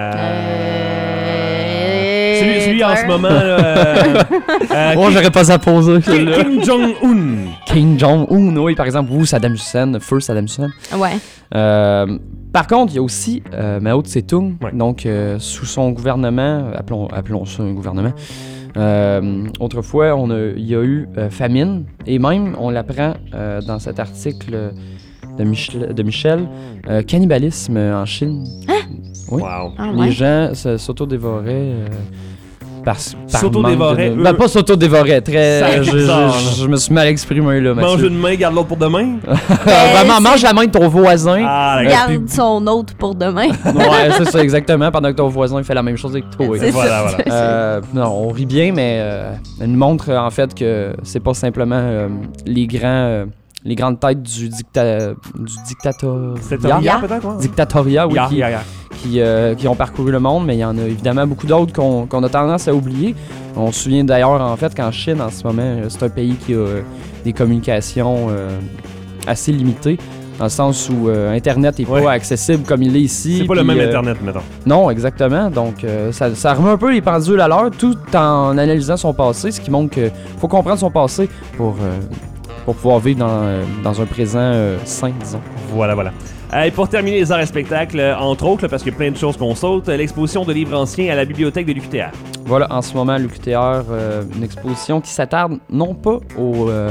Euh... Celui, celui en ce moment, là, euh, euh, oh, Kim- j'aurais pas à poser. Kim, Kim Jong-un. Kim Jong-un, oui, par exemple, ou Saddam Hussein, feu Saddam Hussein. Ouais. Euh, par contre, il y a aussi euh, Mao Tse-tung, donc euh, sous son gouvernement, appelons, appelons ça un gouvernement. Euh, autrefois, on a, il y a eu euh, famine, et même, on l'apprend euh, dans cet article de Michel, de Michel euh, cannibalisme en Chine. Hein? Oui. Wow. Ah, Les ouais. gens se- s'autodévoraient. Euh, par, par S'autodévoraient, manque de- eux. Ben, pas s'autodévoraient, très. Ça je, bizarre, là. je, je me suis mal exprimé, là, Mathieu. Mange une main, garde l'autre pour demain. Vraiment, mange la main de ton voisin. Ah, Euh, Garde puis- son autre pour demain. Ouais, c'est ça, exactement. Pendant que ton voisin fait la même chose avec toi. C'est Voilà, ça, voilà. c'est ça. Euh, non, on rit bien, mais euh, elle nous montre euh, en fait que c'est pas simplement euh, les grands, euh, les grandes têtes du dicta, du dictatoriat, Dictatoriat, peut-être, ouais. dictatoriat, oui, Ya, qui, ya, ya. qui, euh, qui ont parcouru le monde, mais il y en a évidemment beaucoup d'autres qu'on qu'on a tendance à oublier. On se souvient d'ailleurs en fait qu'en Chine en ce moment, euh, c'est un pays qui a euh, des communications euh, assez limitées. Dans le sens où euh, Internet n'est Ouais. pas accessible comme il est ici. C'est pas le puis, même euh, Internet, mettons. Non, exactement. Donc, euh, ça, ça remet un peu les pendules à l'heure tout en analysant son passé, ce qui montre qu'il faut comprendre son passé pour, euh, pour pouvoir vivre dans, euh, dans un présent euh, sain, disons. Voilà, voilà. Euh, et pour terminer les arts et spectacles, euh, entre autres, là, parce qu'il y a plein de choses qu'on saute, euh, l'exposition de livres anciens à la bibliothèque de l'U Q T R. Voilà, en ce moment, l'U Q T R, euh, une exposition qui s'attarde non pas au... euh,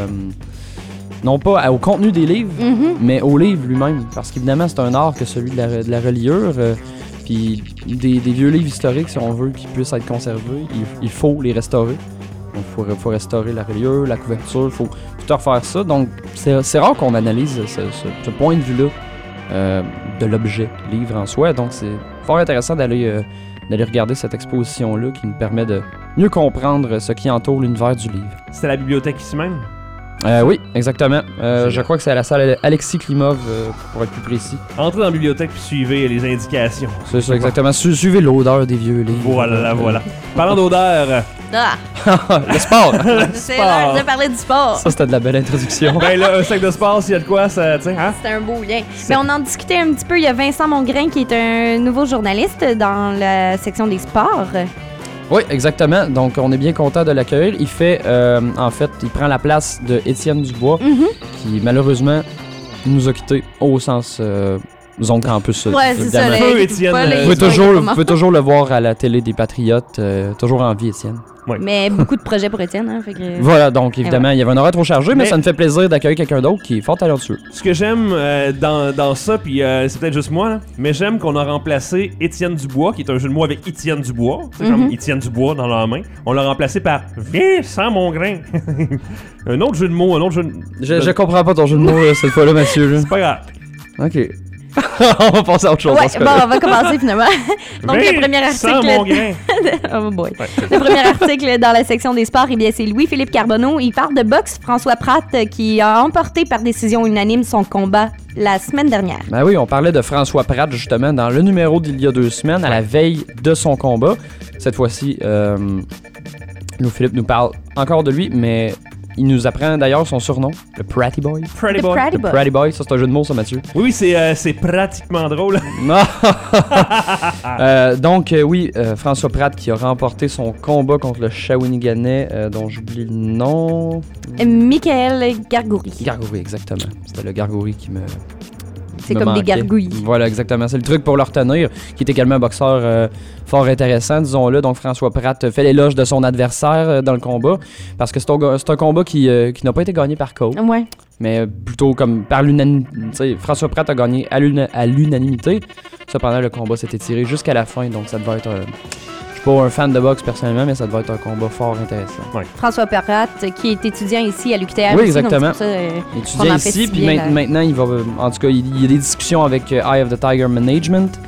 non pas à- au contenu des livres, Mhm. mais au livre lui-même. Parce qu'évidemment, c'est un art que celui de la, de la reliure. euh, Puis des, des vieux livres historiques, si on veut qu'ils puissent être conservés, il, il faut les restaurer. Donc, il faut, faut restaurer la reliure, la couverture, il faut tout refaire ça. Donc, c'est c'est rare qu'on analyse ce, ce- ce point de vue-là euh, de l'objet, livre en soi. Donc, c'est fort intéressant d'aller euh, d'aller regarder cette exposition-là qui nous permet de mieux comprendre ce qui entoure l'univers du livre. C'est à la bibliothèque ici même? Euh, oui, exactement. Euh, je crois que c'est à la salle Alexis Klimov, euh, pour être plus précis. Entrez dans la bibliothèque puis suivez les indications. C'est ça, exactement. Su- suivez l'odeur des vieux livres. Voilà, voilà. Parlant d'odeur, Ah, Le sport! c'est l'heure de parler du sport. Ça, c'était de la belle introduction. ben là, un sac de sport, s'il y a de quoi, ça, tu sais, hein? C'est un beau lien. Mais on en discutait un petit peu. Il y a Vincent Mongrain qui est un nouveau journaliste dans la section des sports. Oui, exactement. Donc, on est bien content de l'accueillir. Il fait, euh, en fait, il prend la place de Étienne Dubois, Mhm. qui malheureusement nous a quittés au sens euh, zone campus. Ouais, c'est ça. évidemment. les- Feu, Étienne, pas les- euh, Vous pouvez toujours, comment. vous pouvez toujours le voir à la télé des Patriotes, euh, toujours en vie, Étienne. Mais beaucoup de projets pour Étienne. Hein, fait que... Voilà, donc évidemment, il y avait un horaire trop chargé, mais, Mais- ça nous fait plaisir d'accueillir quelqu'un d'autre qui est fort talentueux. Ce que j'aime euh, dans, dans ça, puis euh, c'est peut-être juste moi, là, mais j'aime qu'on a remplacé Étienne Dubois, qui est un jeu de mots avec Étienne Dubois, c'est Mhm. comme Étienne Dubois dans leur main. On l'a remplacé par Vincent Mongrain. Un autre jeu de mots, un autre jeu de... Je, je comprends pas ton jeu de mots euh, cette fois-là, Mathieu. là. C'est pas grave. Ok. On va passer à autre chose. dans Ouais, ce bon, cas-là. on va commencer finalement. Donc, le premier Vincent article. Mongrain. Oh boy. Le premier article dans la section des sports, eh bien, c'est Louis-Philippe Carbonneau. Il parle de boxe. François Pratt, euh, qui a emporté par décision unanime son combat la semaine dernière. Ben oui, on parlait de François Pratt justement dans le numéro d'il y a deux semaines, à la veille de son combat. Cette fois-ci, euh, Louis-Philippe nous parle encore de lui, mais il nous apprend d'ailleurs son surnom, le Pratty Boy. Pretty The Boy. Pratty Le Boy. Pratty Boy, ça c'est un jeu de mots, ça, Mathieu. Oui, oui, c'est euh, c'est pratiquement drôle. Euh, donc, euh, oui, euh, François Pratt qui a remporté son combat contre le Shawiniganais, euh, dont j'oublie le nom. Euh, Michael Gargoury. Gargoury, exactement. C'était le Gargoury qui me. C'est me comme des manquait. gargouilles. Voilà, exactement. C'est le truc pour le retenir, qui est également un boxeur euh, fort intéressant, disons-le. Donc, François Pratt fait l'éloge de son adversaire euh, dans le combat, parce que c'est un, c'est un combat qui, euh, qui n'a pas été gagné par Cole, Ouais. mais plutôt comme par l'unanimité. François Pratt a gagné à l'una- à l'unanimité. Cependant, le combat s'est étiré jusqu'à la fin, donc ça devait être... un- Je suis pas un fan de boxe personnellement, mais ça devait être un combat fort intéressant. François Pratt, euh, qui est étudiant ici à l'U Q T R. Oui, aussi, donc exactement. c'est pour ça, euh, qu'on Étudiant en fait ici, si puis bien main- la- maintenant, il va... En tout cas, il, il y a des discussions avec euh, Eye of the Tiger Management,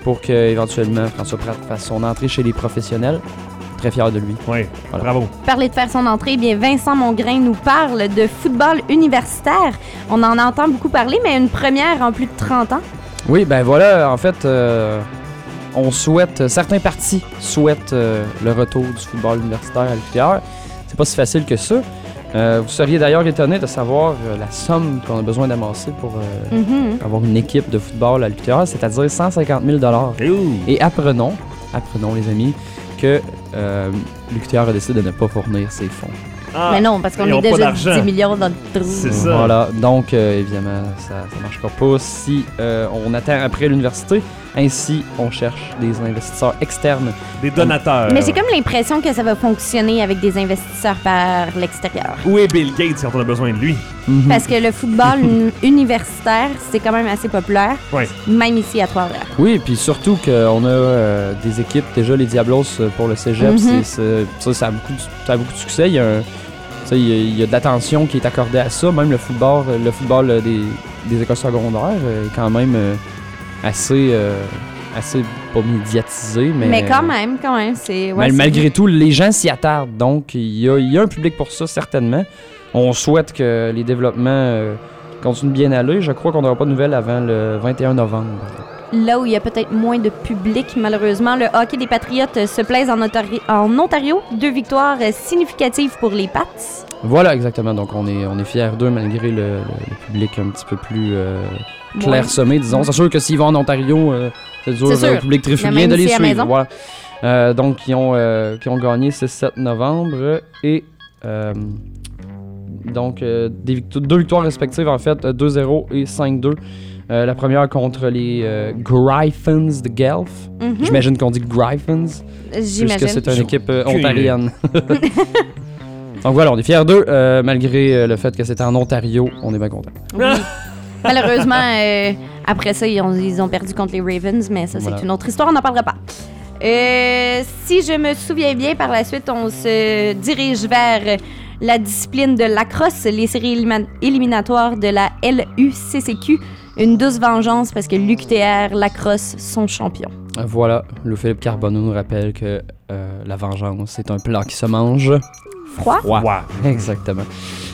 pour qu'éventuellement François Pratt fasse son entrée chez les professionnels. Très fier de lui. Oui, voilà. Bravo. Parler de faire son entrée, bien Vincent Mongrain nous parle de football universitaire. On en entend beaucoup parler, mais une première en plus de trente ans. Oui, ben voilà, en fait, euh, on souhaite, certains partis souhaitent euh, le retour du football universitaire à l'U Q T R. C'est pas si facile que ça. Euh, vous seriez d'ailleurs étonné de savoir euh, la somme qu'on a besoin d'amasser pour euh, mm-hmm. avoir une équipe de football à l'U Q T R, c'est-à-dire cent cinquante mille dollars. Et apprenons, apprenons les amis, que euh, l'U Q T R a décidé de ne pas fournir ses fonds. Ah, mais non, parce qu'on est déjà dix millions dans le trou. C'est ça. Voilà, donc euh, évidemment, ça ne marchera pas si euh, on attend après l'université. Ainsi, on cherche des investisseurs externes. Des donateurs. Mais j'ai comme l'impression que ça va fonctionner avec des investisseurs par l'extérieur. Où est Bill Gates quand on a besoin de lui? Mm-hmm. Parce que le football universitaire, c'est quand même assez populaire, ouais. Même ici à Trois-Rivières. Oui, puis surtout qu'on a euh, des équipes, déjà les Diablos pour le cégep, mm-hmm. c'est, c'est, ça, ça, a beaucoup de, ça a beaucoup de succès. Il y a, un, il y a, il y a de l'attention qui est accordée à ça. Même le football, le football des, des écoles secondaires est quand même euh, assez... Euh, assez pas médiatisé, mais... Mais quand même, quand même, c'est... Ouais, mal, c'est malgré bien. tout, les gens s'y attardent, donc il y a, il y a un public pour ça, certainement. On souhaite que les développements euh, continuent bien à aller. Je crois qu'on n'aura pas de nouvelles avant le vingt et un novembre. Là où il y a peut-être moins de public, malheureusement, le hockey des Patriotes se plaise en, Ontari- en Ontario. Deux victoires significatives pour les Pats. Voilà, exactement. Donc, on est, on est fiers d'eux, malgré le, le, le public un petit peu plus euh, clairsemé, disons. Ouais. C'est sûr que s'ils vont en Ontario, euh, c'est dur, c'est un public très bien de les suivre. Voilà. Euh, donc, ils ont, euh, qui ont gagné six sept novembre et... Euh, donc, euh, des victo- deux victoires respectives, en fait, deux zéro et cinq deux. Euh, la première contre les euh, Gryphons de Guelph. Mm-hmm. J'imagine qu'on dit Gryphons. J'imagine. Puisque c'est une équipe euh, ontarienne. Donc voilà, on est fiers d'eux, euh, malgré euh, le fait que c'était en Ontario, on est bien contents. Oui. Malheureusement, euh, après ça, ils ont, ils ont perdu contre les Ravens, mais ça, c'est voilà. Une autre histoire, on n'en parlera pas. Euh, si je me souviens bien, par la suite, on se dirige vers la discipline de lacrosse, les séries élima- éliminatoires de la L U C C Q. Une douce vengeance parce que l'U Q T R, lacrosse, sont champions. Voilà, Louis-Philippe Carbonneau nous rappelle que euh, la vengeance, c'est un plat qui se mange... Froid. Froid. Wow. Exactement.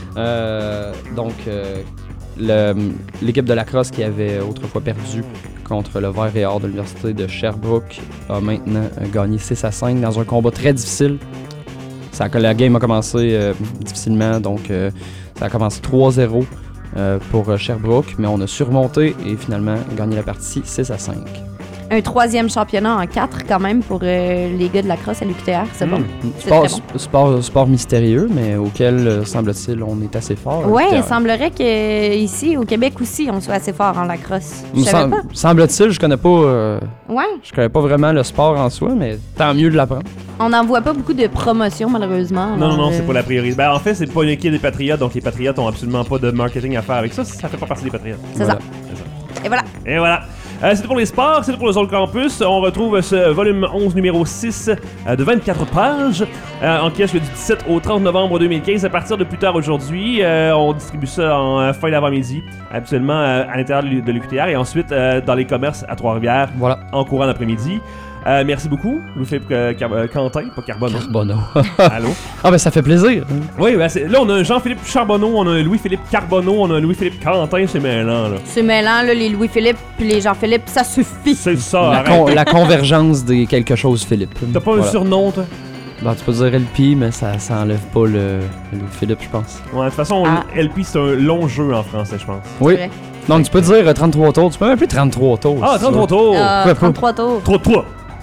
Euh, donc, euh, le, l'équipe de lacrosse qui avait autrefois perdu contre le Vert et Or de l'Université de Sherbrooke a maintenant gagné six à cinq dans un combat très difficile. Ça, la game a commencé euh, difficilement, donc euh, ça a commencé trois zéro euh, pour Sherbrooke, mais on a surmonté et finalement gagné la partie six à cinq. Un troisième championnat en quatre, quand même, pour euh, les gars de la crosse à l'U Q T R. C'est mmh. bon. C'est sport, très bon. Sport, sport mystérieux, mais auquel, euh, semble-t-il, on est assez fort. Oui, il semblerait qu'ici, au Québec aussi, on soit assez fort en lacrosse. Je savais Sem- pas. Semble-t-il, je connais pas... Euh, ouais. Je connais pas vraiment le sport en soi, mais tant mieux de l'apprendre. On n'en voit pas beaucoup de promotion, malheureusement. Non, non, non, euh... c'est pas la priorité. Ben, en fait, c'est pas une équipe des Patriotes, donc les Patriotes ont absolument pas de marketing à faire avec ça. Ça fait pas partie des Patriotes. C'est, voilà. ça. c'est ça. Et voilà. Et voilà. Euh, c'était pour les sports, c'était pour le Zone Campus. On retrouve ce volume onze, numéro six, euh, de vingt-quatre pages, euh, en kiosque du dix-sept au trente novembre deux mille quinze. À partir de plus tard aujourd'hui, euh, on distribue ça en euh, fin d'avant-midi, habituellement euh, à l'intérieur de l'U Q T R, et ensuite euh, dans les commerces à Trois-Rivières, voilà. En courant d'après-midi. Euh, merci beaucoup, Louis-Philippe euh, Car- euh, Quentin, pas Carbonneau. Carbonneau. Allô? Ah ben ça fait plaisir. Oui, ben c'est, là on a un Jean-Philippe Charbonneau, on a un Louis-Philippe Carbonneau, on a un Louis-Philippe Quentin, c'est mêlant là. C'est mêlant là, les Louis-Philippe puis les Jean-Philippe, ça suffit. C'est ça, la, con- la convergence des quelque chose Philippe. T'as pas voilà. un surnom toi? Ben, tu peux dire L P, mais ça, ça enlève pas le, le Philippe, je pense. Ouais, de toute façon, ah. L P c'est un long jeu en français, je pense. Oui. Donc tu peux dire trente-trois tours, tu peux m'appeler trente-trois tours. Ah, trente-trois tours! Euh, trente-trois tours. Trop de toi!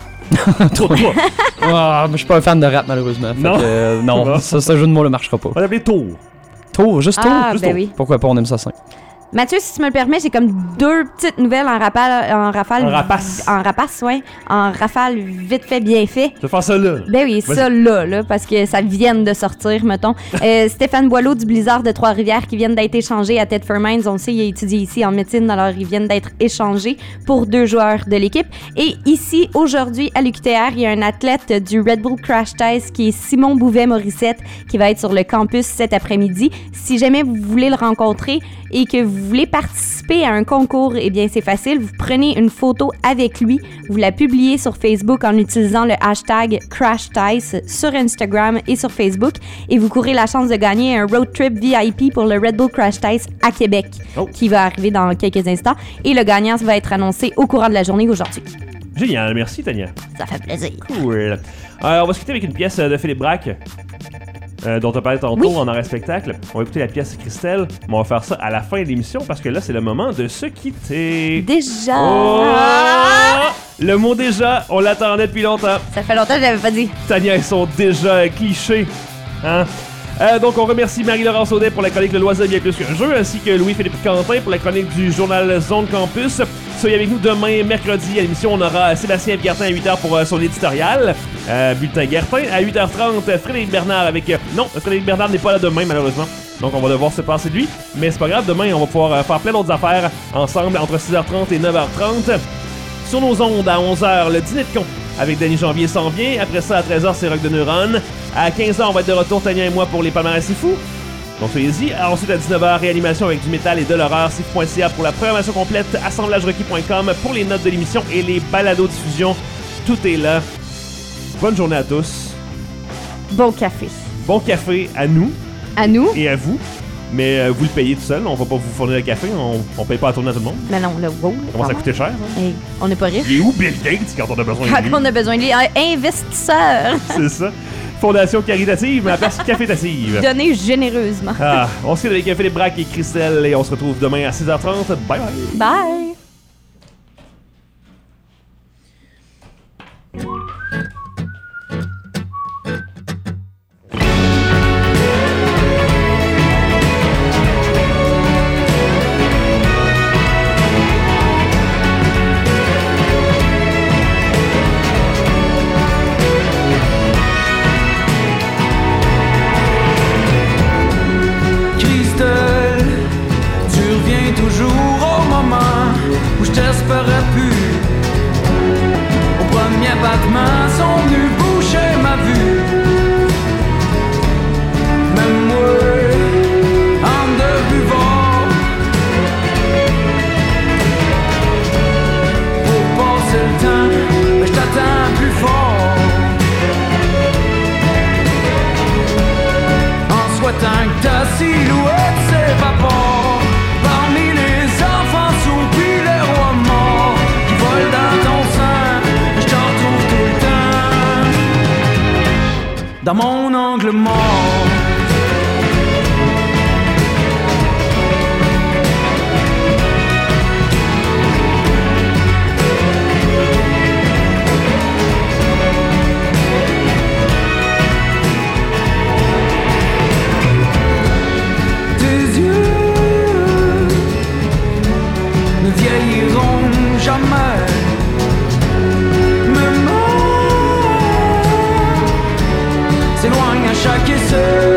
Trop de toi! Ah, je suis pas un fan de rap, malheureusement. Fait non, que, euh, non ça, ce jeu de mots ne marchera pas. On va l'appeler Tour. Tour, juste Tour? Ah, juste ben tour. oui. Pourquoi pas, on aime ça simple. Mathieu, si tu me le permets, j'ai comme deux petites nouvelles en rafale, en rafale, en rapace, en rapace, ouais, en rafale vite fait, bien fait. Tu vas faire ça là. Ben oui, Vas-y. ça là, là, parce que ça vient de sortir, mettons. euh, Stéphane Boileau du Blizzard de Trois-Rivières qui viennent d'être échangés à Tedford Mines. On le sait, il a étudié ici en médecine, alors ils viennent d'être échangés pour deux joueurs de l'équipe. Et ici, aujourd'hui, à l'U Q T R, il y a un athlète du Red Bull Crash Test qui est Simon Bouvet-Morissette qui va être sur le campus cet après-midi. Si jamais vous voulez le rencontrer, et que vous voulez participer à un concours, eh bien, c'est facile. Vous prenez une photo avec lui, vous la publiez sur Facebook en utilisant le hashtag CrashTice sur Instagram et sur Facebook et vous courez la chance de gagner un road trip V I P pour le Red Bull Crash Tice à Québec oh. qui va arriver dans quelques instants. Et le gagnant va être annoncé au courant de la journée aujourd'hui. Génial, merci Tania. Ça fait plaisir. Cool. Alors, on va se quitter avec une pièce de Philippe Braque. Euh, dont tu as parlé tantôt oui. en arrêt spectacle. On va écouter la pièce Christelle, mais on va faire ça à la fin de l'émission parce que là, c'est le moment de se quitter. Déjà! Oh! Le mot déjà, on l'attendait depuis longtemps. Ça fait longtemps que je l'avais pas dit. Tania, ils sont déjà clichés. Hein? Euh, donc, on remercie Marie-Laurence Audet pour la chronique Le Loisir bien plus qu'un jeu, ainsi que Louis-Philippe Quentin pour la chronique du journal Zone Campus. Soyez avec nous demain, mercredi, à l'émission. On aura Sébastien Guertin à huit heures pour euh, son éditorial. Euh, Bulletin Guertin. À huit heures trente, Frédéric Bernard avec... Euh, non, Frédéric Bernard n'est pas là demain, malheureusement. Donc, on va devoir se passer de lui. Mais c'est pas grave, demain, on va pouvoir euh, faire plein d'autres affaires ensemble entre six heures trente et neuf heures trente. Sur nos ondes, à onze heures, le dîner de con avec Danny Janvier s'en vient. Après ça, à treize heures, c'est Rock de Neuronne. À quinze heures, on va être de retour, Tania et moi, pour les palmarès C'est Fou. Donc soyez-y. Ensuite, à dix-neuf heures, réanimation avec du métal et de l'horreur. C'est fou point c a pour la programmation complète. assemblage requis point com pour les notes de l'émission et les balados-diffusions. Tout est là. Bonne journée à tous. Bon café. Bon café à nous. À nous. Et à vous. Mais euh, vous le payez tout seul. On va pas vous fournir le café. On, on paye pas à tourner à tout le monde. Mais non, le wow. Comment ça coûter cher? Hein? Hey, on n'est pas riche. Il est où Bill Gates quand on a besoin de lui? Quand on a besoin de lui. Un investisseur. C'est ça. Fondation caritative, mais la place cafétative. Donnez généreusement. Ah, on se quitte avec Philippe Braque et Christelle et on se retrouve demain à six heures trente. Bye bye. Bye. T'espérais plus. Au premier battement sont venus boucher ma vue. Même moi, en deux buvards, pour passer le temps, je t'attends plus fort. En souhaitant que ta silhouette s'évapore parmi les enfants sous puis les rois morts qui volent dans ton sang. Je t'en retrouve tout le temps dans mon angle mort. Vieilliront jamais. Mes mains s'éloignent à chaque essai.